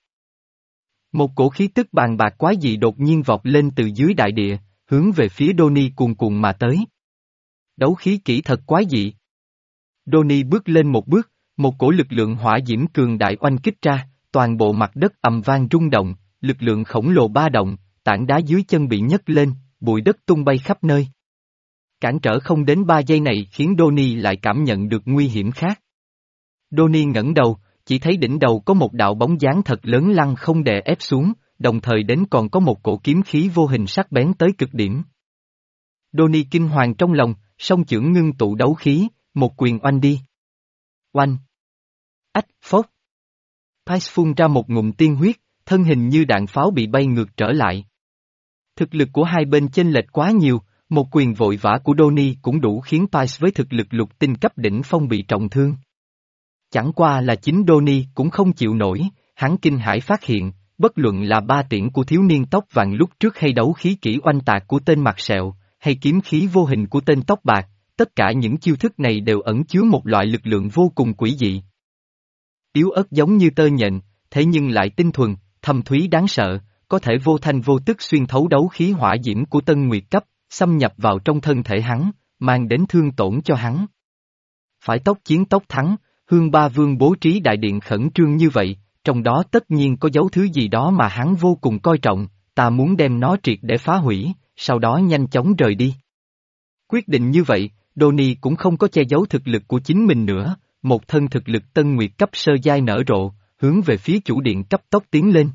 Một cổ khí tức bàn bạc quái dị đột nhiên vọt lên từ dưới đại địa, hướng về phía Donnie cuồn cuộn mà tới. Đấu khí kỹ thật quái dị. Donnie bước lên một bước, một cổ lực lượng hỏa diễm cường đại oanh kích ra, toàn bộ mặt đất ầm vang rung động, lực lượng khổng lồ ba động, tảng đá dưới chân bị nhấc lên, bụi đất tung bay khắp nơi. Cản trở không đến ba giây này khiến Donnie lại cảm nhận được nguy hiểm khác. Donnie ngẩng đầu, chỉ thấy đỉnh đầu có một đạo bóng dáng thật lớn lăng không đè ép xuống, đồng thời đến còn có một cổ kiếm khí vô hình sắc bén tới cực điểm. Donnie kinh hoàng trong lòng, song chưởng ngưng tụ đấu khí, một quyền oanh đi. Oanh! Ách, phốt! Pais phun ra một ngụm tiên huyết, thân hình như đạn pháo bị bay ngược trở lại. Thực lực của hai bên chênh lệch quá nhiều, một quyền vội vã của Donnie cũng đủ khiến Pais với thực lực lục tinh cấp đỉnh phong bị trọng thương. Chẳng qua là chính Donnie cũng không chịu nổi, hắn kinh hãi phát hiện, bất luận là ba tiễn của thiếu niên tóc vàng lúc trước hay đấu khí kỹ oanh tạc của tên mặt sẹo, hay kiếm khí vô hình của tên tóc bạc, tất cả những chiêu thức này đều ẩn chứa một loại lực lượng vô cùng quỷ dị. Yếu ớt giống như tơ nhện, thế nhưng lại tinh thuần, thâm thúy đáng sợ, có thể vô thanh vô tức xuyên thấu đấu khí hỏa diễm của tân nguyệt cấp, xâm nhập vào trong thân thể hắn, mang đến thương tổn cho hắn. Phải tốc chiến tốc thắng, Hương Ba Vương bố trí đại điện khẩn trương như vậy, trong đó tất nhiên có dấu thứ gì đó mà hắn vô cùng coi trọng, ta muốn đem nó triệt để phá hủy, sau đó nhanh chóng rời đi. Quyết định như vậy, Donnie cũng không có che giấu thực lực của chính mình nữa, một thân thực lực tân nguyệt cấp sơ giai nở rộ, hướng về phía chủ điện cấp tốc tiến lên.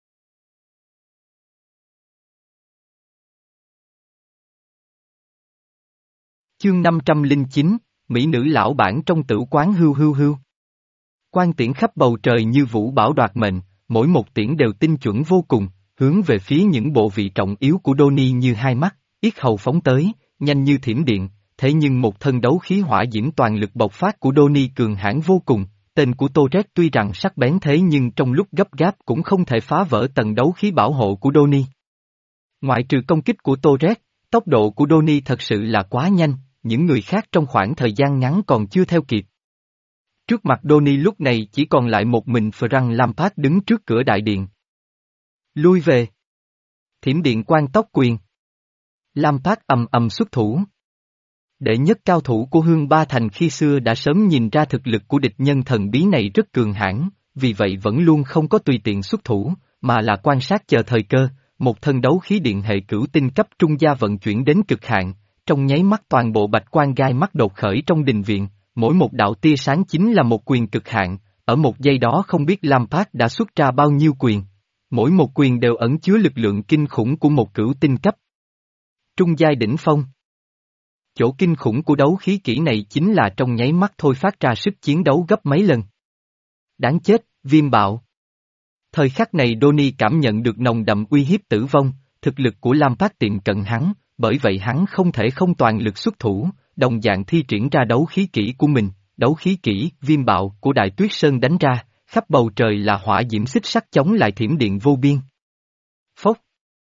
Chương năm trăm lẻ chín, Mỹ nữ lão bản trong tửu quán hưu hưu hưu. Quan tiễn khắp bầu trời như vũ bão đoạt mệnh, mỗi một tiễn đều tinh chuẩn vô cùng, hướng về phía những bộ vị trọng yếu của Donnie như hai mắt, yết hầu phóng tới, nhanh như thiểm điện, thế nhưng một thân đấu khí hỏa diễm toàn lực bộc phát của Donnie cường hãn vô cùng, tên của Torres tuy rằng sắc bén thế nhưng trong lúc gấp gáp cũng không thể phá vỡ tầng đấu khí bảo hộ của Donnie. Ngoại trừ công kích của Torres, tốc độ của Donnie thật sự là quá nhanh, những người khác trong khoảng thời gian ngắn còn chưa theo kịp. Trước mặt Donnie lúc này chỉ còn lại một mình Frank Lampard đứng trước cửa đại điện. Lui về. Thiểm điện quan tốc quyền. Lampard ầm ầm xuất thủ. Đệ nhất cao thủ của Hương Ba Thành khi xưa đã sớm nhìn ra thực lực của địch nhân thần bí này rất cường hãn, vì vậy vẫn luôn không có tùy tiện xuất thủ, mà là quan sát chờ thời cơ, một thân đấu khí điện hệ cửu tinh cấp trung gia vận chuyển đến cực hạn, trong nháy mắt toàn bộ bạch quan gai mắt đột khởi trong đình viện, mỗi một đạo tia sáng chính là một quyền cực hạn, ở một giây đó không biết Lampard đã xuất ra bao nhiêu quyền. Mỗi một quyền đều ẩn chứa lực lượng kinh khủng của một cửu tinh cấp. Trung giai đỉnh phong. Chỗ kinh khủng của đấu khí kỹ này chính là trong nháy mắt thôi phát ra sức chiến đấu gấp mấy lần. Đáng chết, viêm bạo. Thời khắc này Donnie cảm nhận được nồng đậm uy hiếp tử vong, thực lực của Lampard tiệm cận hắn, bởi vậy hắn không thể không toàn lực xuất thủ, đồng dạng thi triển ra đấu khí kỹ của mình, đấu khí kỹ, viêm bạo của Đại Tuyết Sơn đánh ra, khắp bầu trời là hỏa diễm xích sắt chống lại thiểm điện vô biên. Phốc.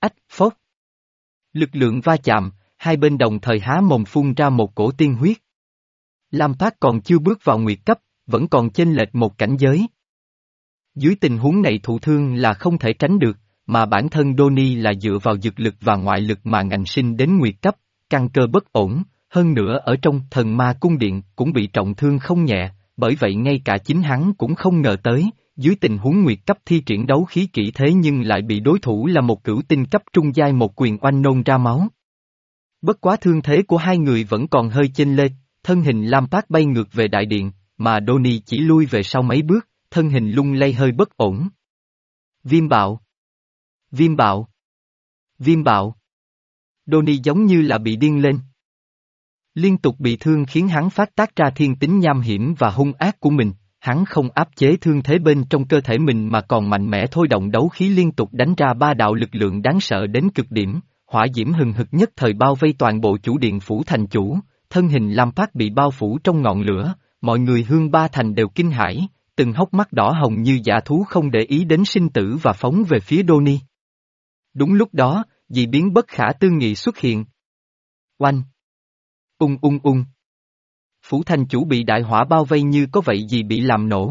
ách, phốt. Lực lượng va chạm, hai bên đồng thời há mồm phun ra một cổ tiên huyết. Lampard còn chưa bước vào nguyệt cấp, vẫn còn chênh lệch một cảnh giới. Dưới tình huống này thụ thương là không thể tránh được, mà bản thân Donnie là dựa vào dược lực và ngoại lực mà ngạnh sinh đến nguyệt cấp, căn cơ bất ổn, hơn nữa ở trong thần ma cung điện cũng bị trọng thương không nhẹ, bởi vậy ngay cả chính hắn cũng không ngờ tới, dưới tình huống nguyệt cấp thi triển đấu khí kỹ thế nhưng lại bị đối thủ là một cửu tinh cấp trung giai một quyền oanh nôn ra máu. Bất quá thương thế của hai người vẫn còn hơi chênh lệch, thân hình Lampard bay ngược về đại điện, mà Donnie chỉ lui về sau mấy bước, thân hình lung lay hơi bất ổn. Viêm bạo! Viêm bạo! Viêm bạo! Donnie giống như là bị điên lên. Liên tục bị thương khiến hắn phát tác ra thiên tính nham hiểm và hung ác của mình, hắn không áp chế thương thế bên trong cơ thể mình mà còn mạnh mẽ thôi động đấu khí liên tục đánh ra ba đạo lực lượng đáng sợ đến cực điểm, hỏa diễm hừng hực nhất thời bao vây toàn bộ chủ điện phủ thành chủ, thân hình Lampard bị bao phủ trong ngọn lửa, mọi người Hương Ba Thành đều kinh hãi, từng hốc mắt đỏ hồng như dã thú không để ý đến sinh tử và phóng về phía Donnie. Đúng lúc đó, dị biến bất khả tư nghị xuất hiện. Oanh! Ung ung ung! Phủ thành chủ bị đại hỏa bao vây như có vậy gì bị làm nổ.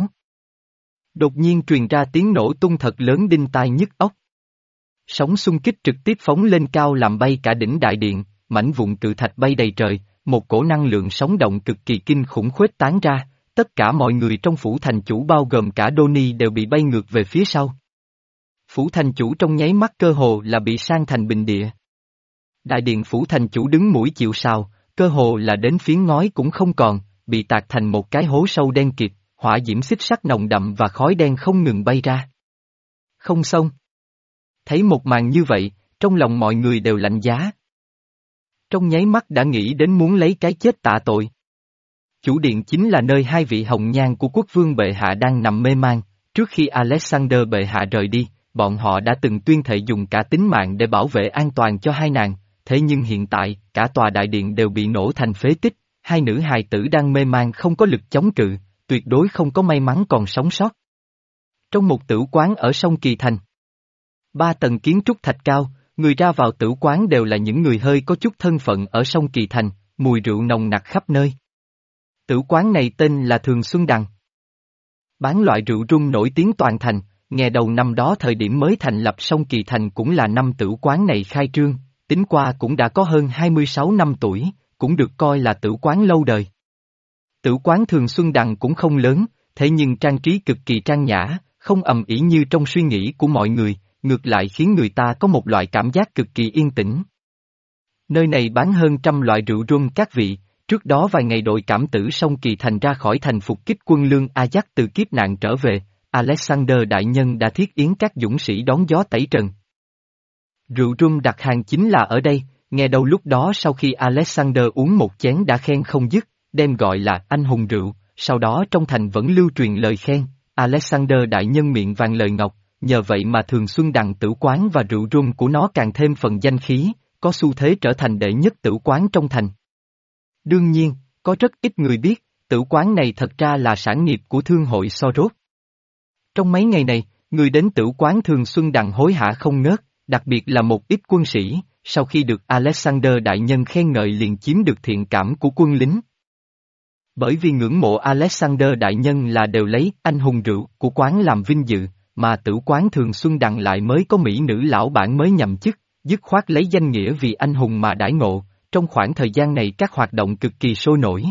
Đột nhiên truyền ra tiếng nổ tung thật lớn đinh tai nhức óc. Sóng xung kích trực tiếp phóng lên cao làm bay cả đỉnh đại điện, mảnh vụn cự thạch bay đầy trời, một cổ năng lượng sóng động cực kỳ kinh khủng khuếch tán ra, tất cả mọi người trong phủ thành chủ bao gồm cả Donnie đều bị bay ngược về phía sau. Phủ thành chủ trong nháy mắt cơ hồ là bị san thành bình địa. Đại điện phủ thành chủ đứng mũi chịu sào, cơ hồ là đến phiến ngói cũng không còn, bị tạc thành một cái hố sâu đen kịt, hỏa diễm xích sắt nồng đậm và khói đen không ngừng bay ra. Không xong. Thấy một màn như vậy, trong lòng mọi người đều lạnh giá. Trong nháy mắt đã nghĩ đến muốn lấy cái chết tạ tội. Chủ điện chính là nơi hai vị hồng nhan của quốc vương bệ hạ đang nằm mê man, trước khi Alexander bệ hạ rời đi, bọn họ đã từng tuyên thệ dùng cả tính mạng để bảo vệ an toàn cho hai nàng, thế nhưng hiện tại, cả tòa đại điện đều bị nổ thành phế tích, hai nữ hài tử đang mê man không có lực chống cự, tuyệt đối không có may mắn còn sống sót. Trong một tử quán ở sông Kỳ Thành, ba tầng kiến trúc thạch cao, người ra vào tử quán đều là những người hơi có chút thân phận ở sông Kỳ Thành, mùi rượu nồng nặc khắp nơi. Tử quán này tên là Thường Xuân Đằng. Bán loại rượu rum nổi tiếng toàn thành, nghe đầu năm đó thời điểm mới thành lập sông Kỳ Thành cũng là năm tử quán này khai trương, tính qua cũng đã có hơn hai mươi sáu năm tuổi, cũng được coi là tử quán lâu đời. Tử quán Thường Xuân Đằng cũng không lớn, thế nhưng trang trí cực kỳ trang nhã, không ầm ĩ như trong suy nghĩ của mọi người, ngược lại khiến người ta có một loại cảm giác cực kỳ yên tĩnh. Nơi này bán hơn trăm loại rượu rum các vị, trước đó vài ngày đội cảm tử sông Kỳ Thành ra khỏi thành phục kích quân lương Ajax từ kiếp nạn trở về, Alexander đại nhân đã thiết yến các dũng sĩ đón gió tẩy trần. Rượu rum đặt hàng chính là ở đây, nghe đâu lúc đó sau khi Alexander uống một chén đã khen không dứt, đem gọi là anh hùng rượu, sau đó trong thành vẫn lưu truyền lời khen, Alexander đại nhân miệng vàng lời ngọc, nhờ vậy mà Thường Xuân Đằng tử quán và rượu rum của nó càng thêm phần danh khí, có xu thế trở thành đệ nhất tử quán trong thành. Đương nhiên, có rất ít người biết, tử quán này thật ra là sản nghiệp của thương hội Soros. Trong mấy ngày này, người đến tử quán Thường Xuân Đằng hối hả không ngớt, đặc biệt là một ít quân sĩ, sau khi được Alexander đại nhân khen ngợi liền chiếm được thiện cảm của quân lính. Bởi vì ngưỡng mộ Alexander đại nhân là đều lấy anh hùng rượu của quán làm vinh dự, mà tử quán Thường Xuân Đằng lại mới có mỹ nữ lão bản mới nhậm chức, dứt khoát lấy danh nghĩa vì anh hùng mà đãi ngộ, trong khoảng thời gian này các hoạt động cực kỳ sôi nổi.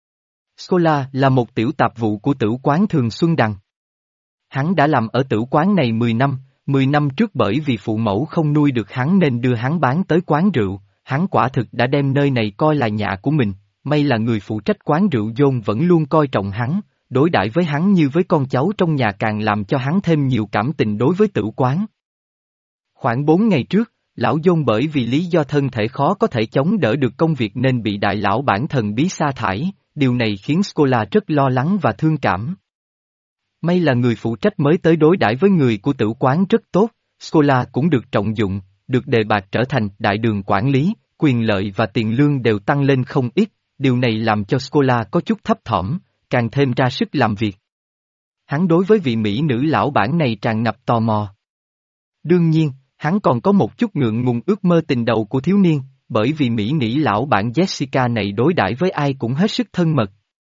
Scola là một tiểu tạp vụ của tử quán Thường Xuân Đằng. Hắn đã làm ở tử quán này mười năm, mười năm trước bởi vì phụ mẫu không nuôi được hắn nên đưa hắn bán tới quán rượu, hắn quả thực đã đem nơi này coi là nhà của mình, may là người phụ trách quán rượu John vẫn luôn coi trọng hắn, đối đãi với hắn như với con cháu trong nhà càng làm cho hắn thêm nhiều cảm tình đối với tử quán. Khoảng bốn ngày trước, lão John bởi vì lý do thân thể khó có thể chống đỡ được công việc nên bị đại lão bản thần bí sa thải, điều này khiến Scola rất lo lắng và thương cảm. May là người phụ trách mới tới đối đãi với người của tử quán rất tốt, Scola cũng được trọng dụng, được đề bạt trở thành đại đường quản lý, quyền lợi và tiền lương đều tăng lên không ít, điều này làm cho Scola có chút thấp thỏm, càng thêm ra sức làm việc. Hắn đối với vị mỹ nữ lão bản này tràn ngập tò mò. Đương nhiên, hắn còn có một chút ngượng ngùng ước mơ tình đầu của thiếu niên, bởi vì Mỹ nỉ lão bản Jessica này đối đãi với ai cũng hết sức thân mật.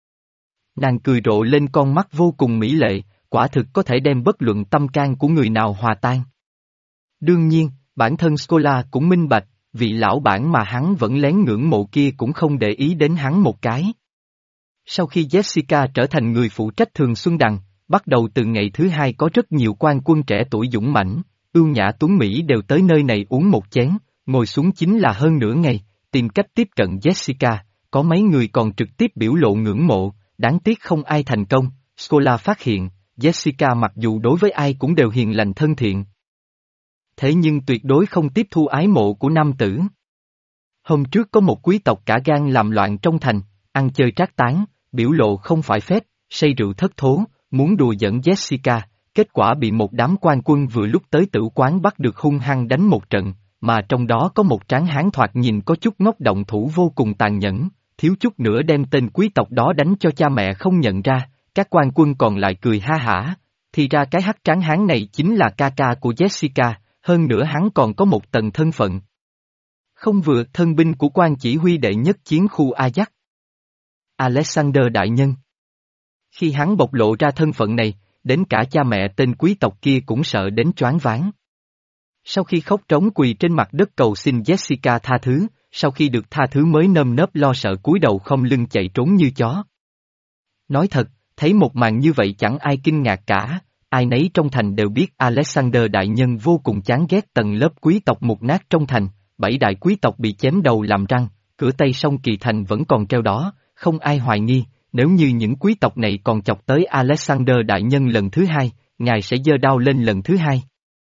Nàng cười rộ lên con mắt vô cùng mỹ lệ, quả thực có thể đem bất luận tâm can của người nào hòa tan. Đương nhiên, bản thân Scola cũng minh bạch, vị lão bản mà hắn vẫn lén ngưỡng mộ kia cũng không để ý đến hắn một cái. Sau khi Jessica trở thành người phụ trách Thường Xuân Đằng, bắt đầu từ ngày thứ hai có rất nhiều quan quân trẻ tuổi dũng mãnh, ưu nhã tuấn Mỹ đều tới nơi này uống một chén, ngồi xuống chính là hơn nửa ngày, tìm cách tiếp cận Jessica, có mấy người còn trực tiếp biểu lộ ngưỡng mộ, đáng tiếc không ai thành công. Scola phát hiện, Jessica mặc dù đối với ai cũng đều hiền lành thân thiện. Thế nhưng tuyệt đối không tiếp thu ái mộ của nam tử. Hôm trước có một quý tộc cả gan làm loạn trong thành, ăn chơi trác tán, biểu lộ không phải phép, say rượu thất thố, muốn đùa giỡn Jessica, kết quả bị một đám quan quân vừa lúc tới tử quán bắt được hung hăng đánh một trận, mà trong đó có một tráng hán thoạt nhìn có chút ngốc động thủ vô cùng tàn nhẫn, thiếu chút nữa đem tên quý tộc đó đánh cho cha mẹ không nhận ra, các quan quân còn lại cười ha hả, thì ra cái hắc tráng hán này chính là ca ca của Jessica, hơn nữa hắn còn có một tầng thân phận. Không vừa thân binh của quan chỉ huy đệ nhất chiến khu Ajax. Alexander Đại Nhân. Khi hắn bộc lộ ra thân phận này, đến cả cha mẹ tên quý tộc kia cũng sợ đến choáng váng. Sau khi khóc trống quỳ trên mặt đất cầu xin Jessica tha thứ, sau khi được tha thứ mới nơm nớp lo sợ cúi đầu không lưng chạy trốn như chó. Nói thật, thấy một màn như vậy chẳng ai kinh ngạc cả, ai nấy trong thành đều biết Alexander Đại Nhân vô cùng chán ghét tầng lớp quý tộc mục nát trong thành, bảy đại quý tộc bị chém đầu làm răng, cửa Tây Sông Kỳ Thành vẫn còn treo đó, không ai hoài nghi, nếu như những quý tộc này còn chọc tới Alexander Đại Nhân lần thứ hai, ngài sẽ giơ đao lên lần thứ hai.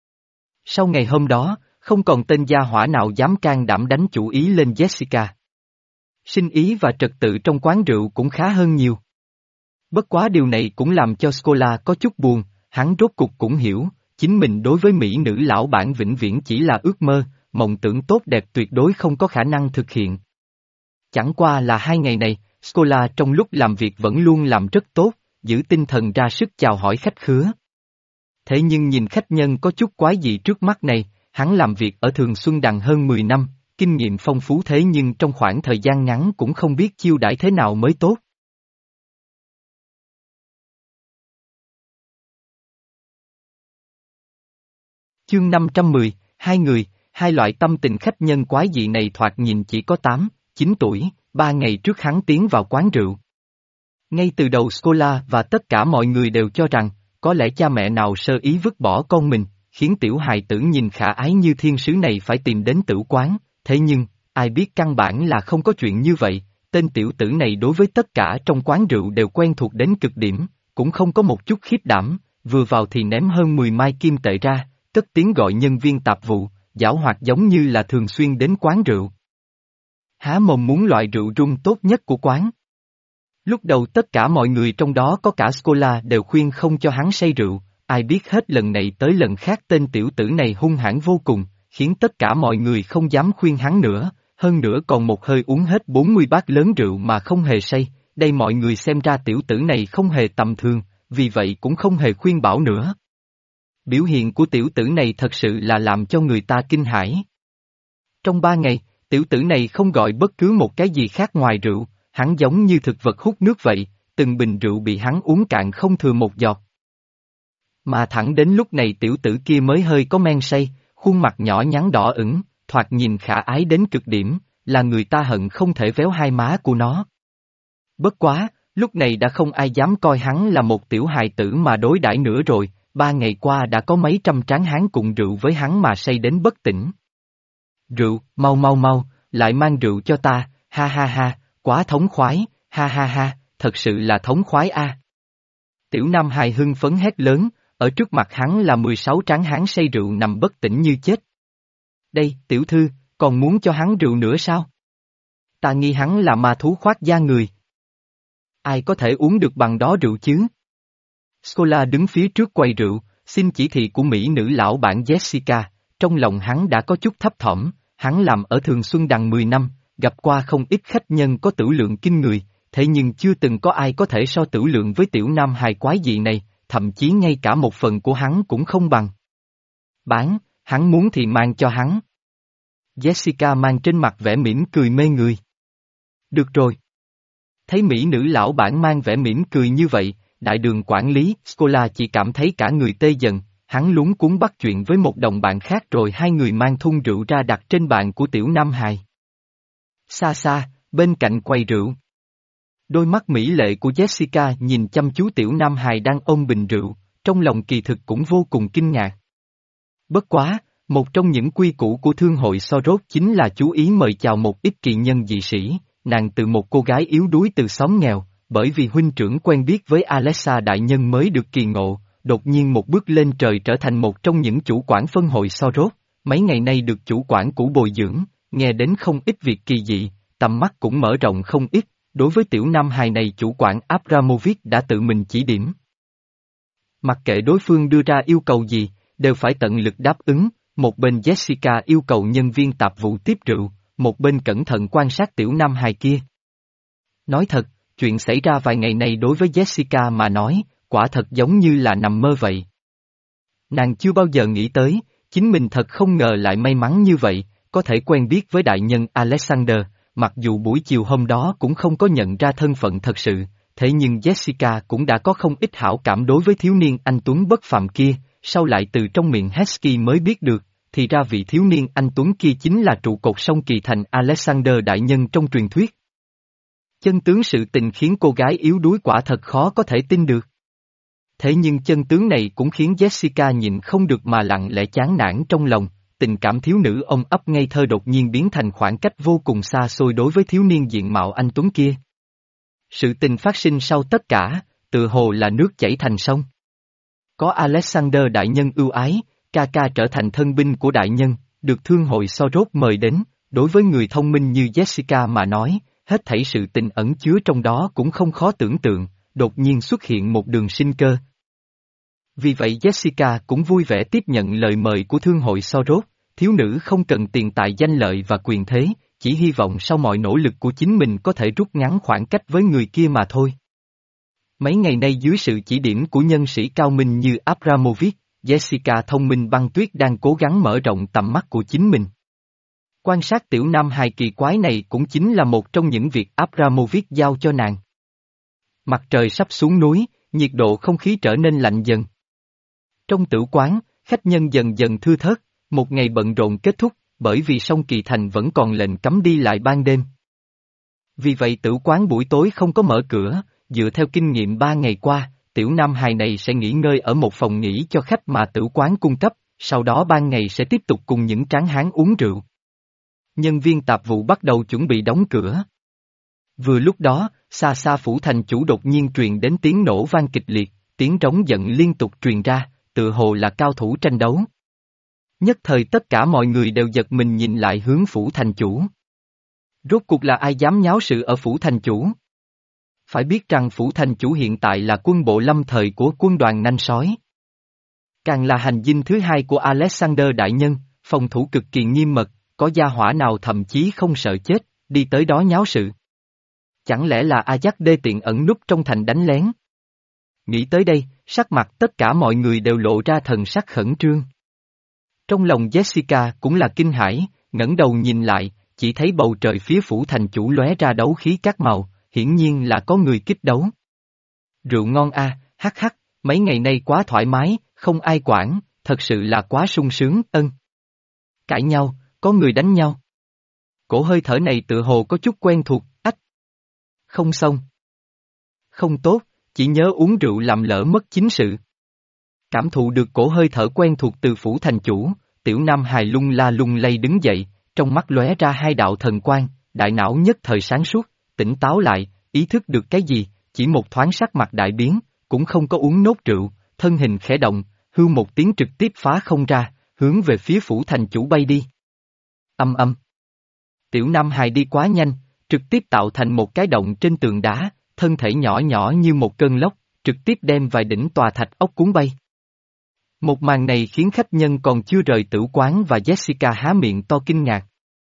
Sau ngày hôm đó, không còn tên gia hỏa nào dám can đảm đánh chủ ý lên Jessica. Sinh ý và trật tự trong quán rượu cũng khá hơn nhiều. Bất quá điều này cũng làm cho Scola có chút buồn, hắn rốt cục cũng hiểu, chính mình đối với mỹ nữ lão bản vĩnh viễn chỉ là ước mơ, mộng tưởng tốt đẹp tuyệt đối không có khả năng thực hiện. Chẳng qua là hai ngày này, Scola trong lúc làm việc vẫn luôn làm rất tốt, giữ tinh thần ra sức chào hỏi khách khứa. Thế nhưng nhìn khách nhân có chút quái dị trước mắt này, hắn làm việc ở Thường Xuân Đằng hơn mười năm, kinh nghiệm phong phú thế nhưng trong khoảng thời gian ngắn cũng không biết chiêu đãi thế nào mới tốt. Chương năm trăm mười, hai người, hai loại tâm tình khách nhân quái dị này thoạt nhìn chỉ có tám, chín tuổi, ba ngày trước hắn tiến vào quán rượu. Ngay từ đầu Scola và tất cả mọi người đều cho rằng, có lẽ cha mẹ nào sơ ý vứt bỏ con mình, khiến tiểu hài tử nhìn khả ái như thiên sứ này phải tìm đến tử quán, thế nhưng, ai biết căn bản là không có chuyện như vậy, tên tiểu tử này đối với tất cả trong quán rượu đều quen thuộc đến cực điểm, cũng không có một chút khiếp đảm, vừa vào thì ném hơn mười mai kim tệ ra, cất tiếng gọi nhân viên tạp vụ, giảo hoạt giống như là thường xuyên đến quán rượu. Há mồm muốn loại rượu rum tốt nhất của quán. Lúc đầu tất cả mọi người trong đó có cả Scola đều khuyên không cho hắn say rượu, ai biết hết lần này tới lần khác tên tiểu tử này hung hãn vô cùng, khiến tất cả mọi người không dám khuyên hắn nữa, hơn nữa còn một hơi uống hết bốn mươi bát lớn rượu mà không hề say, đây mọi người xem ra tiểu tử này không hề tầm thường, vì vậy cũng không hề khuyên bảo nữa. Biểu hiện của tiểu tử này thật sự là làm cho người ta kinh hãi. Trong ba ngày, tiểu tử này không gọi bất cứ một cái gì khác ngoài rượu, hắn giống như thực vật hút nước vậy, từng bình rượu bị hắn uống cạn không thừa một giọt. Mà thẳng đến lúc này tiểu tử kia mới hơi có men say, khuôn mặt nhỏ nhắn đỏ ửng, thoạt nhìn khả ái đến cực điểm, là người ta hận không thể véo hai má của nó. Bất quá, lúc này đã không ai dám coi hắn là một tiểu hài tử mà đối đãi nữa rồi, ba ngày qua đã có mấy trăm tráng hán cùng rượu với hắn mà say đến bất tỉnh. Rượu, mau mau mau, lại mang rượu cho ta, ha ha ha, quá thống khoái, ha ha ha, thật sự là thống khoái a. Tiểu Nam hài hưng phấn hét lớn, ở trước mặt hắn là mười sáu tráng hán say rượu nằm bất tỉnh như chết. Đây, tiểu thư, còn muốn cho hắn rượu nữa sao? Ta nghi hắn là ma thú khoác da người. Ai có thể uống được bằng đó rượu chứ? Scola đứng phía trước quầy rượu, xin chỉ thị của mỹ nữ lão bản Jessica, trong lòng hắn đã có chút thấp thỏm, hắn làm ở Thường Xuân Đằng mười năm, gặp qua không ít khách nhân có tửu lượng kinh người, thế nhưng chưa từng có ai có thể so tửu lượng với tiểu nam hài quái dị này, thậm chí ngay cả một phần của hắn cũng không bằng. Bán, hắn muốn thì mang cho hắn. Jessica mang trên mặt vẻ mỉm cười mê người. Được rồi. Thấy mỹ nữ lão bản mang vẻ mỉm cười như vậy, đại đường quản lý, Scola chỉ cảm thấy cả người tê dần, hắn luống cuống bắt chuyện với một đồng bạn khác rồi hai người mang thùng rượu ra đặt trên bàn của tiểu Nam Hài. Xa xa, bên cạnh quầy rượu. Đôi mắt mỹ lệ của Jessica nhìn chăm chú tiểu Nam Hài đang ôm bình rượu, trong lòng kỳ thực cũng vô cùng kinh ngạc. Bất quá, một trong những quy củ của thương hội Soros chính là chú ý mời chào một ít kỳ nhân dị sĩ, nàng từ một cô gái yếu đuối từ xóm nghèo, bởi vì huynh trưởng quen biết với Alexa đại nhân mới được kỳ ngộ, đột nhiên một bước lên trời trở thành một trong những chủ quản phân hội Soros, mấy ngày nay được chủ quản cũ bồi dưỡng, nghe đến không ít việc kỳ dị, tầm mắt cũng mở rộng không ít, đối với tiểu Nam Hài này chủ quản Abramovich đã tự mình chỉ điểm. Mặc kệ đối phương đưa ra yêu cầu gì, đều phải tận lực đáp ứng, một bên Jessica yêu cầu nhân viên tạp vụ tiếp rượu, một bên cẩn thận quan sát tiểu Nam Hài kia. Nói thật, chuyện xảy ra vài ngày này đối với Jessica mà nói, quả thật giống như là nằm mơ vậy. Nàng chưa bao giờ nghĩ tới, chính mình thật không ngờ lại may mắn như vậy, có thể quen biết với đại nhân Alexander, mặc dù buổi chiều hôm đó cũng không có nhận ra thân phận thật sự, thế nhưng Jessica cũng đã có không ít hảo cảm đối với thiếu niên anh Tuấn bất phàm kia, sau lại từ trong miệng Hesky mới biết được, thì ra vị thiếu niên anh Tuấn kia chính là trụ cột sông Kỳ Thành Alexander đại nhân trong truyền thuyết. Chân tướng sự tình khiến cô gái yếu đuối quả thật khó có thể tin được. Thế nhưng chân tướng này cũng khiến Jessica nhìn không được mà lặng lẽ chán nản trong lòng, tình cảm thiếu nữ ông ấp ngây thơ đột nhiên biến thành khoảng cách vô cùng xa xôi đối với thiếu niên diện mạo anh Tuấn kia. Sự tình phát sinh sau tất cả, tự hồ là nước chảy thành sông. Có Alexander đại nhân ưu ái, ca ca trở thành thân binh của đại nhân, được thương hội Soros mời đến, đối với người thông minh như Jessica mà nói, hết thảy sự tình ẩn chứa trong đó cũng không khó tưởng tượng, đột nhiên xuất hiện một đường sinh cơ. Vì vậy Jessica cũng vui vẻ tiếp nhận lời mời của thương hội Soros, thiếu nữ không cần tiền tài danh lợi và quyền thế, chỉ hy vọng sau mọi nỗ lực của chính mình có thể rút ngắn khoảng cách với người kia mà thôi. Mấy ngày nay dưới sự chỉ điểm của nhân sĩ cao minh như Abramovich, Jessica thông minh băng tuyết đang cố gắng mở rộng tầm mắt của chính mình. Quan sát tiểu Nam Hài kỳ quái này cũng chính là một trong những việc Abramovich giao cho nàng. Mặt trời sắp xuống núi, nhiệt độ không khí trở nên lạnh dần. Trong tử quán, khách nhân dần dần thưa thớt, một ngày bận rộn kết thúc, bởi vì sông Kỳ Thành vẫn còn lệnh cấm đi lại ban đêm. Vì vậy tử quán buổi tối không có mở cửa, dựa theo kinh nghiệm ba ngày qua, tiểu Nam Hài này sẽ nghỉ ngơi ở một phòng nghỉ cho khách mà tử quán cung cấp, sau đó ban ngày sẽ tiếp tục cùng những tráng hán uống rượu. Nhân viên tạp vụ bắt đầu chuẩn bị đóng cửa. Vừa lúc đó, xa xa phủ thành chủ đột nhiên truyền đến tiếng nổ vang kịch liệt, tiếng trống giận liên tục truyền ra, tựa hồ là cao thủ tranh đấu. Nhất thời tất cả mọi người đều giật mình nhìn lại hướng phủ thành chủ. Rốt cuộc là ai dám nháo sự ở phủ thành chủ? Phải biết rằng phủ thành chủ hiện tại là quân bộ lâm thời của quân đoàn nanh sói. Càng là hành dinh thứ hai của Alexander đại nhân, phòng thủ cực kỳ nghiêm mật, có gia hỏa nào thậm chí không sợ chết, đi tới đó nháo sự. Chẳng lẽ là Ajax đê tiện ẩn núp trong thành đánh lén? Nghĩ tới đây, sắc mặt tất cả mọi người đều lộ ra thần sắc khẩn trương. Trong lòng Jessica cũng là kinh hãi, ngẩng đầu nhìn lại, chỉ thấy bầu trời phía phủ thành chủ lóe ra đấu khí các màu, hiển nhiên là có người kích đấu. Rượu ngon a, à, hắc hắc, mấy ngày nay quá thoải mái, không ai quản, thật sự là quá sung sướng, ân. Cãi nhau, có người đánh nhau. Cổ hơi thở này tựa hồ có chút quen thuộc, ách. Không xong. Không tốt, chỉ nhớ uống rượu làm lỡ mất chính sự. Cảm thụ được cổ hơi thở quen thuộc từ phủ thành chủ, tiểu Nam Hài lung la lung lay đứng dậy, trong mắt lóe ra hai đạo thần quang, đại não nhất thời sáng suốt, tỉnh táo lại, ý thức được cái gì, chỉ một thoáng sắc mặt đại biến, cũng không có uống nốt rượu, thân hình khẽ động, hưu một tiếng trực tiếp phá không ra, hướng về phía phủ thành chủ bay đi. Âm âm. Tiểu Nam Hài đi quá nhanh, trực tiếp tạo thành một cái động trên tường đá, thân thể nhỏ nhỏ như một cơn lốc, trực tiếp đem vài đỉnh tòa thạch ốc cuốn bay. Một màn này khiến khách nhân còn chưa rời tử quán và Jessica há miệng to kinh ngạc.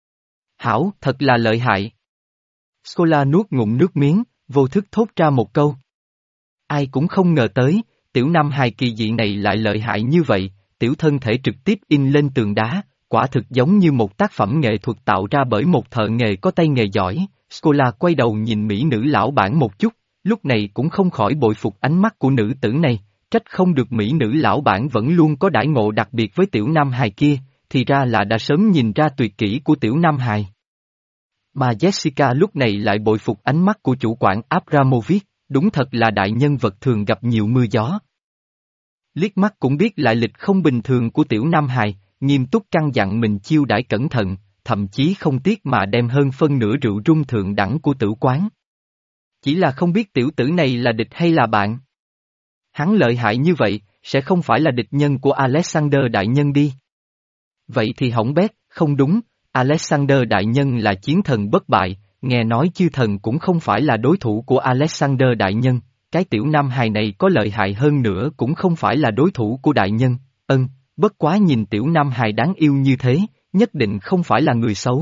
Hảo, thật là lợi hại. Scola nuốt ngụm nước miếng, vô thức thốt ra một câu. Ai cũng không ngờ tới, tiểu Nam Hài kỳ dị này lại lợi hại như vậy, tiểu thân thể trực tiếp in lên tường đá, quả thực giống như một tác phẩm nghệ thuật tạo ra bởi một thợ nghề có tay nghề giỏi. Scola quay đầu nhìn mỹ nữ lão bản một chút, lúc này cũng không khỏi bội phục ánh mắt của nữ tử này, trách không được mỹ nữ lão bản vẫn luôn có đãi ngộ đặc biệt với tiểu nam hài kia, thì ra là đã sớm nhìn ra tuyệt kỹ của tiểu nam hài. Mà Jessica lúc này lại bội phục ánh mắt của chủ quản Abramovich, đúng thật là đại nhân vật thường gặp nhiều mưa gió. Liếc mắt cũng biết lại lịch không bình thường của tiểu nam hài, nghiêm túc căn dặn mình chiêu đãi cẩn thận, thậm chí không tiếc mà đem hơn phân nửa rượu rum thượng đẳng của tử quán. Chỉ là không biết tiểu tử này là địch hay là bạn. Hắn lợi hại như vậy, sẽ không phải là địch nhân của Alexander đại nhân đi. Vậy thì hỏng bét, không đúng, Alexander đại nhân là chiến thần bất bại, nghe nói chư thần cũng không phải là đối thủ của Alexander đại nhân, cái tiểu nam hài này có lợi hại hơn nữa cũng không phải là đối thủ của đại nhân, ân, bất quá nhìn tiểu nam hài đáng yêu như thế, nhất định không phải là người xấu.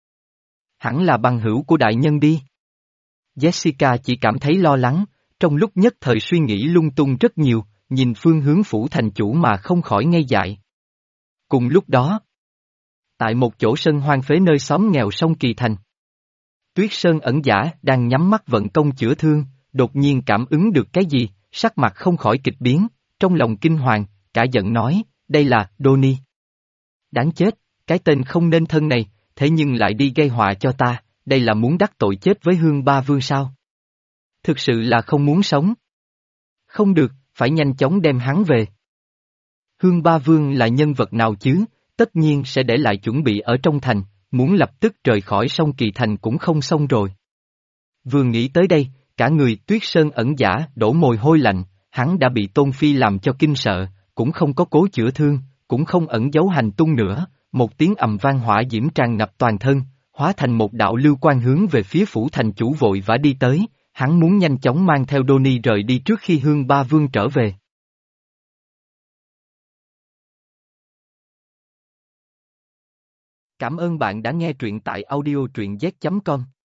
Hẳn là bằng hữu của đại nhân đi. Jessica chỉ cảm thấy lo lắng, trong lúc nhất thời suy nghĩ lung tung rất nhiều, nhìn phương hướng phủ thành chủ mà không khỏi ngây dại. Cùng lúc đó, tại một chỗ sân hoang phế nơi xóm nghèo sông Kỳ Thành, Tuyết Sơn ẩn giả đang nhắm mắt vận công chữa thương, đột nhiên cảm ứng được cái gì, sắc mặt không khỏi kịch biến, trong lòng kinh hoàng, cả giận nói, đây là Donnie. Đáng chết, cái tên không nên thân này, thế nhưng lại đi gây họa cho ta, đây là muốn đắc tội chết với Hương Ba Vương sao? Thực sự là không muốn sống. Không được, phải nhanh chóng đem hắn về. Hương Ba Vương là nhân vật nào chứ, tất nhiên sẽ để lại chuẩn bị ở trong thành, muốn lập tức rời khỏi sông Kỳ Thành cũng không xong rồi. Vừa nghĩ tới đây, cả người Tuyết Sơn ẩn giả đổ mồ hôi lạnh, hắn đã bị Tôn Phi làm cho kinh sợ, cũng không có cố chữa thương, cũng không ẩn giấu hành tung nữa, một tiếng ầm vang hỏa diễm tràn ngập toàn thân, hóa thành một đạo lưu quang hướng về phía phủ thành chủ vội vã đi tới, hắn muốn nhanh chóng mang theo Donnie rời đi trước khi Hương Ba Vương trở về. Cảm ơn bạn đã nghe truyện tại audio truyện z chấm com.